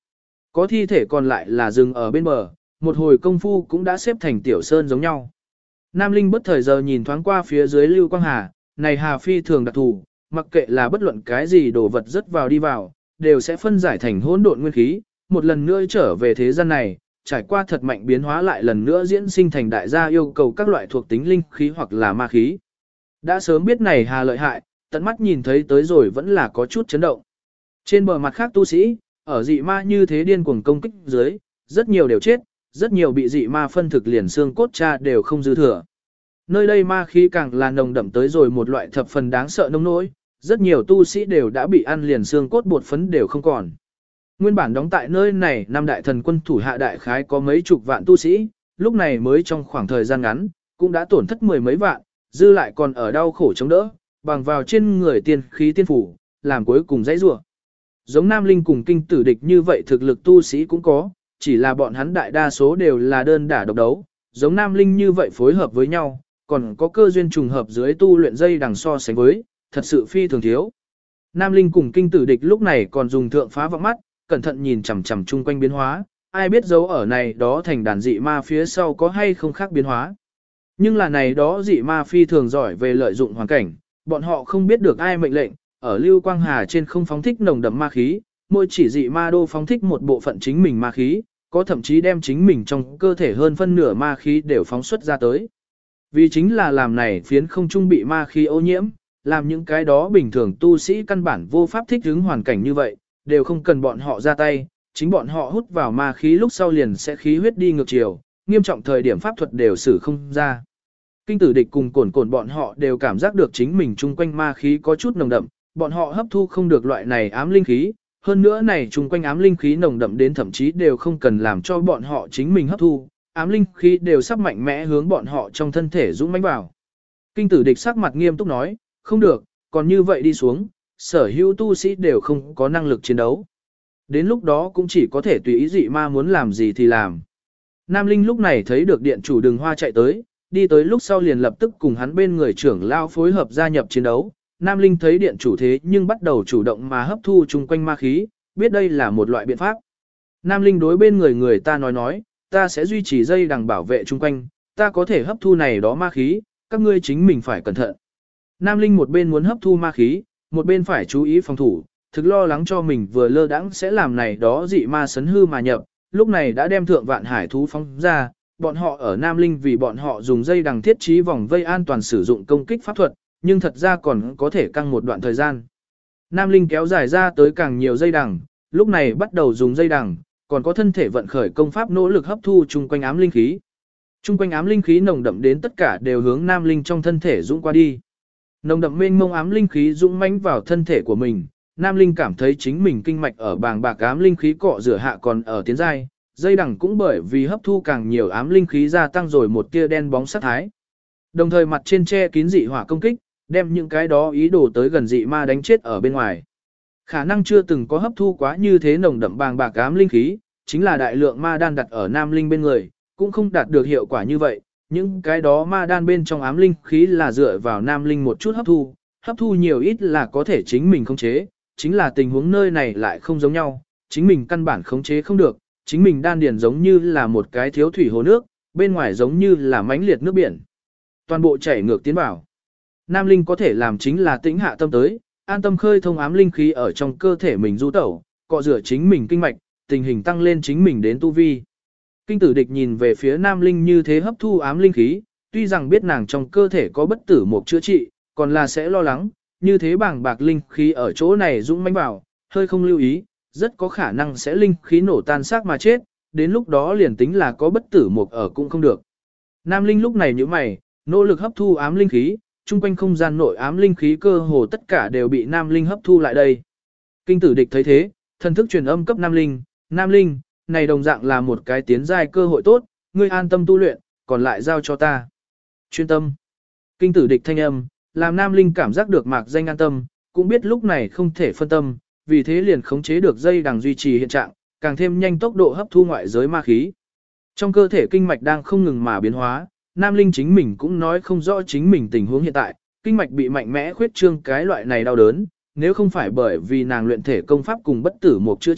Có thi thể còn lại là dừng ở bên bờ, một hồi công phu cũng đã xếp thành tiểu sơn giống nhau. Nam Linh bất thời giờ nhìn thoáng qua phía dưới Lưu Quang Hà, này Hà phi thường đặc thù, mặc kệ là bất luận cái gì đồ vật rớt vào đi vào, đều sẽ phân giải thành hỗn độn nguyên khí, một lần nữa trở về thế gian này, trải qua thật mạnh biến hóa lại lần nữa diễn sinh thành đại gia yêu cầu các loại thuộc tính linh khí hoặc là ma khí. Đã sớm biết này Hà lợi hại, tận mắt nhìn thấy tới rồi vẫn là có chút chấn động. Trên bờ mặt khác tu sĩ, ở dị ma như thế điên cuồng công kích dưới, rất nhiều đều chết, rất nhiều bị dị ma phân thực liền xương cốt cha đều không dư thừa. Nơi đây ma khí càng là nồng đậm tới rồi một loại thập phần đáng sợ nông nỗi, rất nhiều tu sĩ đều đã bị ăn liền xương cốt bột phấn đều không còn. Nguyên bản đóng tại nơi này năm đại thần quân thủ hạ đại khái có mấy chục vạn tu sĩ, lúc này mới trong khoảng thời gian ngắn, cũng đã tổn thất mười mấy vạn, dư lại còn ở đau khổ chống đỡ, bằng vào trên người tiên khí tiên phủ, làm cuối cùng dãy rủa. Giống Nam Linh cùng kinh tử địch như vậy thực lực tu sĩ cũng có, chỉ là bọn hắn đại đa số đều là đơn đả độc đấu, giống Nam Linh như vậy phối hợp với nhau, còn có cơ duyên trùng hợp dưới tu luyện dây đằng so sánh với, thật sự phi thường thiếu. Nam Linh cùng kinh tử địch lúc này còn dùng thượng phá vọng mắt, cẩn thận nhìn chằm chằm chung quanh biến hóa, ai biết dấu ở này đó thành đàn dị ma phía sau có hay không khác biến hóa. Nhưng là này đó dị ma phi thường giỏi về lợi dụng hoàn cảnh, bọn họ không biết được ai mệnh lệnh, ở Lưu Quang Hà trên không phóng thích nồng đậm ma khí, mỗi chỉ dị ma đô phóng thích một bộ phận chính mình ma khí, có thậm chí đem chính mình trong cơ thể hơn phân nửa ma khí đều phóng xuất ra tới. Vì chính là làm này phiến không trung bị ma khí ô nhiễm, làm những cái đó bình thường tu sĩ căn bản vô pháp thích ứng hoàn cảnh như vậy, đều không cần bọn họ ra tay, chính bọn họ hút vào ma khí lúc sau liền sẽ khí huyết đi ngược chiều, nghiêm trọng thời điểm pháp thuật đều xử không ra. Kinh tử địch cùng cổn cổn bọn họ đều cảm giác được chính mình chung quanh ma khí có chút nồng đậm, bọn họ hấp thu không được loại này ám linh khí, hơn nữa này chung quanh ám linh khí nồng đậm đến thậm chí đều không cần làm cho bọn họ chính mình hấp thu, ám linh khí đều sắp mạnh mẽ hướng bọn họ trong thân thể dũng mãnh vào. Kinh tử địch sắc mặt nghiêm túc nói, không được, còn như vậy đi xuống, sở hữu tu sĩ đều không có năng lực chiến đấu. Đến lúc đó cũng chỉ có thể tùy ý dị ma muốn làm gì thì làm. Nam Linh lúc này thấy được điện chủ Đường Hoa chạy tới, đi tới lúc sau liền lập tức cùng hắn bên người trưởng lao phối hợp gia nhập chiến đấu. Nam Linh thấy điện chủ thế nhưng bắt đầu chủ động mà hấp thu chung quanh ma khí, biết đây là một loại biện pháp. Nam Linh đối bên người ta nói, ta sẽ duy trì dây đằng bảo vệ chung quanh, ta có thể hấp thu này đó ma khí, các ngươi chính mình phải cẩn thận. Nam Linh một bên muốn hấp thu ma khí, một bên phải chú ý phòng thủ, thực lo lắng cho mình vừa lơ đãng sẽ làm này đó dị ma sấn hư mà nhập, lúc này đã đem thượng vạn hải thú phóng ra, bọn họ ở Nam Linh vì bọn họ dùng dây đằng thiết trí vòng vây an toàn sử dụng công kích pháp thuật, nhưng thật ra còn có thể căng một đoạn thời gian. Nam Linh kéo dài ra tới càng nhiều dây đằng, lúc này bắt đầu dùng dây đằng, còn có thân thể vận khởi công pháp nỗ lực hấp thu chung quanh ám linh khí. Chung quanh ám linh khí nồng đậm đến tất cả đều hướng Nam Linh trong thân thể dũng qua đi. Nồng đậm mênh mông ám linh khí dũng mãnh vào thân thể của mình, Nam Linh cảm thấy chính mình kinh mạch ở bàng bạc ám linh khí cọ rửa hạ còn ở tiến giai, dây đằng cũng bởi vì hấp thu càng nhiều ám linh khí gia tăng rồi một tia đen bóng sát thái. Đồng thời mặt trên che kín dị hỏa công kích, đem những cái đó ý đồ tới gần dị ma đánh chết ở bên ngoài. Khả năng chưa từng có hấp thu quá như thế nồng đậm bàng bạc ám linh khí, chính là đại lượng ma đan đặt ở Nam Linh bên người, cũng không đạt được hiệu quả như vậy. Những cái đó ma đan bên trong ám linh khí là dựa vào Nam Linh một chút hấp thu nhiều ít là có thể chính mình khống chế, chính là tình huống nơi này lại không giống nhau, chính mình căn bản khống chế không được, chính mình đan điền giống như là một cái thiếu thủy hồ nước, bên ngoài giống như là mãnh liệt nước biển. Toàn bộ chảy ngược tiến vào. Nam Linh có thể làm chính là tĩnh hạ tâm tới, an tâm khơi thông ám linh khí ở trong cơ thể mình du tẩu, cọ rửa chính mình kinh mạch, tình hình tăng lên chính mình đến tu vi. Kinh tử địch nhìn về phía Nam Linh như thế hấp thu ám linh khí, tuy rằng biết nàng trong cơ thể có bất tử một chữa trị, còn là sẽ lo lắng, như thế bảng bạc linh khí ở chỗ này dũng mãnh vào, hơi không lưu ý, rất có khả năng sẽ linh khí nổ tan xác mà chết, đến lúc đó liền tính là có bất tử một ở cũng không được. Nam Linh lúc này nhíu mày, nỗ lực hấp thu ám linh khí, chung quanh không gian nội ám linh khí cơ hồ tất cả đều bị Nam Linh hấp thu lại đây. Kinh tử địch thấy thế, thần thức truyền âm cấp Nam Linh, Nam Linh, này đồng dạng là một cái tiến giai cơ hội tốt, ngươi an tâm tu luyện, còn lại giao cho ta. Chuyên tâm. Kinh tử địch thanh âm, làm Nam Linh cảm giác được mạc danh an tâm, cũng biết lúc này không thể phân tâm, vì thế liền khống chế được dây đằng duy trì hiện trạng, càng thêm nhanh tốc độ hấp thu ngoại giới ma khí. Trong cơ thể kinh mạch đang không ngừng mà biến hóa, Nam Linh chính mình cũng nói không rõ chính mình tình huống hiện tại, kinh mạch bị mạnh mẽ khuyết trương cái loại này đau đớn, nếu không phải bởi vì nàng luyện thể công pháp cùng bất tử một chữa trị,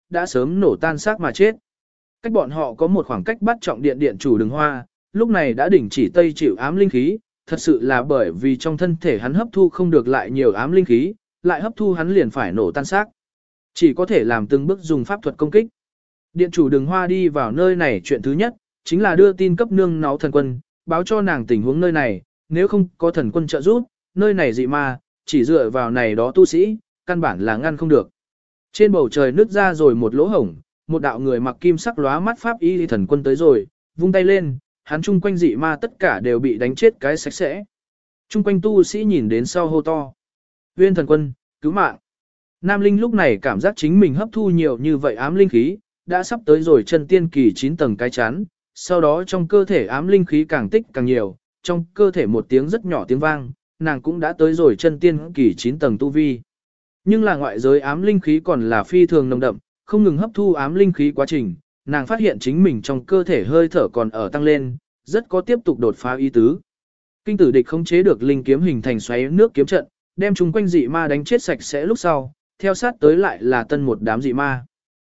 đã sớm nổ tan xác mà chết. Cách bọn họ có một khoảng cách bắt trọng điện điện chủ Đường Hoa, lúc này đã đình chỉ tây chịu ám linh khí, thật sự là bởi vì trong thân thể hắn hấp thu không được lại nhiều ám linh khí, lại hấp thu hắn liền phải nổ tan xác. Chỉ có thể làm từng bước dùng pháp thuật công kích. Điện chủ Đường Hoa đi vào nơi này chuyện thứ nhất, chính là đưa tin cấp nương náu thần quân, báo cho nàng tình huống nơi này, nếu không có thần quân trợ giúp, nơi này dị ma, chỉ dựa vào này đó tu sĩ, căn bản là ngăn không được. Trên bầu trời nứt ra rồi một lỗ hổng, một đạo người mặc kim sắc lóa mắt pháp y thần quân tới rồi, vung tay lên, hắn chung quanh dị ma tất cả đều bị đánh chết cái sạch sẽ. Chung quanh tu sĩ nhìn đến sau hô to. Huyên thần quân, cứu mạng. Nam Linh lúc này cảm giác chính mình hấp thu nhiều như vậy ám linh khí, đã sắp tới rồi chân tiên kỳ 9 tầng cái chán, sau đó trong cơ thể ám linh khí càng tích càng nhiều, trong cơ thể một tiếng rất nhỏ tiếng vang, nàng cũng đã tới rồi chân tiên kỳ 9 tầng tu vi. Nhưng là ngoại giới ám linh khí còn là phi thường nồng đậm, không ngừng hấp thu ám linh khí quá trình, nàng phát hiện chính mình trong cơ thể hơi thở còn ở tăng lên, rất có tiếp tục đột phá ý tứ. Kinh tử địch không chế được linh kiếm hình thành xoáy nước kiếm trận, đem chúng quanh dị ma đánh chết sạch sẽ lúc sau, theo sát tới lại là tân một đám dị ma.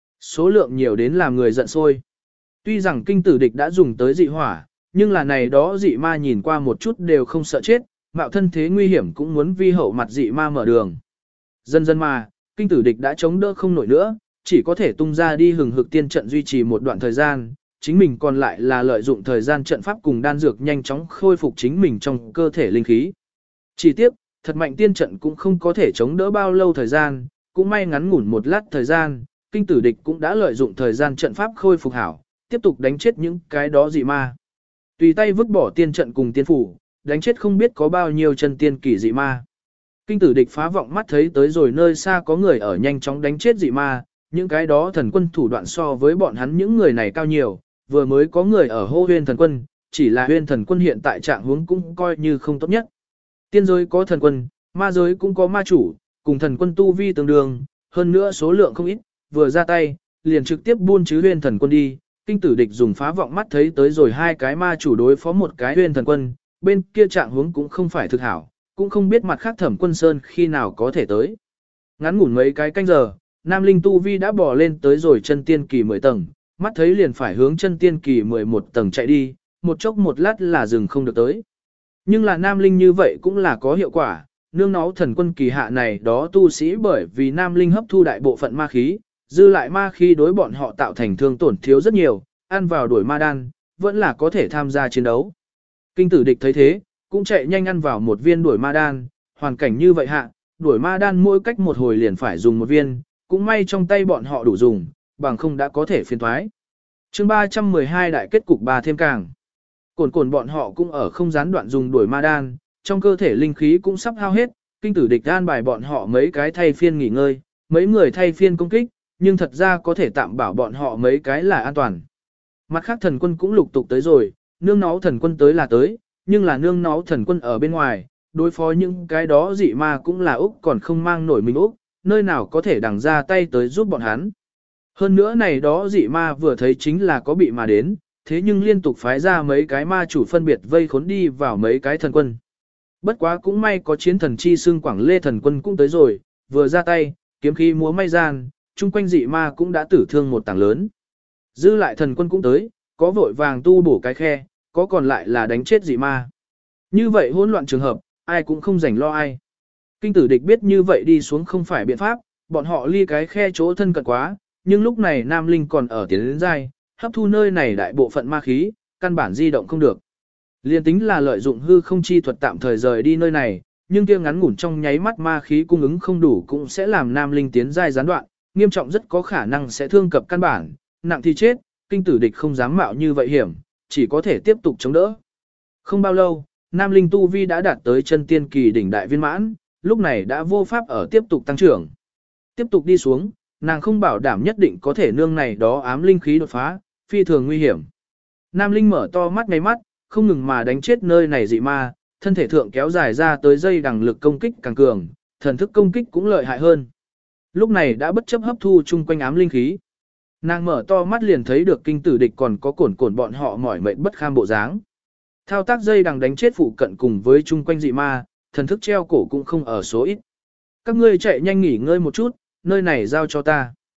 Số lượng nhiều đến làm người giận sôi. Tuy rằng kinh tử địch đã dùng tới dị hỏa, nhưng là này đó dị ma nhìn qua một chút đều không sợ chết, mạo thân thế nguy hiểm cũng muốn vi hậu mặt dị ma mở đường. Dần dần mà, kinh tử địch đã chống đỡ không nổi nữa, chỉ có thể tung ra đi hừng hực tiên trận duy trì một đoạn thời gian, chính mình còn lại là lợi dụng thời gian trận pháp cùng đan dược nhanh chóng khôi phục chính mình trong cơ thể linh khí. Chỉ tiếc, thật mạnh tiên trận cũng không có thể chống đỡ bao lâu thời gian, cũng may ngắn ngủn một lát thời gian, kinh tử địch cũng đã lợi dụng thời gian trận pháp khôi phục hảo, tiếp tục đánh chết những cái đó dị ma. Tùy tay vứt bỏ tiên trận cùng tiên phủ, đánh chết không biết có bao nhiêu chân tiên kỳ dị ma. Kinh tử địch phá vọng mắt thấy tới rồi nơi xa có người ở nhanh chóng đánh chết dị ma, những cái đó thần quân thủ đoạn so với bọn hắn những người này cao nhiều, vừa mới có người ở hô huyên thần quân, chỉ là huyên thần quân hiện tại trạng huống cũng coi như không tốt nhất. Tiên giới có thần quân, ma giới cũng có ma chủ, cùng thần quân tu vi tương đương, hơn nữa số lượng không ít, vừa ra tay, liền trực tiếp buôn chứ huyên thần quân đi. Kinh tử địch dùng phá vọng mắt thấy tới rồi hai cái ma chủ đối phó một cái huyên thần quân, bên kia trạng huống cũng không phải thực hảo, cũng không biết mặt khác Thẩm Quân Sơn khi nào có thể tới. Ngắn ngủn mấy cái canh giờ, Nam Linh tu vi đã bò lên tới rồi chân tiên kỳ 10 tầng, mắt thấy liền phải hướng chân tiên kỳ 11 tầng chạy đi, một chốc một lát là dừng không được tới. Nhưng là Nam Linh như vậy cũng là có hiệu quả, nương náu thần quân kỳ hạ này đó tu sĩ bởi vì Nam Linh hấp thu đại bộ phận ma khí, dư lại ma khí đối bọn họ tạo thành thương tổn thiếu rất nhiều, ăn vào đuổi ma đan, vẫn là có thể tham gia chiến đấu. Kinh tử địch thấy thế, cũng chạy nhanh ăn vào một viên đuổi ma đan, hoàn cảnh như vậy hạ, đuổi ma đan mỗi cách một hồi liền phải dùng một viên, cũng may trong tay bọn họ đủ dùng, bằng không đã có thể phiền thoái. Chương 312 đại kết cục 3 thêm càng. Cồn bọn họ cũng ở không gián đoạn dùng đuổi ma đan, trong cơ thể linh khí cũng sắp hao hết, kinh tử địch an bài bọn họ mấy cái thay phiên nghỉ ngơi, mấy người thay phiên công kích, nhưng thật ra có thể tạm bảo bọn họ mấy cái là an toàn. Mặt khác thần quân cũng lục tục tới rồi, nương náu thần quân tới là tới, nhưng là nương náu thần quân ở bên ngoài, đối phó những cái đó dị ma cũng là Úc còn không mang nổi mình Úc, nơi nào có thể đằng ra tay tới giúp bọn hắn. Hơn nữa này đó dị ma vừa thấy chính là có bị mà đến, thế nhưng liên tục phái ra mấy cái ma chủ phân biệt vây khốn đi vào mấy cái thần quân. Bất quá cũng may có chiến thần chi xương Quảng Lê thần quân cũng tới rồi, vừa ra tay, kiếm khí múa may gian, chung quanh dị ma cũng đã tử thương một tảng lớn. Dư lại thần quân cũng tới, có vội vàng tu bổ cái khe, có còn lại là đánh chết dị ma. Như vậy hỗn loạn trường hợp, ai cũng không rảnh lo ai. Kinh tử địch biết như vậy đi xuống không phải biện pháp, bọn họ ly cái khe chỗ thân cận quá, nhưng lúc này Nam Linh còn ở tiến đến dai, hấp thu nơi này đại bộ phận ma khí, căn bản di động không được. Liên tính là lợi dụng hư không chi thuật tạm thời rời đi nơi này, nhưng kia ngắn ngủn trong nháy mắt ma khí cung ứng không đủ cũng sẽ làm Nam Linh tiến dai gián đoạn, nghiêm trọng rất có khả năng sẽ thương cập căn bản, nặng thì chết, kinh tử địch không dám mạo như vậy hiểm, chỉ có thể tiếp tục chống đỡ. Không bao lâu, Nam Linh tu vi đã đạt tới chân tiên kỳ đỉnh đại viên mãn, lúc này đã vô pháp ở tiếp tục tăng trưởng. Tiếp tục đi xuống, nàng không bảo đảm nhất định có thể nương này đó ám linh khí đột phá, phi thường nguy hiểm. Nam Linh mở to mắt ngay mắt, không ngừng mà đánh chết nơi này dị ma, thân thể thượng kéo dài ra tới dây đằng lực công kích càng cường, thần thức công kích cũng lợi hại hơn. Lúc này đã bất chấp hấp thu chung quanh ám linh khí. Nàng mở to mắt liền thấy được kinh tử địch còn có cồn bọn họ mỏi mệt bất kham bộ dáng. Thao tác dây đằng đánh chết phụ cận cùng với chung quanh dị ma, thần thức treo cổ cũng không ở số ít. Các ngươi chạy nhanh nghỉ ngơi một chút, nơi này giao cho ta.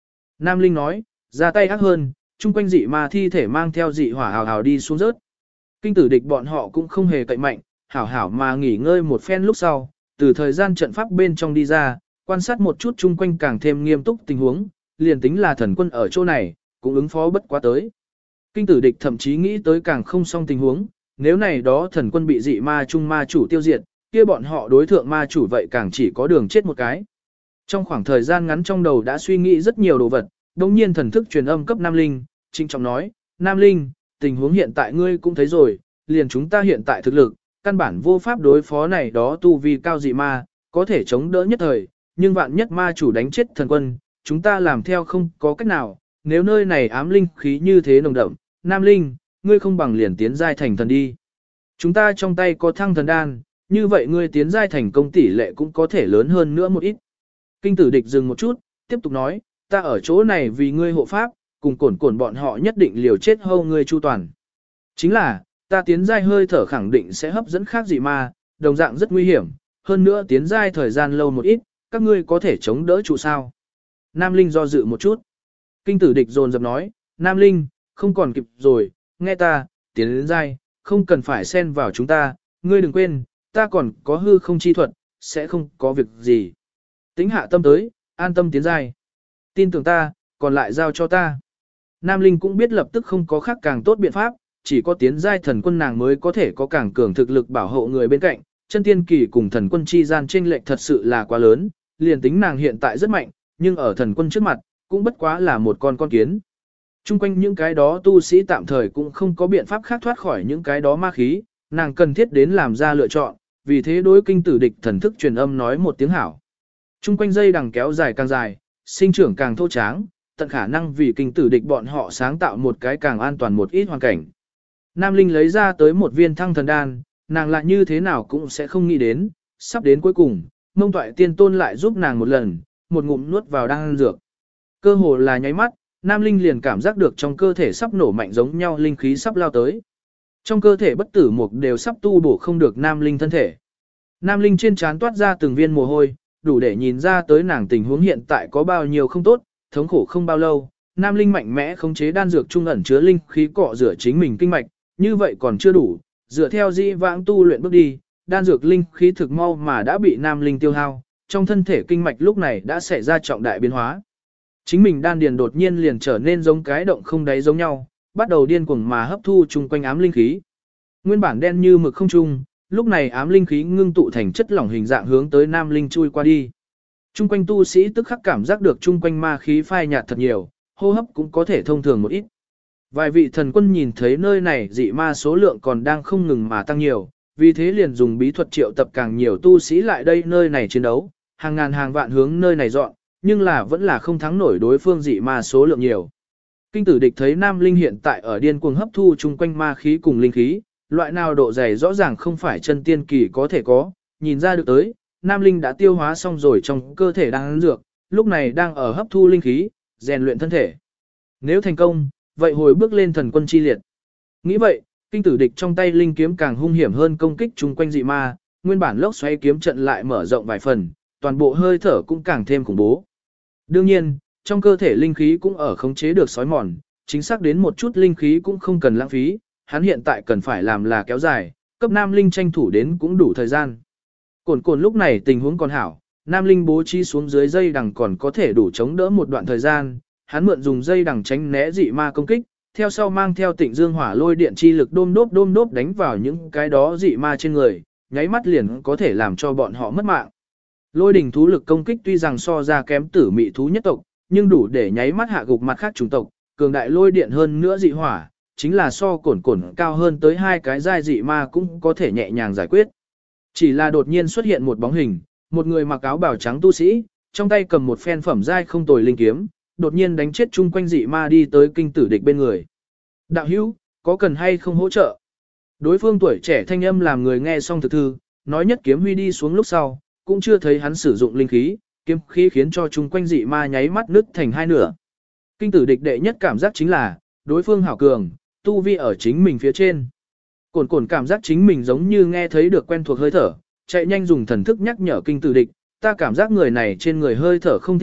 Nam Linh nói, ra tay ác hơn, chung quanh dị ma thi thể mang theo dị hỏa hào hào đi xuống rớt. Kinh tử địch bọn họ cũng không hề cậy mạnh, hảo hảo mà nghỉ ngơi một phen lúc sau, từ thời gian trận pháp bên trong đi ra, quan sát một chút chung quanh càng thêm nghiêm túc tình huống, liền tính là thần quân ở chỗ này, cũng ứng phó bất quá tới. Kinh tử địch thậm chí nghĩ tới càng không xong tình huống, nếu này đó thần quân bị dị ma trung ma chủ tiêu diệt, kia bọn họ đối thượng ma chủ vậy càng chỉ có đường chết một cái. Trong khoảng thời gian ngắn trong đầu đã suy nghĩ rất nhiều đồ vật, đồng nhiên thần thức truyền âm cấp Nam Linh, trinh trọng nói, Nam Linh, tình huống hiện tại ngươi cũng thấy rồi, liền chúng ta hiện tại thực lực, căn bản vô pháp đối phó này đó tu vi cao dị ma, có thể chống đỡ nhất thời, nhưng vạn nhất ma chủ đánh chết thần quân, chúng ta làm theo không có cách nào, nếu nơi này ám linh khí như thế nồng đậm, Nam Linh, ngươi không bằng liền tiến giai thành thần đi. Chúng ta trong tay có thăng thần đan, như vậy ngươi tiến giai thành công tỷ lệ cũng có thể lớn hơn nữa một ít. Kinh tử địch dừng một chút, tiếp tục nói, ta ở chỗ này vì ngươi hộ pháp, cùng cổn cổn bọn họ nhất định liều chết hâu ngươi chu toàn. Chính là, ta tiến giai hơi thở khẳng định sẽ hấp dẫn khác dị ma, đồng dạng rất nguy hiểm, hơn nữa tiến giai thời gian lâu một ít, các ngươi có thể chống đỡ trụ sao. Nam Linh do dự một chút. Kinh tử địch dồn dập nói, Nam Linh, không còn kịp rồi, nghe ta, tiến đến giai, không cần phải xen vào chúng ta, ngươi đừng quên, ta còn có hư không chi thuật, sẽ không có việc gì. Tính hạ tâm tới, an tâm tiến giai. Tin tưởng ta, còn lại giao cho ta. Nam Linh cũng biết lập tức không có khác càng tốt biện pháp, chỉ có tiến giai thần quân nàng mới có thể có càng cường thực lực bảo hộ người bên cạnh. Chân tiên kỳ cùng thần quân chi gian chênh lệch thật sự là quá lớn, liền tính nàng hiện tại rất mạnh, nhưng ở thần quân trước mặt, cũng bất quá là một con kiến. Trung quanh những cái đó tu sĩ tạm thời cũng không có biện pháp khác thoát khỏi những cái đó ma khí, nàng cần thiết đến làm ra lựa chọn, vì thế đối kinh tử địch thần thức truyền âm nói một tiếng hảo. Trung quanh dây đằng kéo dài càng dài, sinh trưởng càng thô tráng, tận khả năng vì kinh tử địch bọn họ sáng tạo một cái càng an toàn một ít hoàn cảnh. Nam Linh lấy ra tới một viên thăng thần đan, nàng lại như thế nào cũng sẽ không nghĩ đến, sắp đến cuối cùng, Mông Toại Tiên Tôn lại giúp nàng một lần, một ngụm nuốt vào đan dược. Cơ hồ là nháy mắt, Nam Linh liền cảm giác được trong cơ thể sắp nổ mạnh giống nhau linh khí sắp lao tới. Trong cơ thể bất tử mục đều sắp tu bổ không được Nam Linh thân thể. Nam Linh trên trán toát ra từng viên mồ hôi, đủ để nhìn ra tới nàng tình huống hiện tại có bao nhiêu không tốt, thống khổ không bao lâu. Nam Linh mạnh mẽ khống chế đan dược trung ẩn chứa linh khí cọ rửa chính mình kinh mạch, như vậy còn chưa đủ, dựa theo di vãng tu luyện bước đi, đan dược linh khí thực mau mà đã bị Nam Linh tiêu hao, trong thân thể kinh mạch lúc này đã xảy ra trọng đại biến hóa. Chính mình đan điền đột nhiên liền trở nên giống cái động không đáy giống nhau, bắt đầu điên cuồng mà hấp thu chung quanh ám linh khí. Nguyên bản đen như mực không trung, lúc này ám linh khí ngưng tụ thành chất lỏng hình dạng hướng tới Nam Linh chui qua đi. Chung quanh tu sĩ tức khắc cảm giác được chung quanh ma khí phai nhạt thật nhiều, hô hấp cũng có thể thông thường một ít. Vài vị thần quân nhìn thấy nơi này dị ma số lượng còn đang không ngừng mà tăng nhiều, vì thế liền dùng bí thuật triệu tập càng nhiều tu sĩ lại đây nơi này chiến đấu, hàng ngàn hàng vạn hướng nơi này dọn, nhưng là vẫn là không thắng nổi đối phương dị ma số lượng nhiều. Kinh tử địch thấy Nam Linh hiện tại ở điên cuồng hấp thu chung quanh ma khí cùng linh khí, loại nào độ dày rõ ràng không phải chân tiên kỳ có thể có, nhìn ra được tới, Nam Linh đã tiêu hóa xong rồi trong cơ thể đang ăn dược, lúc này đang ở hấp thu linh khí, rèn luyện thân thể. Nếu thành công, vậy hồi bước lên thần quân chi liệt. Nghĩ vậy, kinh tử địch trong tay linh kiếm càng hung hiểm hơn công kích chung quanh dị ma, nguyên bản lốc xoáy kiếm trận lại mở rộng vài phần, toàn bộ hơi thở cũng càng thêm khủng bố. Đương nhiên, trong cơ thể linh khí cũng ở khống chế được sói mòn, chính xác đến một chút linh khí cũng không cần lãng phí, hắn hiện tại cần phải làm là kéo dài, cấp Nam Linh tranh thủ đến cũng đủ thời gian. Cồn cồn lúc này tình huống còn hảo, Nam Linh bố trí xuống dưới dây đằng còn có thể đủ chống đỡ một đoạn thời gian, hắn mượn dùng dây đằng tránh né dị ma công kích, theo sau mang theo Tịnh Dương Hỏa Lôi điện chi lực đôm đốp đánh vào những cái đó dị ma trên người, nháy mắt liền có thể làm cho bọn họ mất mạng. Lôi đỉnh thú lực công kích tuy rằng so ra kém tử mị thú nhất tộc, nhưng đủ để nháy mắt hạ gục mặt khác chủng tộc, cường đại lôi điện hơn nữa dị hỏa, chính là so cồn cồn cao hơn tới hai cái giai dị ma cũng có thể nhẹ nhàng giải quyết. Chỉ là đột nhiên xuất hiện một bóng hình, một người mặc áo bào trắng tu sĩ, trong tay cầm một phen phẩm giai không tồi linh kiếm, đột nhiên đánh chết chung quanh dị ma đi tới kinh tử địch bên người. Đạo hữu, có cần hay không hỗ trợ? Đối phương tuổi trẻ thanh âm làm người nghe xong thực thư, nói nhất kiếm huy đi xuống lúc sau, cũng chưa thấy hắn sử dụng linh khí, kiếm khí khiến cho chung quanh dị ma nháy mắt nứt thành hai nửa. Kinh tử địch đệ nhất cảm giác chính là, đối phương hảo cường, tu vi ở chính mình phía trên. Cồn cồn cảm giác chính mình giống như nghe thấy được quen thuộc hơi thở, chạy nhanh dùng thần thức nhắc nhở kinh tử địch, ta cảm giác người này trên người hơi thở không thích hợp,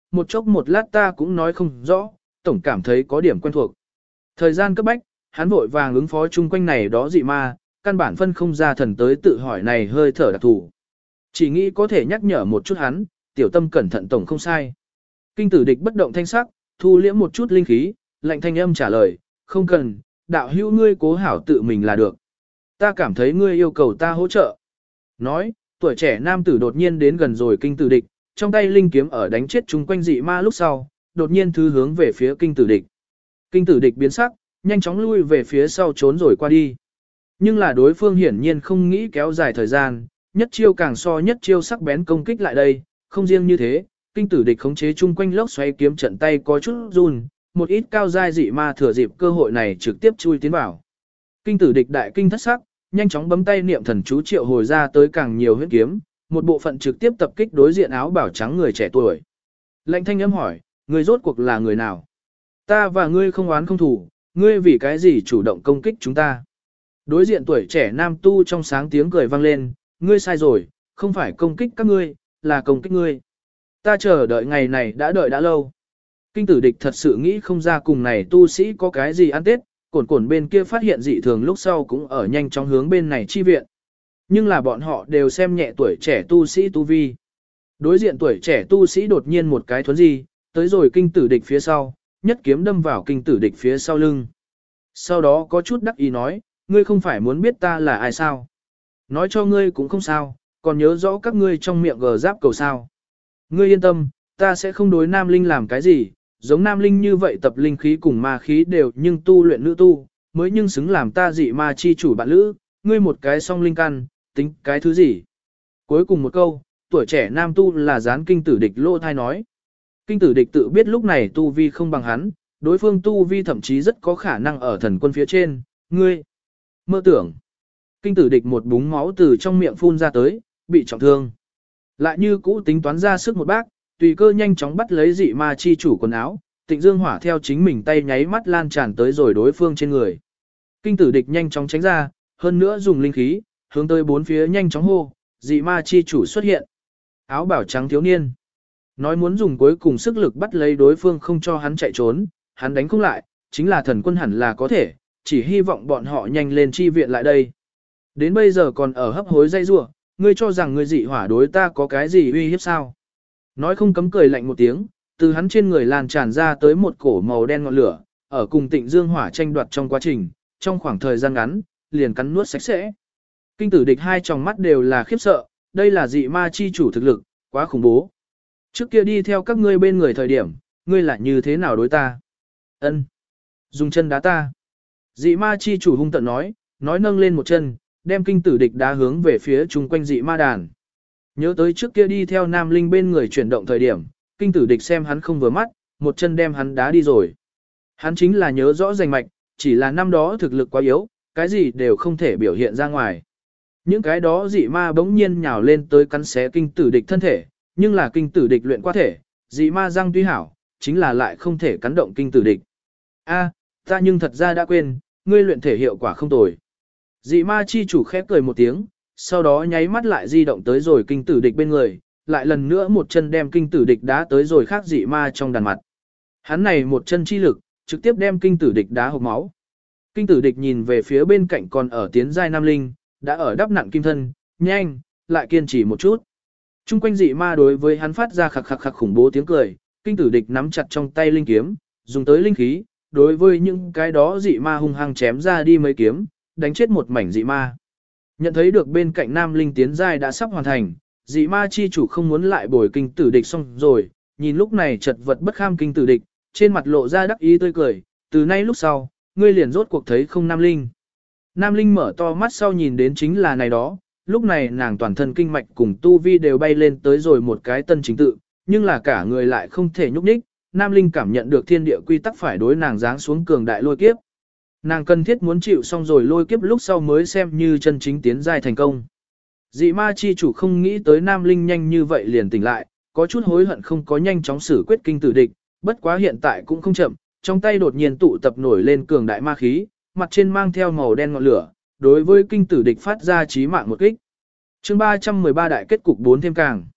một chốc một lát ta cũng nói không rõ, tổng cảm thấy có điểm quen thuộc. Thời gian cấp bách, hắn vội vàng ứng phó chung quanh này đó dị ma, căn bản phân không ra thần tới tự hỏi này hơi thở đặc thù. Chỉ nghĩ có thể nhắc nhở một chút hắn, tiểu tâm cẩn thận tổng không sai. Kinh tử địch bất động thanh sắc, thu liễm một chút linh khí, lạnh thanh âm trả lời, không cần, đạo hữu ngươi cố hảo tự mình là được. Ta cảm thấy ngươi yêu cầu ta hỗ trợ. Nói, tuổi trẻ nam tử đột nhiên đến gần rồi kinh tử địch, trong tay linh kiếm ở đánh chết chung quanh dị ma lúc sau, đột nhiên thứ hướng về phía kinh tử địch. Kinh tử địch biến sắc, nhanh chóng lui về phía sau trốn rồi qua đi. Nhưng là đối phương hiển nhiên không nghĩ kéo dài thời gian, nhất chiêu càng so nhất chiêu sắc bén công kích lại đây, không riêng như thế, kinh tử địch khống chế chung quanh lốc xoáy kiếm trận tay có chút run, một ít cao giai dị ma thừa dịp cơ hội này trực tiếp chui tiến vào. Kinh tử địch đại kinh thất sắc, nhanh chóng bấm tay niệm thần chú triệu hồi ra tới càng nhiều huyết kiếm, một bộ phận trực tiếp tập kích đối diện áo bảo trắng người trẻ tuổi. Lệnh thanh âm hỏi, người rốt cuộc là người nào? Ta và ngươi không oán không thủ, ngươi vì cái gì chủ động công kích chúng ta? Đối diện tuổi trẻ nam tu trong sáng tiếng cười vang lên, ngươi sai rồi, không phải công kích các ngươi, là công kích ngươi. Ta chờ đợi ngày này đã đợi đã lâu. Kinh tử địch thật sự nghĩ không ra cùng này tu sĩ có cái gì ăn tết, cồn bên kia phát hiện dị thường lúc sau cũng ở nhanh chóng hướng bên này chi viện. Nhưng là bọn họ đều xem nhẹ tuổi trẻ tu sĩ tu vi. Đối diện tuổi trẻ tu sĩ đột nhiên một cái thuấn di, tới rồi kinh tử địch phía sau, nhất kiếm đâm vào kinh tử địch phía sau lưng. Sau đó có chút đắc ý nói, ngươi không phải muốn biết ta là ai sao? Nói cho ngươi cũng không sao, còn nhớ rõ các ngươi trong miệng gờ giáp cầu sao. Ngươi yên tâm, ta sẽ không đối nam linh làm cái gì, giống nam linh như vậy tập linh khí cùng ma khí đều nhưng tu luyện nữ tu, mới nhưng xứng làm ta dị ma chi chủ bạn lữ, ngươi một cái song linh căn, tính cái thứ gì. Cuối cùng một câu, tuổi trẻ nam tu là gián kinh tử địch lô thai nói. Kinh tử địch tự biết lúc này tu vi không bằng hắn, đối phương tu vi thậm chí rất có khả năng ở thần quân phía trên, ngươi. Mơ tưởng. Kinh tử địch một búng máu từ trong miệng phun ra tới, bị trọng thương. Lại như cũ tính toán ra sức một bác, tùy cơ nhanh chóng bắt lấy dị ma chi chủ quần áo, Tịnh Dương hỏa theo chính mình tay nháy mắt lan tràn tới rồi đối phương trên người. Kinh tử địch nhanh chóng tránh ra, hơn nữa dùng linh khí, hướng tới bốn phía nhanh chóng hô, dị ma chi chủ xuất hiện. Áo bảo trắng thiếu niên. Nói muốn dùng cuối cùng sức lực bắt lấy đối phương không cho hắn chạy trốn, hắn đánh không lại, chính là thần quân hẳn là có thể, chỉ hy vọng bọn họ nhanh lên chi viện lại đây. Đến bây giờ còn ở hấp hối dây rủa, ngươi cho rằng ngươi dị hỏa đối ta có cái gì uy hiếp sao? Nói không cấm cười lạnh một tiếng, từ hắn trên người lan tràn ra tới một cổ màu đen ngọn lửa, ở cùng Tịnh Dương hỏa tranh đoạt trong quá trình, trong khoảng thời gian ngắn, liền cắn nuốt sạch sẽ. Kinh tử địch hai tròng mắt đều là khiếp sợ, đây là dị ma chi chủ thực lực, quá khủng bố. Trước kia đi theo các ngươi bên người thời điểm, ngươi là như thế nào đối ta? Ân, dùng chân đá ta. Dị ma chi chủ hung tận nói nâng lên một chân, đem kinh tử địch đá hướng về phía chung quanh dị ma đàn. Nhớ tới trước kia đi theo nam linh bên người chuyển động thời điểm, kinh tử địch xem hắn không vừa mắt, một chân đem hắn đá đi rồi. Hắn chính là nhớ rõ rành mạch, chỉ là năm đó thực lực quá yếu, cái gì đều không thể biểu hiện ra ngoài. Những cái đó dị ma bỗng nhiên nhào lên tới cắn xé kinh tử địch thân thể, nhưng là kinh tử địch luyện qua thể, dị ma răng tuy hảo, chính là lại không thể cắn động kinh tử địch. A, ta nhưng thật ra đã quên, ngươi luyện thể hiệu quả không tồi. Dị ma chi chủ khép cười một tiếng, sau đó nháy mắt lại di động tới rồi kinh tử địch bên người, lại lần nữa một chân đem kinh tử địch đá tới rồi khác dị ma trong đàn mặt. Hắn này một chân chi lực, trực tiếp đem kinh tử địch đá hộc máu. Kinh tử địch nhìn về phía bên cạnh còn ở tiến giai nam linh, đã ở đắp nặng kim thân, nhanh, lại kiên trì một chút. Trung quanh dị ma đối với hắn phát ra khặc khặc khặc khủng bố tiếng cười, kinh tử địch nắm chặt trong tay linh kiếm, dùng tới linh khí, đối với những cái đó dị ma hung hăng chém ra đi mấy kiếm, đánh chết một mảnh dị ma. Nhận thấy được bên cạnh nam linh tiến giai đã sắp hoàn thành, dị ma chi chủ không muốn lại bồi kinh tử địch xong rồi, nhìn lúc này chật vật bất kham kinh tử địch, trên mặt lộ ra đắc ý tươi cười, từ nay lúc sau, ngươi liền rốt cuộc thấy không nam linh. Nam linh mở to mắt sau nhìn đến chính là này đó, lúc này nàng toàn thân kinh mạch cùng tu vi đều bay lên tới rồi một cái tân chính tự, nhưng là cả người lại không thể nhúc nhích, nam linh cảm nhận được thiên địa quy tắc phải đối nàng giáng xuống cường đại lôi kiếp. Nàng cần thiết muốn chịu xong rồi lôi kiếp lúc sau mới xem như chân chính tiến giai thành công. Dị ma chi chủ không nghĩ tới nam linh nhanh như vậy liền tỉnh lại, có chút hối hận không có nhanh chóng xử quyết kinh tử địch, bất quá hiện tại cũng không chậm, trong tay đột nhiên tụ tập nổi lên cường đại ma khí, mặt trên mang theo màu đen ngọn lửa, đối với kinh tử địch phát ra chí mạng một kích. Chương 313 đại kết cục 4 thêm càng.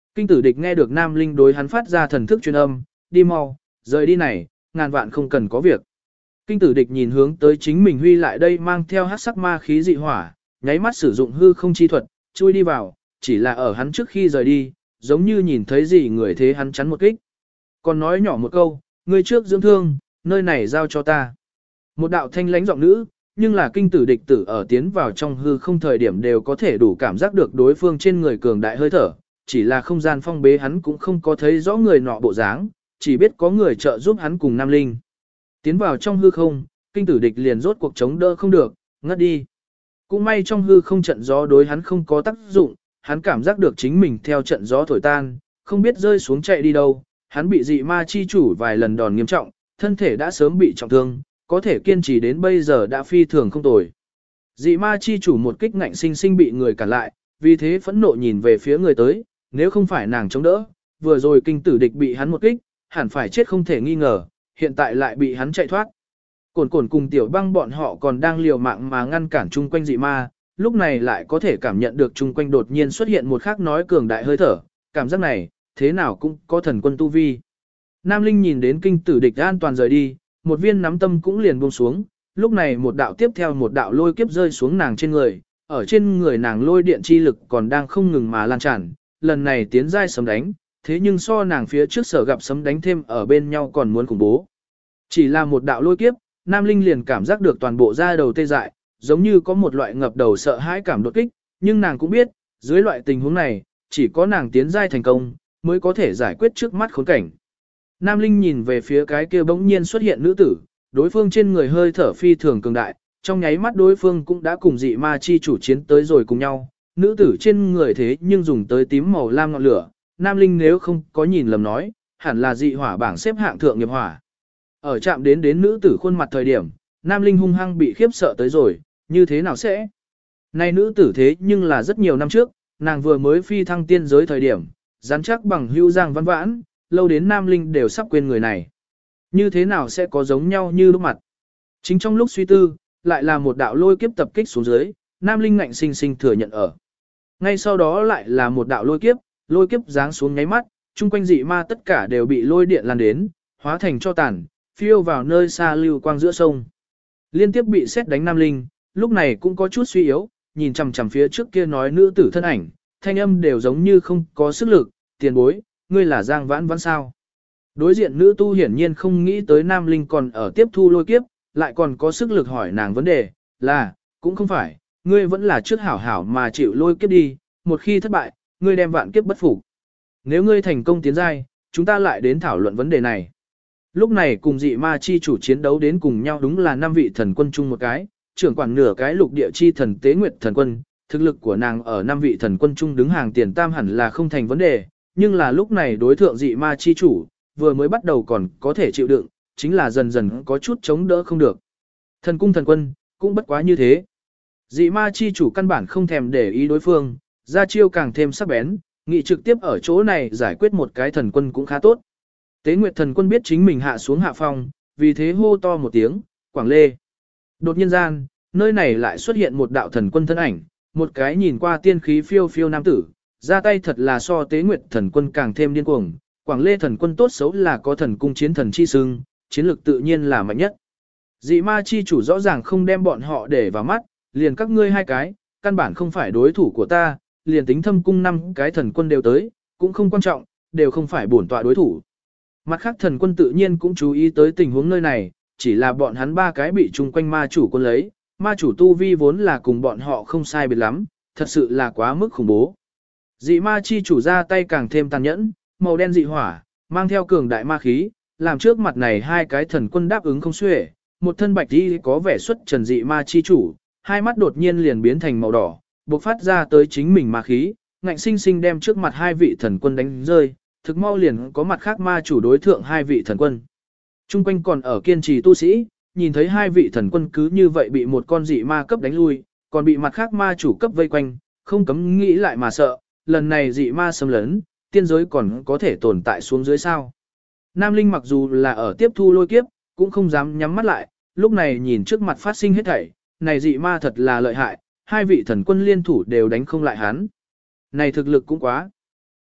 Kinh tử địch nghe được Nam Linh đối hắn phát ra thần thức truyền âm, đi mau, rời đi này, ngàn vạn không cần có việc. Kinh tử địch nhìn hướng tới chính mình huy lại đây mang theo hắc sắc ma khí dị hỏa, nháy mắt sử dụng hư không chi thuật, chui đi vào, chỉ là ở hắn trước khi rời đi, giống như nhìn thấy gì người thế hắn chắn một kích. Còn nói nhỏ một câu, ngươi trước dưỡng thương, nơi này giao cho ta. Một đạo thanh lãnh giọng nữ, nhưng là kinh tử địch tử ở tiến vào trong hư không thời điểm đều có thể đủ cảm giác được đối phương trên người cường đại hơi thở, chỉ là không gian phong bế hắn cũng không có thấy rõ người nọ bộ dáng, chỉ biết có người trợ giúp hắn cùng Nam Linh. Tiến vào trong hư không, kinh tử địch liền rốt cuộc chống đỡ không được, ngất đi. Cũng may trong hư không trận gió đối hắn không có tác dụng, hắn cảm giác được chính mình theo trận gió thổi tan, không biết rơi xuống chạy đi đâu, hắn bị dị ma chi chủ vài lần đòn nghiêm trọng, thân thể đã sớm bị trọng thương, có thể kiên trì đến bây giờ đã phi thường không tồi. Dị ma chi chủ một kích ngạnh sinh sinh bị người cản lại, vì thế phẫn nộ nhìn về phía người tới, nếu không phải nàng chống đỡ, vừa rồi kinh tử địch bị hắn một kích, hẳn phải chết không thể nghi ngờ, hiện tại lại bị hắn chạy thoát. Cổn cổn cùng tiểu băng bọn họ còn đang liều mạng mà ngăn cản chung quanh dị ma, lúc này lại có thể cảm nhận được chung quanh đột nhiên xuất hiện một khác nói cường đại hơi thở, cảm giác này, thế nào cũng có thần quân tu vi. Nam Linh nhìn đến kinh tử địch an toàn rời đi, một viên nắm tâm cũng liền buông xuống, lúc này một đạo tiếp theo một đạo lôi kiếp rơi xuống nàng trên người, ở trên người nàng lôi điện chi lực còn đang không ngừng mà lan tràn, lần này tiến giai sấm đánh, thế nhưng so nàng phía trước sở gặp sấm đánh thêm ở bên nhau còn muốn khủng bố. Chỉ là một đạo lôi kiếp, Nam Linh liền cảm giác được toàn bộ da đầu tê dại, giống như có một loại ngập đầu sợ hãi cảm đột kích, nhưng nàng cũng biết, dưới loại tình huống này, chỉ có nàng tiến giai thành công, mới có thể giải quyết trước mắt khốn cảnh. Nam Linh nhìn về phía cái kia bỗng nhiên xuất hiện nữ tử, đối phương trên người hơi thở phi thường cường đại, trong nháy mắt đối phương cũng đã cùng dị ma chi chủ chiến tới rồi cùng nhau, nữ tử trên người thế nhưng dùng tới tím màu lam ngọn lửa, Nam Linh nếu không có nhìn lầm nói, hẳn là dị hỏa bảng xếp hạng thượng nghiệp hỏa. Ở chạm đến nữ tử khuôn mặt thời điểm, Nam Linh hung hăng bị khiếp sợ tới rồi, như thế nào sẽ? Này nữ tử thế nhưng là rất nhiều năm trước, nàng vừa mới phi thăng tiên giới thời điểm, rắn chắc bằng hưu giang văn vãn, lâu đến Nam Linh đều sắp quên người này. Như thế nào sẽ có giống nhau như lúc mặt? Chính trong lúc suy tư, lại là một đạo lôi kiếp tập kích xuống dưới, Nam Linh ngạnh sinh sinh thừa nhận ở. Ngay sau đó lại là một đạo lôi kiếp giáng xuống nháy mắt, chung quanh dị ma tất cả đều bị lôi điện lan đến, hóa thành cho tàn, phiêu vào nơi xa lưu quang giữa sông. Liên tiếp bị xét đánh Nam Linh, lúc này cũng có chút suy yếu, nhìn chằm chằm phía trước kia nói nữ tử thân ảnh, thanh âm đều giống như không có sức lực, tiền bối, ngươi là Giang Vãn Vãn sao? Đối diện nữ tu hiển nhiên không nghĩ tới Nam Linh còn ở tiếp thu lôi kiếp, lại còn có sức lực hỏi nàng vấn đề, là, cũng không phải, ngươi vẫn là trước hảo hảo mà chịu lôi kiếp đi, một khi thất bại, ngươi đem vạn kiếp bất phục. Nếu ngươi thành công tiến giai, chúng ta lại đến thảo luận vấn đề này. Lúc này cùng dị ma chi chủ chiến đấu đến cùng nhau đúng là 5 vị thần quân chung một cái, trưởng quản nửa cái lục địa chi thần tế nguyệt thần quân, thực lực của nàng ở 5 vị thần quân chung đứng hàng tiền tam hẳn là không thành vấn đề, nhưng là lúc này đối thượng dị ma chi chủ, vừa mới bắt đầu còn có thể chịu đựng, chính là dần dần có chút chống đỡ không được. Thần cung thần quân, cũng bất quá như thế. Dị ma chi chủ căn bản không thèm để ý đối phương, ra chiêu càng thêm sắc bén, nghị trực tiếp ở chỗ này giải quyết một cái thần quân cũng khá tốt. Tế Nguyệt thần quân biết chính mình hạ xuống hạ phong, vì thế hô to một tiếng, Quảng Lê. Đột nhiên gian, nơi này lại xuất hiện một đạo thần quân thân ảnh, một cái nhìn qua tiên khí phiêu phiêu nam tử, ra tay thật là so Tế Nguyệt thần quân càng thêm điên cuồng. Quảng Lê thần quân tốt xấu là có thần cung chiến thần chi xưng, chiến lược tự nhiên là mạnh nhất. Dị ma chi chủ rõ ràng không đem bọn họ để vào mắt, liền các ngươi hai cái, căn bản không phải đối thủ của ta, liền tính thâm cung 5 cái thần quân đều tới, cũng không quan trọng, đều không phải bổn tọa đối thủ. Mặt khác thần quân tự nhiên cũng chú ý tới tình huống nơi này, chỉ là bọn hắn 3 cái bị chung quanh ma chủ quân lấy, ma chủ tu vi vốn là cùng bọn họ không sai biệt lắm, thật sự là quá mức khủng bố. Dị ma chi chủ ra tay càng thêm tàn nhẫn, màu đen dị hỏa, mang theo cường đại ma khí, làm trước mặt này 2 cái thần quân đáp ứng không xuể, một thân bạch đi có vẻ xuất trần dị ma chi chủ, hai mắt đột nhiên liền biến thành màu đỏ, bộc phát ra tới chính mình ma khí, ngạnh sinh sinh đem trước mặt 2 vị thần quân đánh rơi, thực mau liền có mặt khác ma chủ đối thượng 2 vị thần quân. Trung quanh còn ở kiên trì tu sĩ, nhìn thấy 2 vị thần quân cứ như vậy bị một con dị ma cấp đánh lui, còn bị mặt khác ma chủ cấp vây quanh, không cấm nghĩ lại mà sợ, lần này dị ma xâm lấn, tiên giới còn có thể tồn tại xuống dưới sao. Nam Linh mặc dù là ở tiếp thu lôi kiếp, cũng không dám nhắm mắt lại, lúc này nhìn trước mặt phát sinh hết thảy, này dị ma thật là lợi hại, 2 vị thần quân liên thủ đều đánh không lại hắn. Này thực lực cũng quá.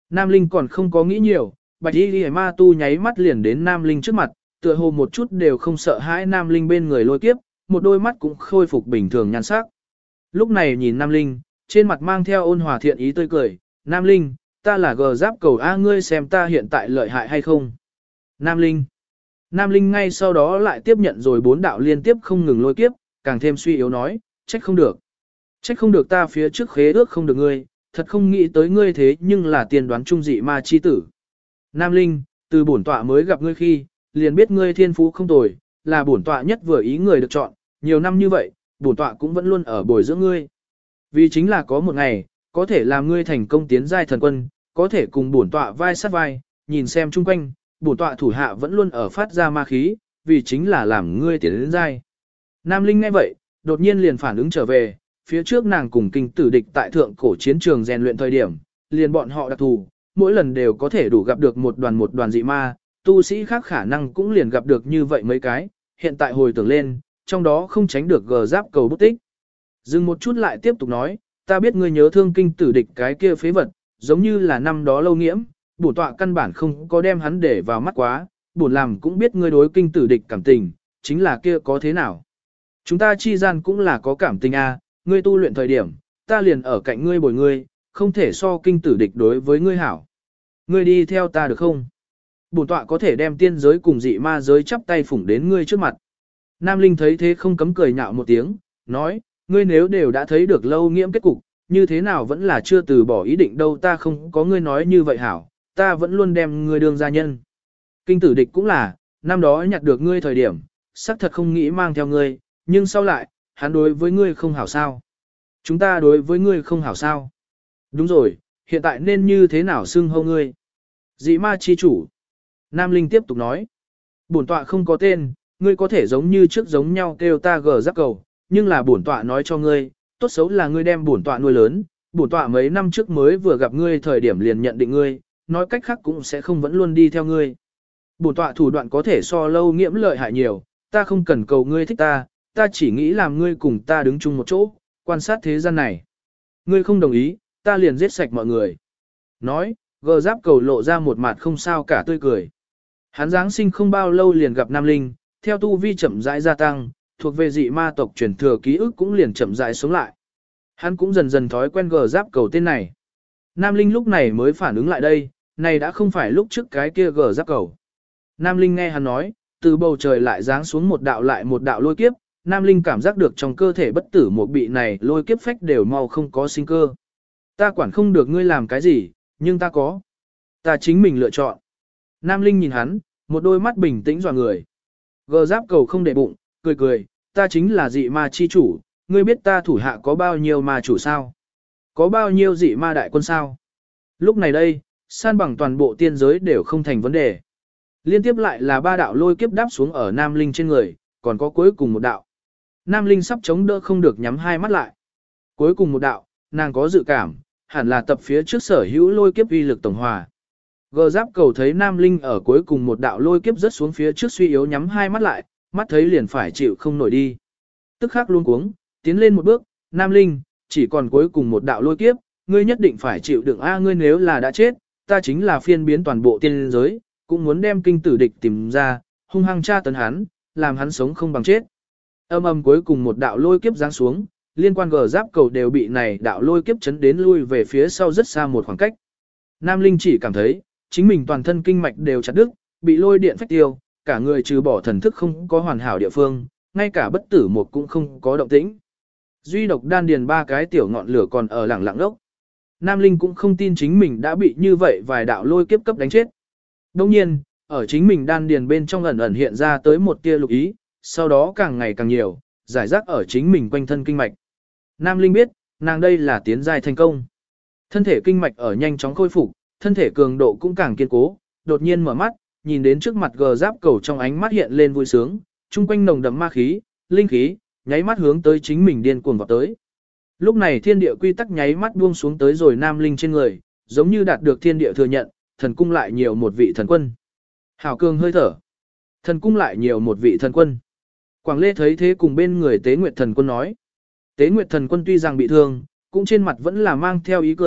Nam Linh còn không có nghĩ nhiều, bạch y ghi ma tu nháy mắt liền đến Nam Linh trước mặt, tựa hồ một chút đều không sợ hãi Nam Linh bên người lôi kiếp, một đôi mắt cũng khôi phục bình thường nhan sắc. Lúc này nhìn Nam Linh, trên mặt mang theo ôn hòa thiện ý tươi cười, Nam Linh, ta là gờ giáp cầu A, ngươi xem ta hiện tại lợi hại hay không. Nam Linh. Nam Linh ngay sau đó lại tiếp nhận rồi 4 đạo liên tiếp không ngừng lôi kiếp, càng thêm suy yếu nói, trách không được. Trách không được ta phía trước khế ước không được ngươi, thật không nghĩ tới ngươi thế nhưng là tiền đoán trung dị ma chi tử. Nam Linh, từ bổn tọa mới gặp ngươi khi, liền biết ngươi thiên phú không tồi, là bổn tọa nhất vừa ý người được chọn, nhiều năm như vậy, bổn tọa cũng vẫn luôn ở bồi dưỡng ngươi. Vì chính là có một ngày, có thể làm ngươi thành công tiến giai thần quân, có thể cùng bổn tọa vai sát vai, nhìn xem chung quanh, bổn tọa thủ hạ vẫn luôn ở phát ra ma khí, vì chính là làm ngươi tiến đến giai. Nam Linh nghe vậy, đột nhiên liền phản ứng trở về, phía trước nàng cùng kinh tử địch tại thượng cổ chiến trường rèn luyện thời điểm, liền bọn họ đặc thù, mỗi lần đều có thể đủ gặp được một đoàn dị ma, tu sĩ khác khả năng cũng liền gặp được như vậy mấy cái, hiện tại hồi tưởng lên, trong đó không tránh được gờ giáp cầu bút tích. Dừng một chút lại tiếp tục nói, ta biết ngươi nhớ thương kinh tử địch cái kia phế vật, giống như là năm đó lâu nghiễm, bổn tọa căn bản không có đem hắn để vào mắt quá, bổn làm cũng biết ngươi đối kinh tử địch cảm tình, chính là kia có thế nào. Chúng ta chi gian cũng là có cảm tình a, ngươi tu luyện thời điểm, ta liền ở cạnh ngươi bồi ngươi, không thể so kinh tử địch đối với ngươi hảo. Ngươi đi theo ta được không? Bổn tọa có thể đem tiên giới cùng dị ma giới chắp tay phủng đến ngươi trước mặt. Nam Linh thấy thế không cấm cười nhạo một tiếng, nói, ngươi nếu đều đã thấy được lâu nghiễm kết cục, như thế nào vẫn là chưa từ bỏ ý định đâu, ta không có ngươi nói như vậy hảo, ta vẫn luôn đem ngươi đương gia nhân. Kinh tử địch cũng là, năm đó nhặt được ngươi thời điểm, xác thật không nghĩ mang theo ngươi, nhưng sau lại, hắn đối với ngươi không hảo sao. Chúng ta đối với ngươi không hảo sao. Đúng rồi, hiện tại nên như thế nào xưng hô ngươi? Dị ma chi chủ. Nam Linh tiếp tục nói. Bổn tọa không có tên, ngươi có thể giống như trước giống nhau kêu ta gờ giáp cầu, nhưng là bổn tọa nói cho ngươi, tốt xấu là ngươi đem bổn tọa nuôi lớn, bổn tọa mấy năm trước mới vừa gặp ngươi thời điểm liền nhận định ngươi, nói cách khác cũng sẽ không vẫn luôn đi theo ngươi. Bổn tọa thủ đoạn có thể so lâu nghiễm lợi hại nhiều, ta không cần cầu ngươi thích ta, ta chỉ nghĩ làm ngươi cùng ta đứng chung một chỗ, quan sát thế gian này. Ngươi không đồng ý, ta liền giết sạch mọi người. Nói, gờ giáp cầu lộ ra một mặt không sao cả tươi cười. Hắn Giáng sinh không bao lâu liền gặp Nam Linh, theo tu vi chậm rãi gia tăng, thuộc về dị ma tộc truyền thừa ký ức cũng liền chậm rãi sống lại. Hắn cũng dần dần thói quen gờ giáp cầu tên này. Nam Linh lúc này mới phản ứng lại đây, này đã không phải lúc trước cái kia gờ giáp cầu. Nam Linh nghe hắn nói, từ bầu trời lại giáng xuống một đạo lại một đạo lôi kiếp, Nam Linh cảm giác được trong cơ thể bất tử một bị này lôi kiếp phách đều mau không có sinh cơ. Ta quản không được ngươi làm cái gì, nhưng ta có. Ta chính mình lựa chọn. Nam Linh nhìn hắn, một đôi mắt bình tĩnh dọa người. Gờ giáp cầu không để bụng, cười cười, ta chính là dị ma chi chủ, ngươi biết ta thủ hạ có bao nhiêu ma chủ sao? Có bao nhiêu dị ma đại quân sao? Lúc này đây, san bằng toàn bộ tiên giới đều không thành vấn đề. Liên tiếp lại là 3 đạo lôi kiếp đáp xuống ở Nam Linh trên người, còn có cuối cùng một đạo. Nam Linh sắp chống đỡ không được nhắm hai mắt lại. Cuối cùng một đạo, nàng có dự cảm, hẳn là tập phía trước sở hữu lôi kiếp uy lực tổng hòa. Gờ giáp cầu thấy Nam Linh ở cuối cùng một đạo lôi kiếp rớt xuống phía trước suy yếu nhắm hai mắt lại, mắt thấy liền phải chịu không nổi đi. Tức khắc luôn cuống, tiến lên một bước, Nam Linh, chỉ còn cuối cùng một đạo lôi kiếp, ngươi nhất định phải chịu đựng a, ngươi nếu là đã chết, ta chính là phiên biến toàn bộ tiên giới, cũng muốn đem kinh tử địch tìm ra, hung hăng tra tấn hắn, làm hắn sống không bằng chết. Âm âm cuối cùng một đạo lôi kiếp giáng xuống, liên quan gờ giáp cầu đều bị này đạo lôi kiếp chấn đến lui về phía sau rất xa một khoảng cách. Nam Linh chỉ cảm thấy, chính mình toàn thân kinh mạch đều chặt đứt, bị lôi điện phách tiêu, cả người trừ bỏ thần thức không có hoàn hảo địa phương, ngay cả bất tử một cũng không có động tĩnh. Duy độc đan điền 3 cái tiểu ngọn lửa còn ở lẳng lặng đốc. Nam Linh cũng không tin chính mình đã bị như vậy vài đạo lôi kiếp cấp đánh chết. Đồng nhiên, ở chính mình đan điền bên trong ẩn ẩn hiện ra tới một tia lục ý, sau đó càng ngày càng nhiều, giải rác ở chính mình quanh thân kinh mạch. Nam Linh biết, nàng đây là tiến giai thành công. Thân thể kinh mạch ở nhanh chóng khôi phục, thân thể cường độ cũng càng kiên cố, đột nhiên mở mắt, nhìn đến trước mặt gờ giáp cầu trong ánh mắt hiện lên vui sướng, chung quanh nồng đậm ma khí, linh khí, nháy mắt hướng tới chính mình điên cuồng vào tới. Lúc này thiên địa quy tắc nháy mắt buông xuống tới rồi Nam Linh trên người, giống như đạt được thiên địa thừa nhận, thần cung lại nhiều một vị thần quân. Hảo cường hơi thở. Thần cung lại nhiều một vị thần quân. Quảng Lê thấy thế cùng bên người Tế Nguyệt thần quân nói. Tế Nguyệt thần quân tuy rằng bị thương, cũng trên mặt vẫn là mang theo ý cười,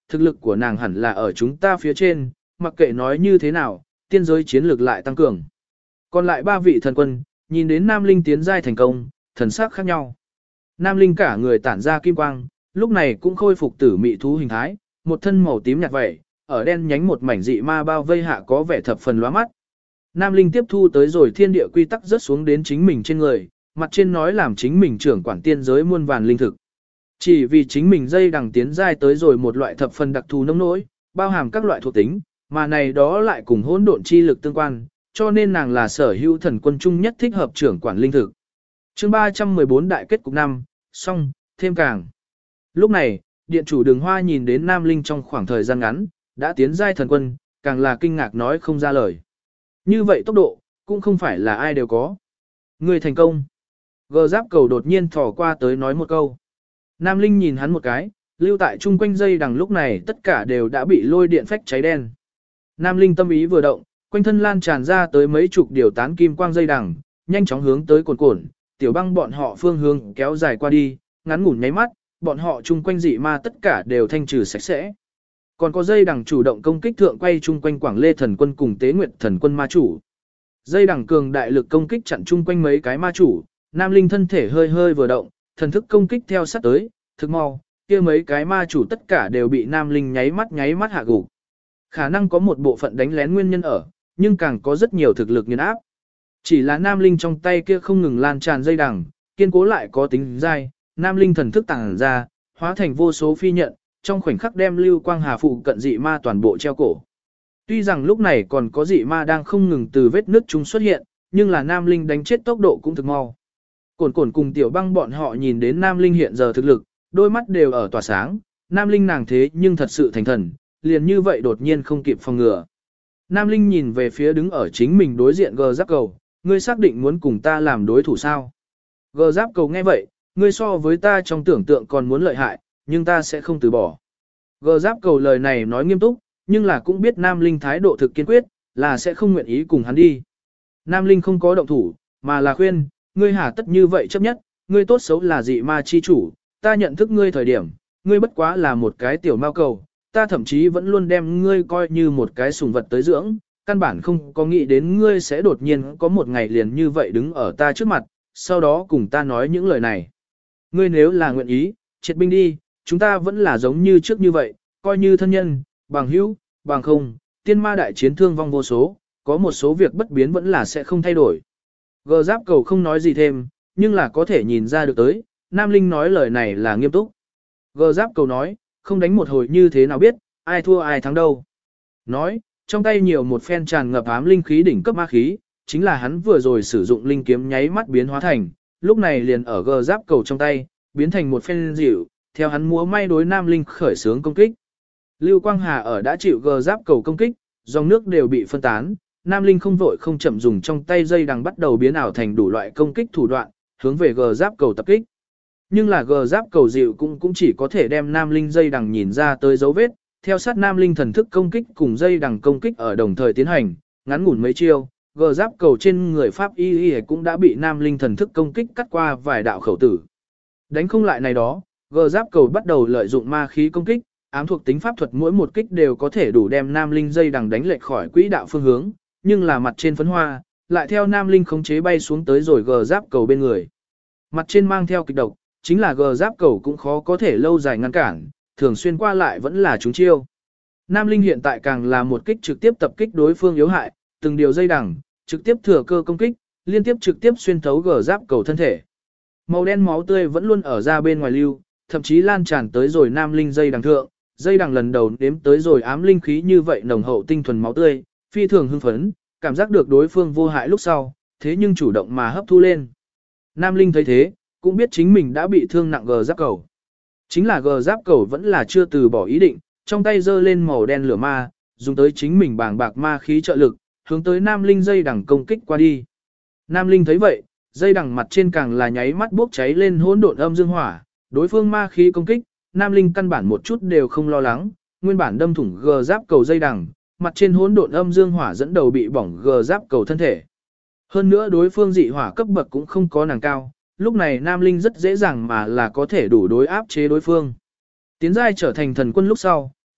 thực lực của nàng hẳn là ở chúng ta phía trên, mặc kệ nói như thế nào, tiên giới chiến lược lại tăng cường. Còn lại 3 vị thần quân, nhìn đến Nam Linh tiến giai thành công, thần sắc khác nhau. Nam Linh cả người tản ra kim quang, lúc này cũng khôi phục tử mị thú hình thái, một thân màu tím nhạt vậy, ở đen nhánh một mảnh dị ma bao vây hạ có vẻ thập phần lóa mắt. Nam Linh tiếp thu tới rồi thiên địa quy tắc rớt xuống đến chính mình trên người, mặt trên nói làm chính mình trưởng quản tiên giới muôn vàn linh thực. Chỉ vì chính mình dây đằng tiến giai tới rồi một loại thập phần đặc thù nông nỗi, bao hàm các loại thuộc tính, mà này đó lại cùng hỗn độn chi lực tương quan, cho nên nàng là sở hữu thần quân trung nhất thích hợp trưởng quản linh thực. Chương 314 đại kết cục 5, xong, thêm càng. Lúc này, điện chủ Đường Hoa nhìn đến Nam Linh trong khoảng thời gian ngắn, đã tiến giai thần quân, càng là kinh ngạc nói không ra lời. Như vậy tốc độ, cũng không phải là ai đều có. Người thành công. Gờ giáp cầu đột nhiên thò qua tới nói một câu. Nam Linh nhìn hắn một cái, lưu tại chung quanh dây đằng lúc này tất cả đều đã bị lôi điện phách cháy đen. Nam Linh tâm ý vừa động, quanh thân lan tràn ra tới mấy chục điều tán kim quang dây đằng, nhanh chóng hướng tới cồn cồn, tiểu băng bọn họ phương hướng kéo dài qua đi, ngắn ngủn nháy mắt, bọn họ chung quanh dị ma tất cả đều thanh trừ sạch sẽ. Còn có dây đằng chủ động công kích thượng quay chung quanh Quảng Lê thần quân cùng Tế Nguyệt thần quân ma chủ. Dây đằng cường đại lực công kích chặn chung quanh mấy cái ma chủ, Nam Linh thân thể hơi hơi vừa động, thần thức công kích theo sát tới, thực mau, kia mấy cái ma chủ tất cả đều bị Nam Linh nháy mắt hạ gục. Khả năng có một bộ phận đánh lén nguyên nhân ở, nhưng càng có rất nhiều thực lực nghiền áp. Chỉ là Nam Linh trong tay kia không ngừng lan tràn dây đằng, kiên cố lại có tính dai, Nam Linh thần thức tàng ra, hóa thành vô số phi nhận, trong khoảnh khắc đem Lưu Quang Hà phụ cận dị ma toàn bộ treo cổ. Tuy rằng lúc này còn có dị ma đang không ngừng từ vết nứt chúng xuất hiện, nhưng là Nam Linh đánh chết tốc độ cũng thực mau. Cổn Cổn cùng Tiểu Băng bọn họ nhìn đến Nam Linh hiện giờ thực lực, đôi mắt đều ở tỏa sáng, Nam Linh nàng thế nhưng thật sự thành thần, liền như vậy đột nhiên không kịp phòng ngừa. Nam Linh nhìn về phía đứng ở chính mình đối diện Gờ Giáp Cầu, ngươi xác định muốn cùng ta làm đối thủ sao? Gờ Giáp Cầu nghe vậy, ngươi so với ta trong tưởng tượng còn muốn lợi hại, nhưng ta sẽ không từ bỏ. Gờ Giáp Cầu lời này nói nghiêm túc, nhưng là cũng biết Nam Linh thái độ thực kiên quyết, là sẽ không nguyện ý cùng hắn đi. Nam Linh không có động thủ, mà là khuyên, ngươi hà tất như vậy chấp nhất, ngươi tốt xấu là dị ma chi chủ, ta nhận thức ngươi thời điểm, ngươi bất quá là một cái tiểu mao cầu, ta thậm chí vẫn luôn đem ngươi coi như một cái sùng vật tới dưỡng, căn bản không có nghĩ đến ngươi sẽ đột nhiên có một ngày liền như vậy đứng ở ta trước mặt, sau đó cùng ta nói những lời này. Ngươi nếu là nguyện ý, triệt binh đi, chúng ta vẫn là giống như trước như vậy, coi như thân nhân, bằng hữu, bằng không, tiên ma đại chiến thương vong vô số, có một số việc bất biến vẫn là sẽ không thay đổi. Gờ Giáp Cầu không nói gì thêm, nhưng là có thể nhìn ra được tới, Nam Linh nói lời này là nghiêm túc. Gờ Giáp Cầu nói, không đánh một hồi như thế nào biết, ai thua ai thắng đâu. Nói, trong tay nhiều một phen tràn ngập ám linh khí đỉnh cấp ma khí, chính là hắn vừa rồi sử dụng linh kiếm nháy mắt biến hóa thành, lúc này liền ở Gờ Giáp Cầu trong tay, biến thành một phen dịu, theo hắn múa may đối Nam Linh khởi xướng công kích. Lưu Quang Hà ở đã chịu Gờ Giáp Cầu công kích, dòng nước đều bị phân tán, Nam Linh không vội không chậm dùng trong tay dây đằng bắt đầu biến ảo thành đủ loại công kích thủ đoạn, hướng về Gờ Giáp Cầu tập kích. Nhưng là Gờ Giáp Cầu dịu cũng chỉ có thể đem Nam Linh dây đằng nhìn ra tới dấu vết, theo sát Nam Linh thần thức công kích cùng dây đằng công kích ở đồng thời tiến hành, ngắn ngủn mấy chiêu, Gờ Giáp Cầu trên người Pháp Y cũng đã bị Nam Linh thần thức công kích cắt qua vài đạo khẩu tử. Đánh không lại này đó, Gờ Giáp Cầu bắt đầu lợi dụng ma khí công kích, ám thuộc tính pháp thuật mỗi một kích đều có thể đủ đem Nam Linh dây đằng đánh lệch khỏi quỹ đạo phương hướng, nhưng là mặt trên phấn hoa, lại theo Nam Linh khống chế bay xuống tới rồi Gờ Giáp Cầu bên người. Mặt trên mang theo kịch độc, chính là Gờ Giáp Cầu cũng khó có thể lâu dài ngăn cản, thường xuyên qua lại vẫn là trúng chiêu. Nam Linh hiện tại càng là một kích trực tiếp tập kích đối phương yếu hại, từng điều dây đằng, trực tiếp thừa cơ công kích, liên tiếp trực tiếp xuyên thấu Gờ Giáp Cầu thân thể. Màu đen máu tươi vẫn luôn ở ra bên ngoài lưu, thậm chí lan tràn tới rồi Nam Linh dây đằng thượng, dây đằng lần đầu đếm tới rồi ám linh khí như vậy nồng hậu tinh thuần máu tươi, phi thường hưng phấn, cảm giác được đối phương vô hại lúc sau, thế nhưng chủ động mà hấp thu lên. Nam Linh thấy thế, cũng biết chính mình đã bị thương nặng Gờ Giáp Cầu. Chính là Gờ Giáp Cầu vẫn là chưa từ bỏ ý định, trong tay giơ lên màu đen lửa ma, dùng tới chính mình bàng bạc ma khí trợ lực, hướng tới Nam Linh dây đằng công kích qua đi. Nam Linh thấy vậy, dây đằng mặt trên càng là nháy mắt bốc cháy lên hỗn độn âm dương hỏa, đối phương ma khí công kích, Nam Linh căn bản một chút đều không lo lắng, nguyên bản đâm thủng Gờ Giáp Cầu dây đằng, mặt trên hỗn độn âm dương hỏa dẫn đầu bị bỏng Gờ Giáp Cầu thân thể. Hơn nữa đối phương dị hỏa cấp bậc cũng không có nàng cao, lúc này Nam Linh rất dễ dàng mà là có thể đủ đối áp chế đối phương. Tiến giai trở thành thần quân lúc sau,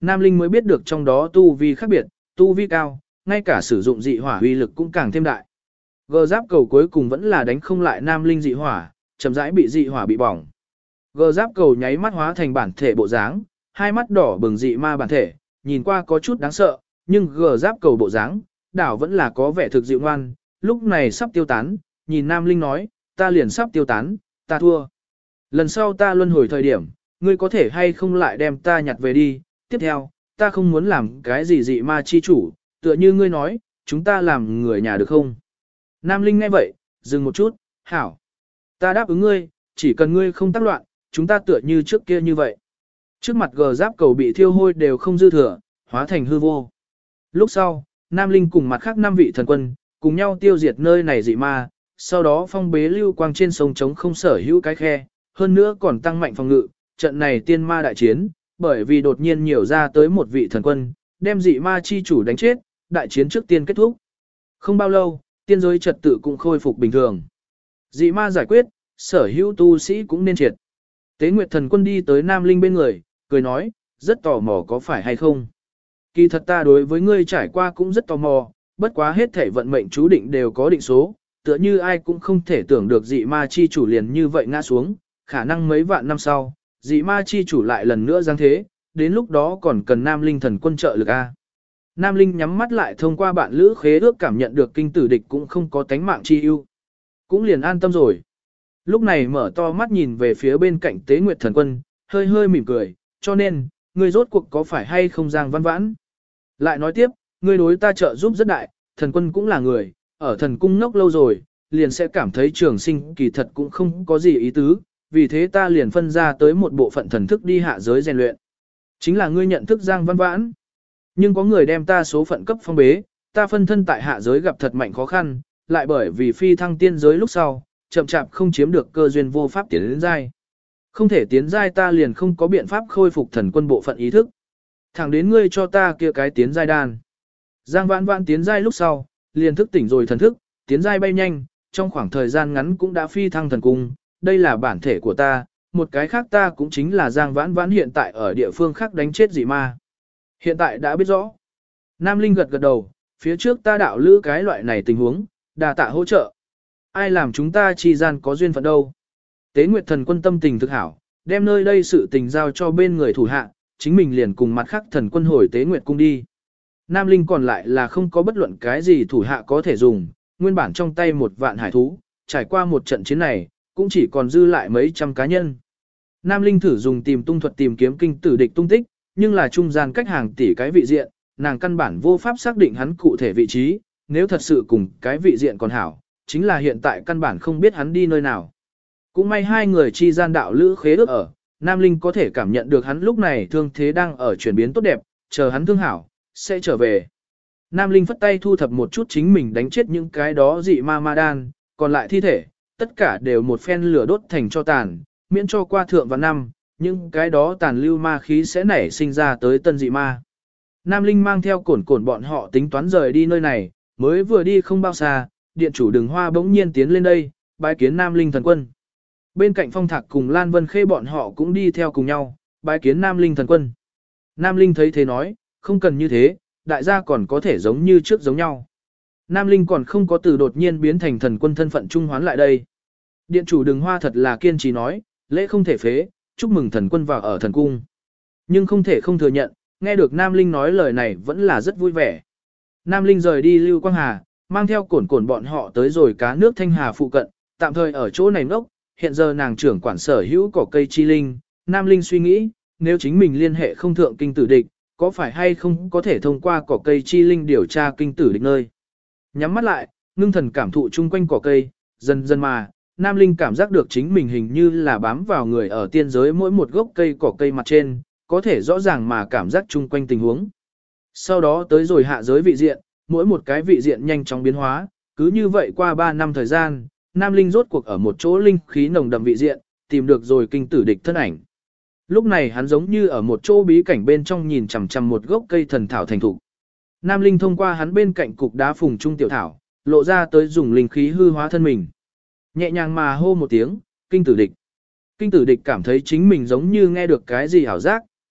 Nam Linh mới biết được trong đó tu vi khác biệt, tu vi cao, ngay cả sử dụng dị hỏa uy lực cũng càng thêm đại. Gờ giáp cầu cuối cùng vẫn là đánh không lại Nam Linh dị hỏa, chậm rãi bị dị hỏa bị bỏng. Gờ giáp cầu nháy mắt hóa thành bản thể bộ dáng, hai mắt đỏ bừng dị ma bản thể, nhìn qua có chút đáng sợ, nhưng gờ giáp cầu bộ dáng, đảo vẫn là có vẻ thực dịu ngoan, lúc này sắp tiêu tán, nhìn Nam Linh nói, ta liền sắp tiêu tán, ta thua. Lần sau ta luân hồi thời điểm, ngươi có thể hay không lại đem ta nhặt về đi, tiếp theo, ta không muốn làm cái gì dị ma chi chủ, tựa như ngươi nói, chúng ta làm người nhà được không? Nam Linh nghe vậy, dừng một chút, hảo. Ta đáp ứng ngươi, chỉ cần ngươi không tác loạn, chúng ta tựa như trước kia như vậy. Trước mặt gờ giáp cầu bị thiêu hôi đều không dư thừa, hóa thành hư vô. Lúc sau, Nam Linh cùng mặt khác 5 vị thần quân, cùng nhau tiêu diệt nơi này dị ma, sau đó phong bế lưu quang trên sông trống không sở hữu cái khe, hơn nữa còn tăng mạnh phòng ngự, trận này tiên ma đại chiến, bởi vì đột nhiên nhiều ra tới một vị thần quân, đem dị ma chi chủ đánh chết, đại chiến trước tiên kết thúc. Không bao lâu, tiên giới trật tự cũng khôi phục bình thường. Dị ma giải quyết, sở hữu tu sĩ cũng nên triệt. Tế Nguyệt thần quân đi tới Nam Linh bên người, cười nói, rất tò mò có phải hay không. Kỳ thật ta đối với ngươi trải qua cũng rất tò mò, bất quá hết thể vận mệnh chú định đều có định số, tựa như ai cũng không thể tưởng được dị ma chi chủ liền như vậy ngã xuống, khả năng mấy vạn năm sau, dị ma chi chủ lại lần nữa giáng thế, đến lúc đó còn cần Nam Linh thần quân trợ lực A. Nam Linh nhắm mắt lại thông qua bạn lữ khế ước cảm nhận được kinh tử địch cũng không có tánh mạng chi ưu, cũng liền an tâm rồi. Lúc này mở to mắt nhìn về phía bên cạnh Tế Nguyệt thần quân, hơi hơi mỉm cười, cho nên, ngươi rốt cuộc có phải hay không Giang Văn Vãn? Lại nói tiếp, ngươi đối ta trợ giúp rất đại, thần quân cũng là người, ở thần cung ngốc lâu rồi, liền sẽ cảm thấy trường sinh kỳ thật cũng không có gì ý tứ, vì thế ta liền phân ra tới một bộ phận thần thức đi hạ giới rèn luyện. Chính là ngươi nhận thức Giang Văn Vãn. Nhưng có người đem ta số phận cấp phong bế, ta phân thân tại hạ giới gặp thật mạnh khó khăn, lại bởi vì phi thăng tiên giới lúc sau, chậm chạp không chiếm được cơ duyên vô pháp tiến đến giai. Không thể tiến giai ta liền không có biện pháp khôi phục thần quân bộ phận ý thức. Thẳng đến ngươi cho ta kia cái tiến giai đan. Giang Vãn Vãn tiến giai lúc sau, liền thức tỉnh rồi thần thức, tiến giai bay nhanh, trong khoảng thời gian ngắn cũng đã phi thăng thần cung, đây là bản thể của ta, một cái khác ta cũng chính là Giang Vãn Vãn hiện tại ở địa phương khác đánh chết dị ma. Hiện tại đã biết rõ. Nam Linh gật gật đầu, phía trước ta đạo lữ cái loại này tình huống, đà tạ hỗ trợ. Ai làm chúng ta chi gian có duyên phận đâu. Tế Nguyệt thần quân tâm tình thực hảo, đem nơi đây sự tình giao cho bên người thủ hạ, chính mình liền cùng mặt khác thần quân hồi Tế Nguyệt cung đi. Nam Linh còn lại là không có bất luận cái gì thủ hạ có thể dùng, nguyên bản trong tay một vạn hải thú, trải qua một trận chiến này, cũng chỉ còn dư lại mấy trăm cá nhân. Nam Linh thử dùng tìm tung thuật tìm kiếm kinh tử địch tung tích, nhưng là trung gian cách hàng tỷ cái vị diện, nàng căn bản vô pháp xác định hắn cụ thể vị trí, nếu thật sự cùng cái vị diện còn hảo, chính là hiện tại căn bản không biết hắn đi nơi nào. Cũng may hai người chi gian đạo lữ khế ước ở, Nam Linh có thể cảm nhận được hắn lúc này thương thế đang ở chuyển biến tốt đẹp, chờ hắn thương hảo, sẽ trở về. Nam Linh phất tay thu thập một chút chính mình đánh chết những cái đó dị ma ma đan, còn lại thi thể, tất cả đều một phen lửa đốt thành cho tàn, miễn cho qua thượng và năm, những cái đó tàn lưu ma khí sẽ nảy sinh ra tới tân dị ma. Nam Linh mang theo cổn cổn bọn họ tính toán rời đi nơi này, mới vừa đi không bao xa, điện chủ Đường Hoa bỗng nhiên tiến lên đây, bái kiến Nam Linh thần quân. Bên cạnh Phong Thạc cùng Lan Vân Khê bọn họ cũng đi theo cùng nhau, bái kiến Nam Linh thần quân. Nam Linh thấy thế nói, không cần như thế, đại gia còn có thể giống như trước giống nhau. Nam Linh còn không có từ đột nhiên biến thành thần quân thân phận trung hoán lại đây. Điện chủ Đường Hoa thật là kiên trì nói, lễ không thể phế, chúc mừng thần quân vào ở thần cung. Nhưng không thể không thừa nhận, nghe được Nam Linh nói lời này vẫn là rất vui vẻ. Nam Linh rời đi Lưu Quang Hà, mang theo cổn cổn bọn họ tới rồi cá nước Thanh Hà phụ cận, tạm thời ở chỗ này ngốc, hiện giờ nàng trưởng quản sở hữu cỏ cây chi linh. Nam Linh suy nghĩ, nếu chính mình liên hệ không thượng kinh tử địch, có phải hay không có thể thông qua cỏ cây chi linh điều tra kinh tử địch nơi. Nhắm mắt lại, ngưng thần cảm thụ chung quanh cỏ cây, dần dần mà, Nam Linh cảm giác được chính mình hình như là bám vào người ở tiên giới mỗi một gốc cây cỏ cây mặt trên, có thể rõ ràng mà cảm giác chung quanh tình huống. Sau đó tới rồi hạ giới vị diện, mỗi một cái vị diện nhanh chóng biến hóa, cứ như vậy qua 3 năm thời gian, Nam Linh rốt cuộc ở một chỗ linh khí nồng đậm vị diện, tìm được rồi kinh tử địch thân ảnh. Lúc này hắn giống như ở một chỗ bí cảnh bên trong nhìn chằm chằm một gốc cây thần thảo thành thục. Nam Linh thông qua hắn bên cạnh cục đá phùng trung tiểu thảo, lộ ra tới dùng linh khí hư hóa thân mình. Nhẹ nhàng mà hô một tiếng, kinh tử địch. Kinh tử địch cảm thấy chính mình giống như nghe được cái gì ảo giác,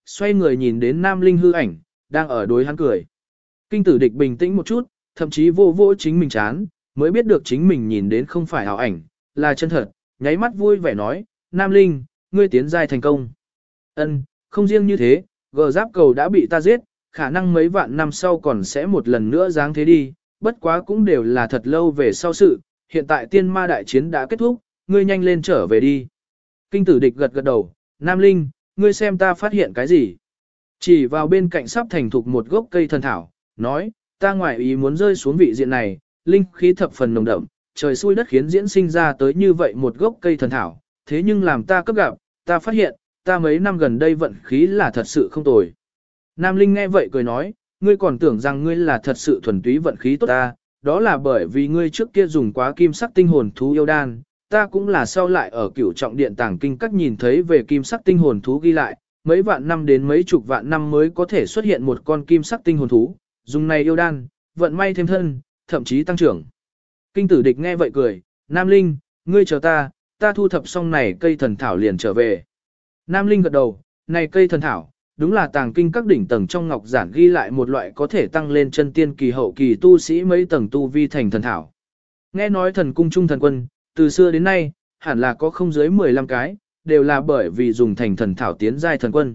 xoay người nhìn đến Nam Linh hư ảnh, đang ở đối hắn cười. Kinh tử địch bình tĩnh một chút, thậm chí vô vô chính mình chán, mới biết được chính mình nhìn đến không phải ảo ảnh, là chân thật, nháy mắt vui vẻ nói, Nam Linh, ngươi tiến giai thành công. Ân, không riêng như thế, gờ giáp cầu đã bị ta giết, khả năng mấy vạn năm sau còn sẽ một lần nữa giáng thế đi, bất quá cũng đều là thật lâu về sau sự, hiện tại tiên ma đại chiến đã kết thúc, ngươi nhanh lên trở về đi. Kinh tử địch gật gật đầu, Nam Linh, ngươi xem ta phát hiện cái gì? Chỉ vào bên cạnh sắp thành thục một gốc cây thần thảo, nói, ta ngoại ý muốn rơi xuống vị diện này, linh khí thập phần nồng đậm, trời xui đất khiến diễn sinh ra tới như vậy một gốc cây thần thảo, thế nhưng làm ta cấp gặp, ta phát hiện, ta mấy năm gần đây vận khí là thật sự không tồi. Nam Linh nghe vậy cười nói, ngươi còn tưởng rằng ngươi là thật sự thuần túy vận khí tốt ta, đó là bởi vì ngươi trước kia dùng quá kim sắc tinh hồn thú yêu đan, ta cũng là sau lại ở cửu trọng điện tàng kinh các nhìn thấy về kim sắc tinh hồn thú ghi lại, mấy vạn năm đến mấy chục vạn năm mới có thể xuất hiện một con kim sắc tinh hồn thú, dùng này yêu đan, vận may thêm thân, thậm chí tăng trưởng. Kinh tử địch nghe vậy cười, Nam Linh, ngươi chờ ta thu thập xong này cây thần thảo liền trở về. Nam Linh gật đầu, này cây thần thảo, đúng là tàng kinh các đỉnh tầng trong ngọc giản ghi lại một loại có thể tăng lên chân tiên kỳ hậu kỳ tu sĩ mấy tầng tu vi thành thần thảo. Nghe nói thần cung trung thần quân, từ xưa đến nay, hẳn là có không dưới 15 cái, đều là bởi vì dùng thành thần thảo tiến giai thần quân.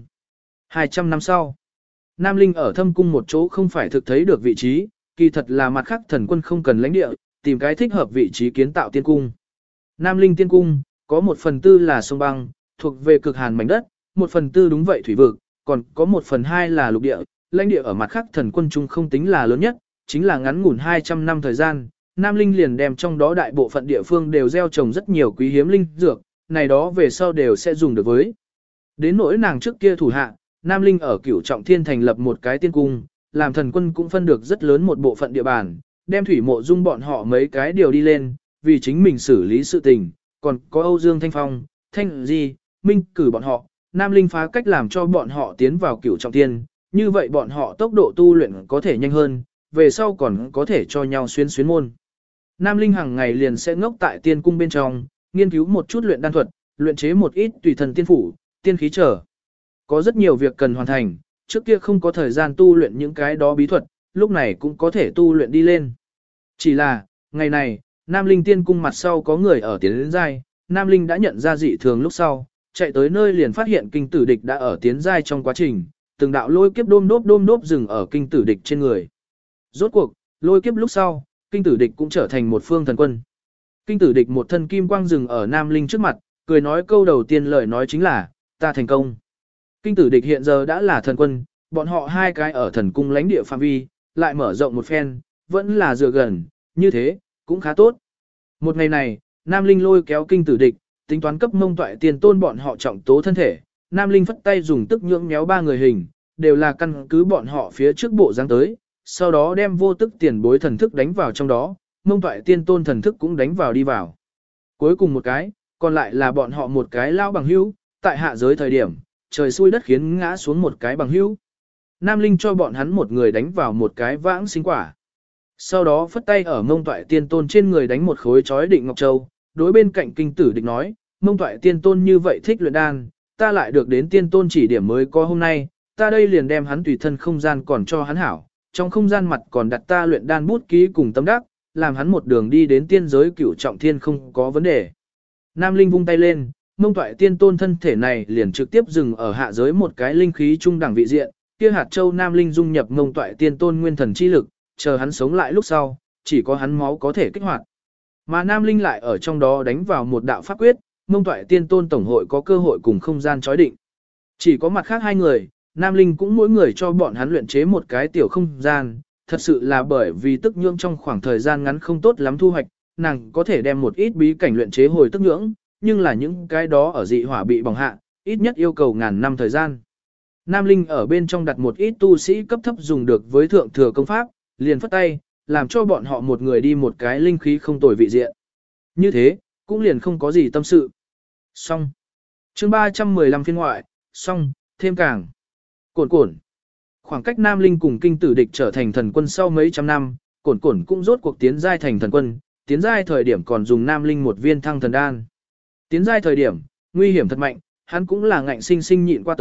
200 năm sau, Nam Linh ở thâm cung một chỗ không phải thực thấy được vị trí, kỳ thật là mặt khác thần quân không cần lãnh địa, tìm cái thích hợp vị trí kiến tạo tiên cung. Nam Linh tiên cung, có 1/4 là sông băng, thuộc về cực hàn mảnh đất, 1/4 đúng vậy thủy vực, còn có 1/2 là lục địa, lãnh địa ở mặt khác thần quân trung không tính là lớn nhất, chính là ngắn ngủn 200 năm thời gian. Nam Linh liền đem trong đó đại bộ phận địa phương đều gieo trồng rất nhiều quý hiếm linh dược, này đó về sau đều sẽ dùng được với. Đến nỗi nàng trước kia thủ hạ, Nam Linh ở Cửu Trọng Thiên thành lập một cái tiên cung, làm thần quân cũng phân được rất lớn một bộ phận địa bàn, đem Thủy Mộ Dung bọn họ mấy cái điều đi lên, vì chính mình xử lý sự tình, còn có Âu Dương Thanh Phong, Thanh Di, Minh cử bọn họ, Nam Linh phá cách làm cho bọn họ tiến vào Cửu Trọng Thiên, như vậy bọn họ tốc độ tu luyện có thể nhanh hơn, về sau còn có thể cho nhau xuyên môn. Nam Linh hàng ngày liền sẽ ngốc tại tiên cung bên trong, nghiên cứu một chút luyện đan thuật, luyện chế một ít tùy thần tiên phủ, tiên khí trở. Có rất nhiều việc cần hoàn thành, trước kia không có thời gian tu luyện những cái đó bí thuật, lúc này cũng có thể tu luyện đi lên. Chỉ là, ngày này, Nam Linh tiên cung mặt sau có người ở tiến đến giai, Nam Linh đã nhận ra dị thường lúc sau, chạy tới nơi liền phát hiện kinh tử địch đã ở tiến giai trong quá trình, từng đạo lôi kiếp đôm đốp dừng ở kinh tử địch trên người. Rốt cuộc, lôi kiếp lúc sau, kinh tử địch cũng trở thành một phương thần quân. Kinh tử địch một thân kim quang dừng ở Nam Linh trước mặt, cười nói câu đầu tiên lời nói chính là, ta thành công. Kinh tử địch hiện giờ đã là thần quân, bọn họ hai cái ở thần cung lãnh địa phạm vi, lại mở rộng một phen, vẫn là dựa gần, như thế, cũng khá tốt. Một ngày này, Nam Linh lôi kéo kinh tử địch, tính toán cấp mông toại tiền tôn bọn họ trọng tố thân thể, Nam Linh phất tay dùng tức nhưỡng méo ba người hình, đều là căn cứ bọn họ phía trước bộ dáng tới, sau đó đem vô tức tiền bối thần thức đánh vào trong đó, mông toại tiên tôn thần thức cũng đánh vào đi vào. Cuối cùng một cái, còn lại là bọn họ một cái lao bằng hữu, tại hạ giới thời điểm, trời xui đất khiến ngã xuống một cái bằng hữu. Nam Linh cho bọn hắn một người đánh vào một cái vãng sinh quả. Sau đó phất tay ở mông toại tiên tôn trên người đánh một khối chói định ngọc châu, đối bên cạnh kinh tử địch nói, mông toại tiên tôn như vậy thích luyện đan, ta lại được đến tiên tôn chỉ điểm mới có hôm nay, ta đây liền đem hắn tùy thân không gian còn cho hắn hảo, trong không gian mặt còn đặt ta luyện đan bút ký cùng tâm đắc, làm hắn một đường đi đến tiên giới Cửu Trọng Thiên không có vấn đề. Nam Linh vung tay lên, mông toại tiên tôn thân thể này liền trực tiếp dừng ở hạ giới một cái linh khí trung đẳng vị diện, kia hạt châu Nam Linh dung nhập mông toại tiên tôn nguyên thần chi lực, chờ hắn sống lại lúc sau, chỉ có hắn máu có thể kích hoạt. Mà Nam Linh lại ở trong đó đánh vào một đạo pháp quyết, mông toại tiên tôn tổng hội có cơ hội cùng không gian chói định. Chỉ có mặt khác hai người, Nam Linh cũng mỗi người cho bọn hắn luyện chế một cái tiểu không gian, thật sự là bởi vì tức nhưỡng trong khoảng thời gian ngắn không tốt lắm thu hoạch, nàng có thể đem một ít bí cảnh luyện chế hồi tức nhưỡng, nhưng là những cái đó ở dị hỏa bị bỏng hạ, ít nhất yêu cầu ngàn năm thời gian. Nam Linh ở bên trong đặt một ít tu sĩ cấp thấp dùng được với thượng thừa công pháp, liền phất tay, làm cho bọn họ một người đi một cái linh khí không tồi vị diện. Như thế, cũng liền không có gì tâm sự. Xong. Chương 315 phiên ngoại, xong, thêm càng. Cổn cổn. Khoảng cách Nam Linh cùng kinh tử địch trở thành thần quân sau mấy trăm năm, cổn cổn cũng rốt cuộc tiến giai thành thần quân, tiến giai thời điểm còn dùng Nam Linh một viên thăng thần đan. Tiến giai thời điểm, nguy hiểm thật mạnh, hắn cũng là ngạnh sinh sinh nhịn qua tới,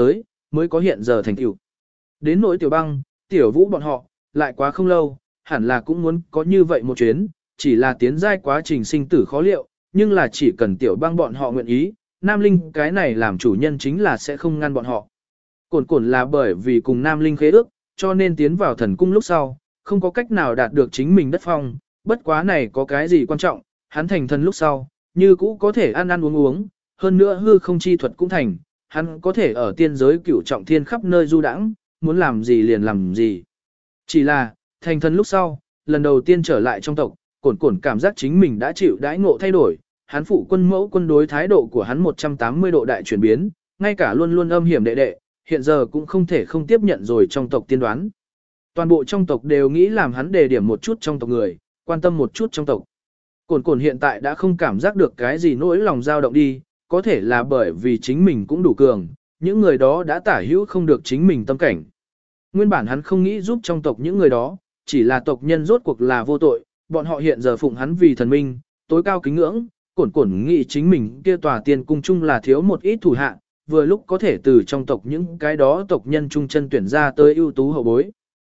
mới có hiện giờ thành tựu. Đến nỗi Tiểu Băng, Tiểu Vũ bọn họ, lại quá không lâu, hẳn là cũng muốn có như vậy một chuyến, chỉ là tiến giai quá trình sinh tử khó liệu, nhưng là chỉ cần Tiểu Băng bọn họ nguyện ý, Nam Linh cái này làm chủ nhân chính là sẽ không ngăn bọn họ. Cổn cổn là bởi vì cùng Nam Linh khế ước, cho nên tiến vào thần cung lúc sau, không có cách nào đạt được chính mình đất phong, bất quá này có cái gì quan trọng, hắn thành thần lúc sau, như cũ có thể ăn ăn uống uống, hơn nữa hư không chi thuật cũng thành, hắn có thể ở tiên giới cửu trọng thiên khắp nơi du đãng, muốn làm gì liền làm gì. Chỉ là, thành thần lúc sau, lần đầu tiên trở lại trong tộc, cổn cổn cảm giác chính mình đã chịu đãi ngộ thay đổi, hắn phụ quân mẫu quân đối thái độ của hắn 180 độ đại chuyển biến, ngay cả luôn luôn âm hiểm đệ đệ, hiện giờ cũng không thể không tiếp nhận rồi trong tộc tiên đoán. Toàn bộ trong tộc đều nghĩ làm hắn đề điểm một chút trong tộc người, quan tâm một chút trong tộc. Cổn cổn hiện tại đã không cảm giác được cái gì nỗi lòng dao động đi, có thể là bởi vì chính mình cũng đủ cường, những người đó đã tả hữu không được chính mình tâm cảnh. Nguyên bản hắn không nghĩ giúp trong tộc những người đó, chỉ là tộc nhân rốt cuộc là vô tội, bọn họ hiện giờ phụng hắn vì thần minh, tối cao kính ngưỡng, cổn cổn nghĩ chính mình kia tòa tiên cung chung là thiếu một ít thủ hạ, vừa lúc có thể từ trong tộc những cái đó tộc nhân trung chân tuyển ra tới ưu tú hậu bối.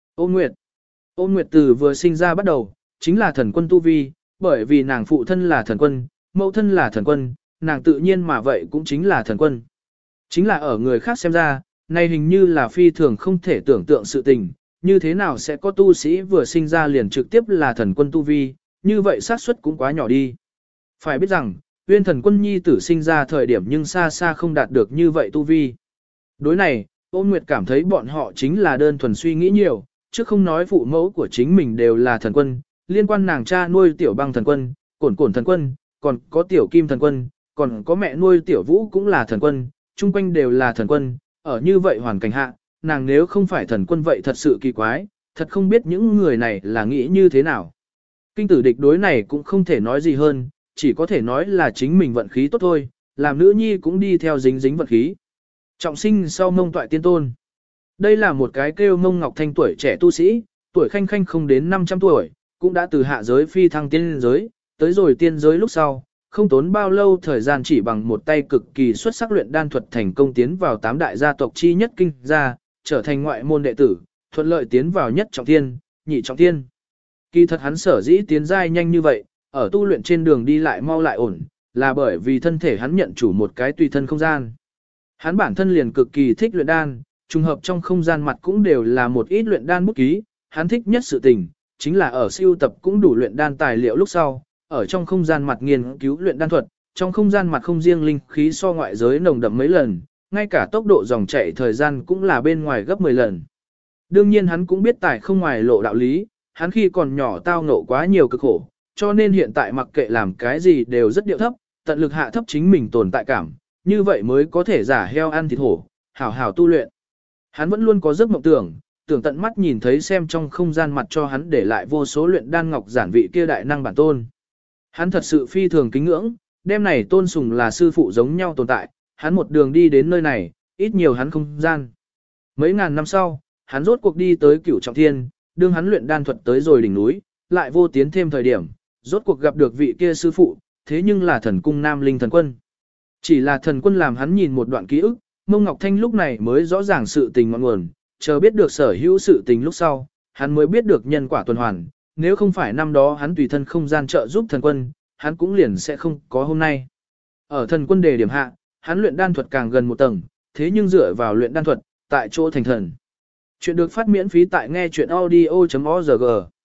Ôn Nguyệt từ vừa sinh ra bắt đầu, chính là thần quân tu vi, bởi vì nàng phụ thân là thần quân, mẫu thân là thần quân, nàng tự nhiên mà vậy cũng chính là thần quân. Chính là ở người khác xem ra, này hình như là phi thường không thể tưởng tượng sự tình, như thế nào sẽ có tu sĩ vừa sinh ra liền trực tiếp là thần quân tu vi, như vậy xác suất cũng quá nhỏ đi. Phải biết rằng, Uyên thần quân nhi tử sinh ra thời điểm nhưng xa xa không đạt được như vậy tu vi. Đối này, Ôn Nguyệt cảm thấy bọn họ chính là đơn thuần suy nghĩ nhiều, chứ không nói phụ mẫu của chính mình đều là thần quân, liên quan nàng cha nuôi Tiểu Băng thần quân, Cổn cổn thần quân, còn có Tiểu Kim thần quân, còn có mẹ nuôi Tiểu Vũ cũng là thần quân, chung quanh đều là thần quân, ở như vậy hoàn cảnh hạ, nàng nếu không phải thần quân vậy thật sự kỳ quái, thật không biết những người này là nghĩ như thế nào. Kinh tử địch đối này cũng không thể nói gì hơn, chỉ có thể nói là chính mình vận khí tốt thôi, làm nữ nhi cũng đi theo dính dính vận khí. Trọng sinh sau Mông Toại Tiên Tôn. Đây là một cái kêu Mông Ngọc Thanh tuổi trẻ tu sĩ, tuổi khanh khanh không đến 500 tuổi, cũng đã từ hạ giới phi thăng tiên giới, tới rồi tiên giới lúc sau, không tốn bao lâu thời gian chỉ bằng một tay cực kỳ xuất sắc luyện đan thuật thành công tiến vào 8 đại gia tộc chi nhất kinh gia, trở thành ngoại môn đệ tử, thuận lợi tiến vào nhất trọng thiên, nhị trọng thiên. Kỳ thật hắn sở dĩ tiến giai nhanh như vậy, ở tu luyện trên đường đi lại mau lại ổn, là bởi vì thân thể hắn nhận chủ một cái tùy thân không gian. Hắn bản thân liền cực kỳ thích luyện đan, trùng hợp trong không gian mặt cũng đều là một ít luyện đan bút ký, hắn thích nhất sự tình, chính là ở siêu tập cũng đủ luyện đan tài liệu lúc sau, ở trong không gian mặt nghiên cứu luyện đan thuật, trong không gian mặt không riêng linh khí so ngoại giới nồng đậm mấy lần, ngay cả tốc độ dòng chảy thời gian cũng là bên ngoài gấp 10 lần. Đương nhiên hắn cũng biết tài không ngoài lộ đạo lý, hắn khi còn nhỏ tao ngộ quá nhiều cực khổ, cho nên hiện tại mặc kệ làm cái gì đều rất điệu thấp, tận lực hạ thấp chính mình tồn tại cảm, như vậy mới có thể giả heo ăn thịt hổ, hảo hảo tu luyện. Hắn vẫn luôn có giấc mộng tưởng tận mắt nhìn thấy xem trong không gian mặt cho hắn để lại vô số luyện đan ngọc giản vị kia đại năng bản tôn. Hắn thật sự phi thường kính ngưỡng, đêm này tôn sùng là sư phụ giống nhau tồn tại, hắn một đường đi đến nơi này, ít nhiều hắn không gian. Mấy ngàn năm sau, hắn rốt cuộc đi tới Cửu Trọng Thiên, đương hắn luyện đan thuật tới rồi đỉnh núi, lại vô tiến thêm thời điểm, rốt cuộc gặp được vị kia sư phụ, thế nhưng là thần cung Nam Linh thần quân. Chỉ là thần quân làm hắn nhìn một đoạn ký ức, Mông Ngọc Thanh lúc này mới rõ ràng sự tình ngọn nguồn, chờ biết được sở hữu sự tình lúc sau, hắn mới biết được nhân quả tuần hoàn, nếu không phải năm đó hắn tùy thân không gian trợ giúp thần quân, hắn cũng liền sẽ không có hôm nay. Ở thần quân đề điểm hạ, hắn luyện đan thuật càng gần một tầng, thế nhưng dựa vào luyện đan thuật, tại chỗ thành thần. Chuyện được phát miễn phí tại nghe chuyện audio.org.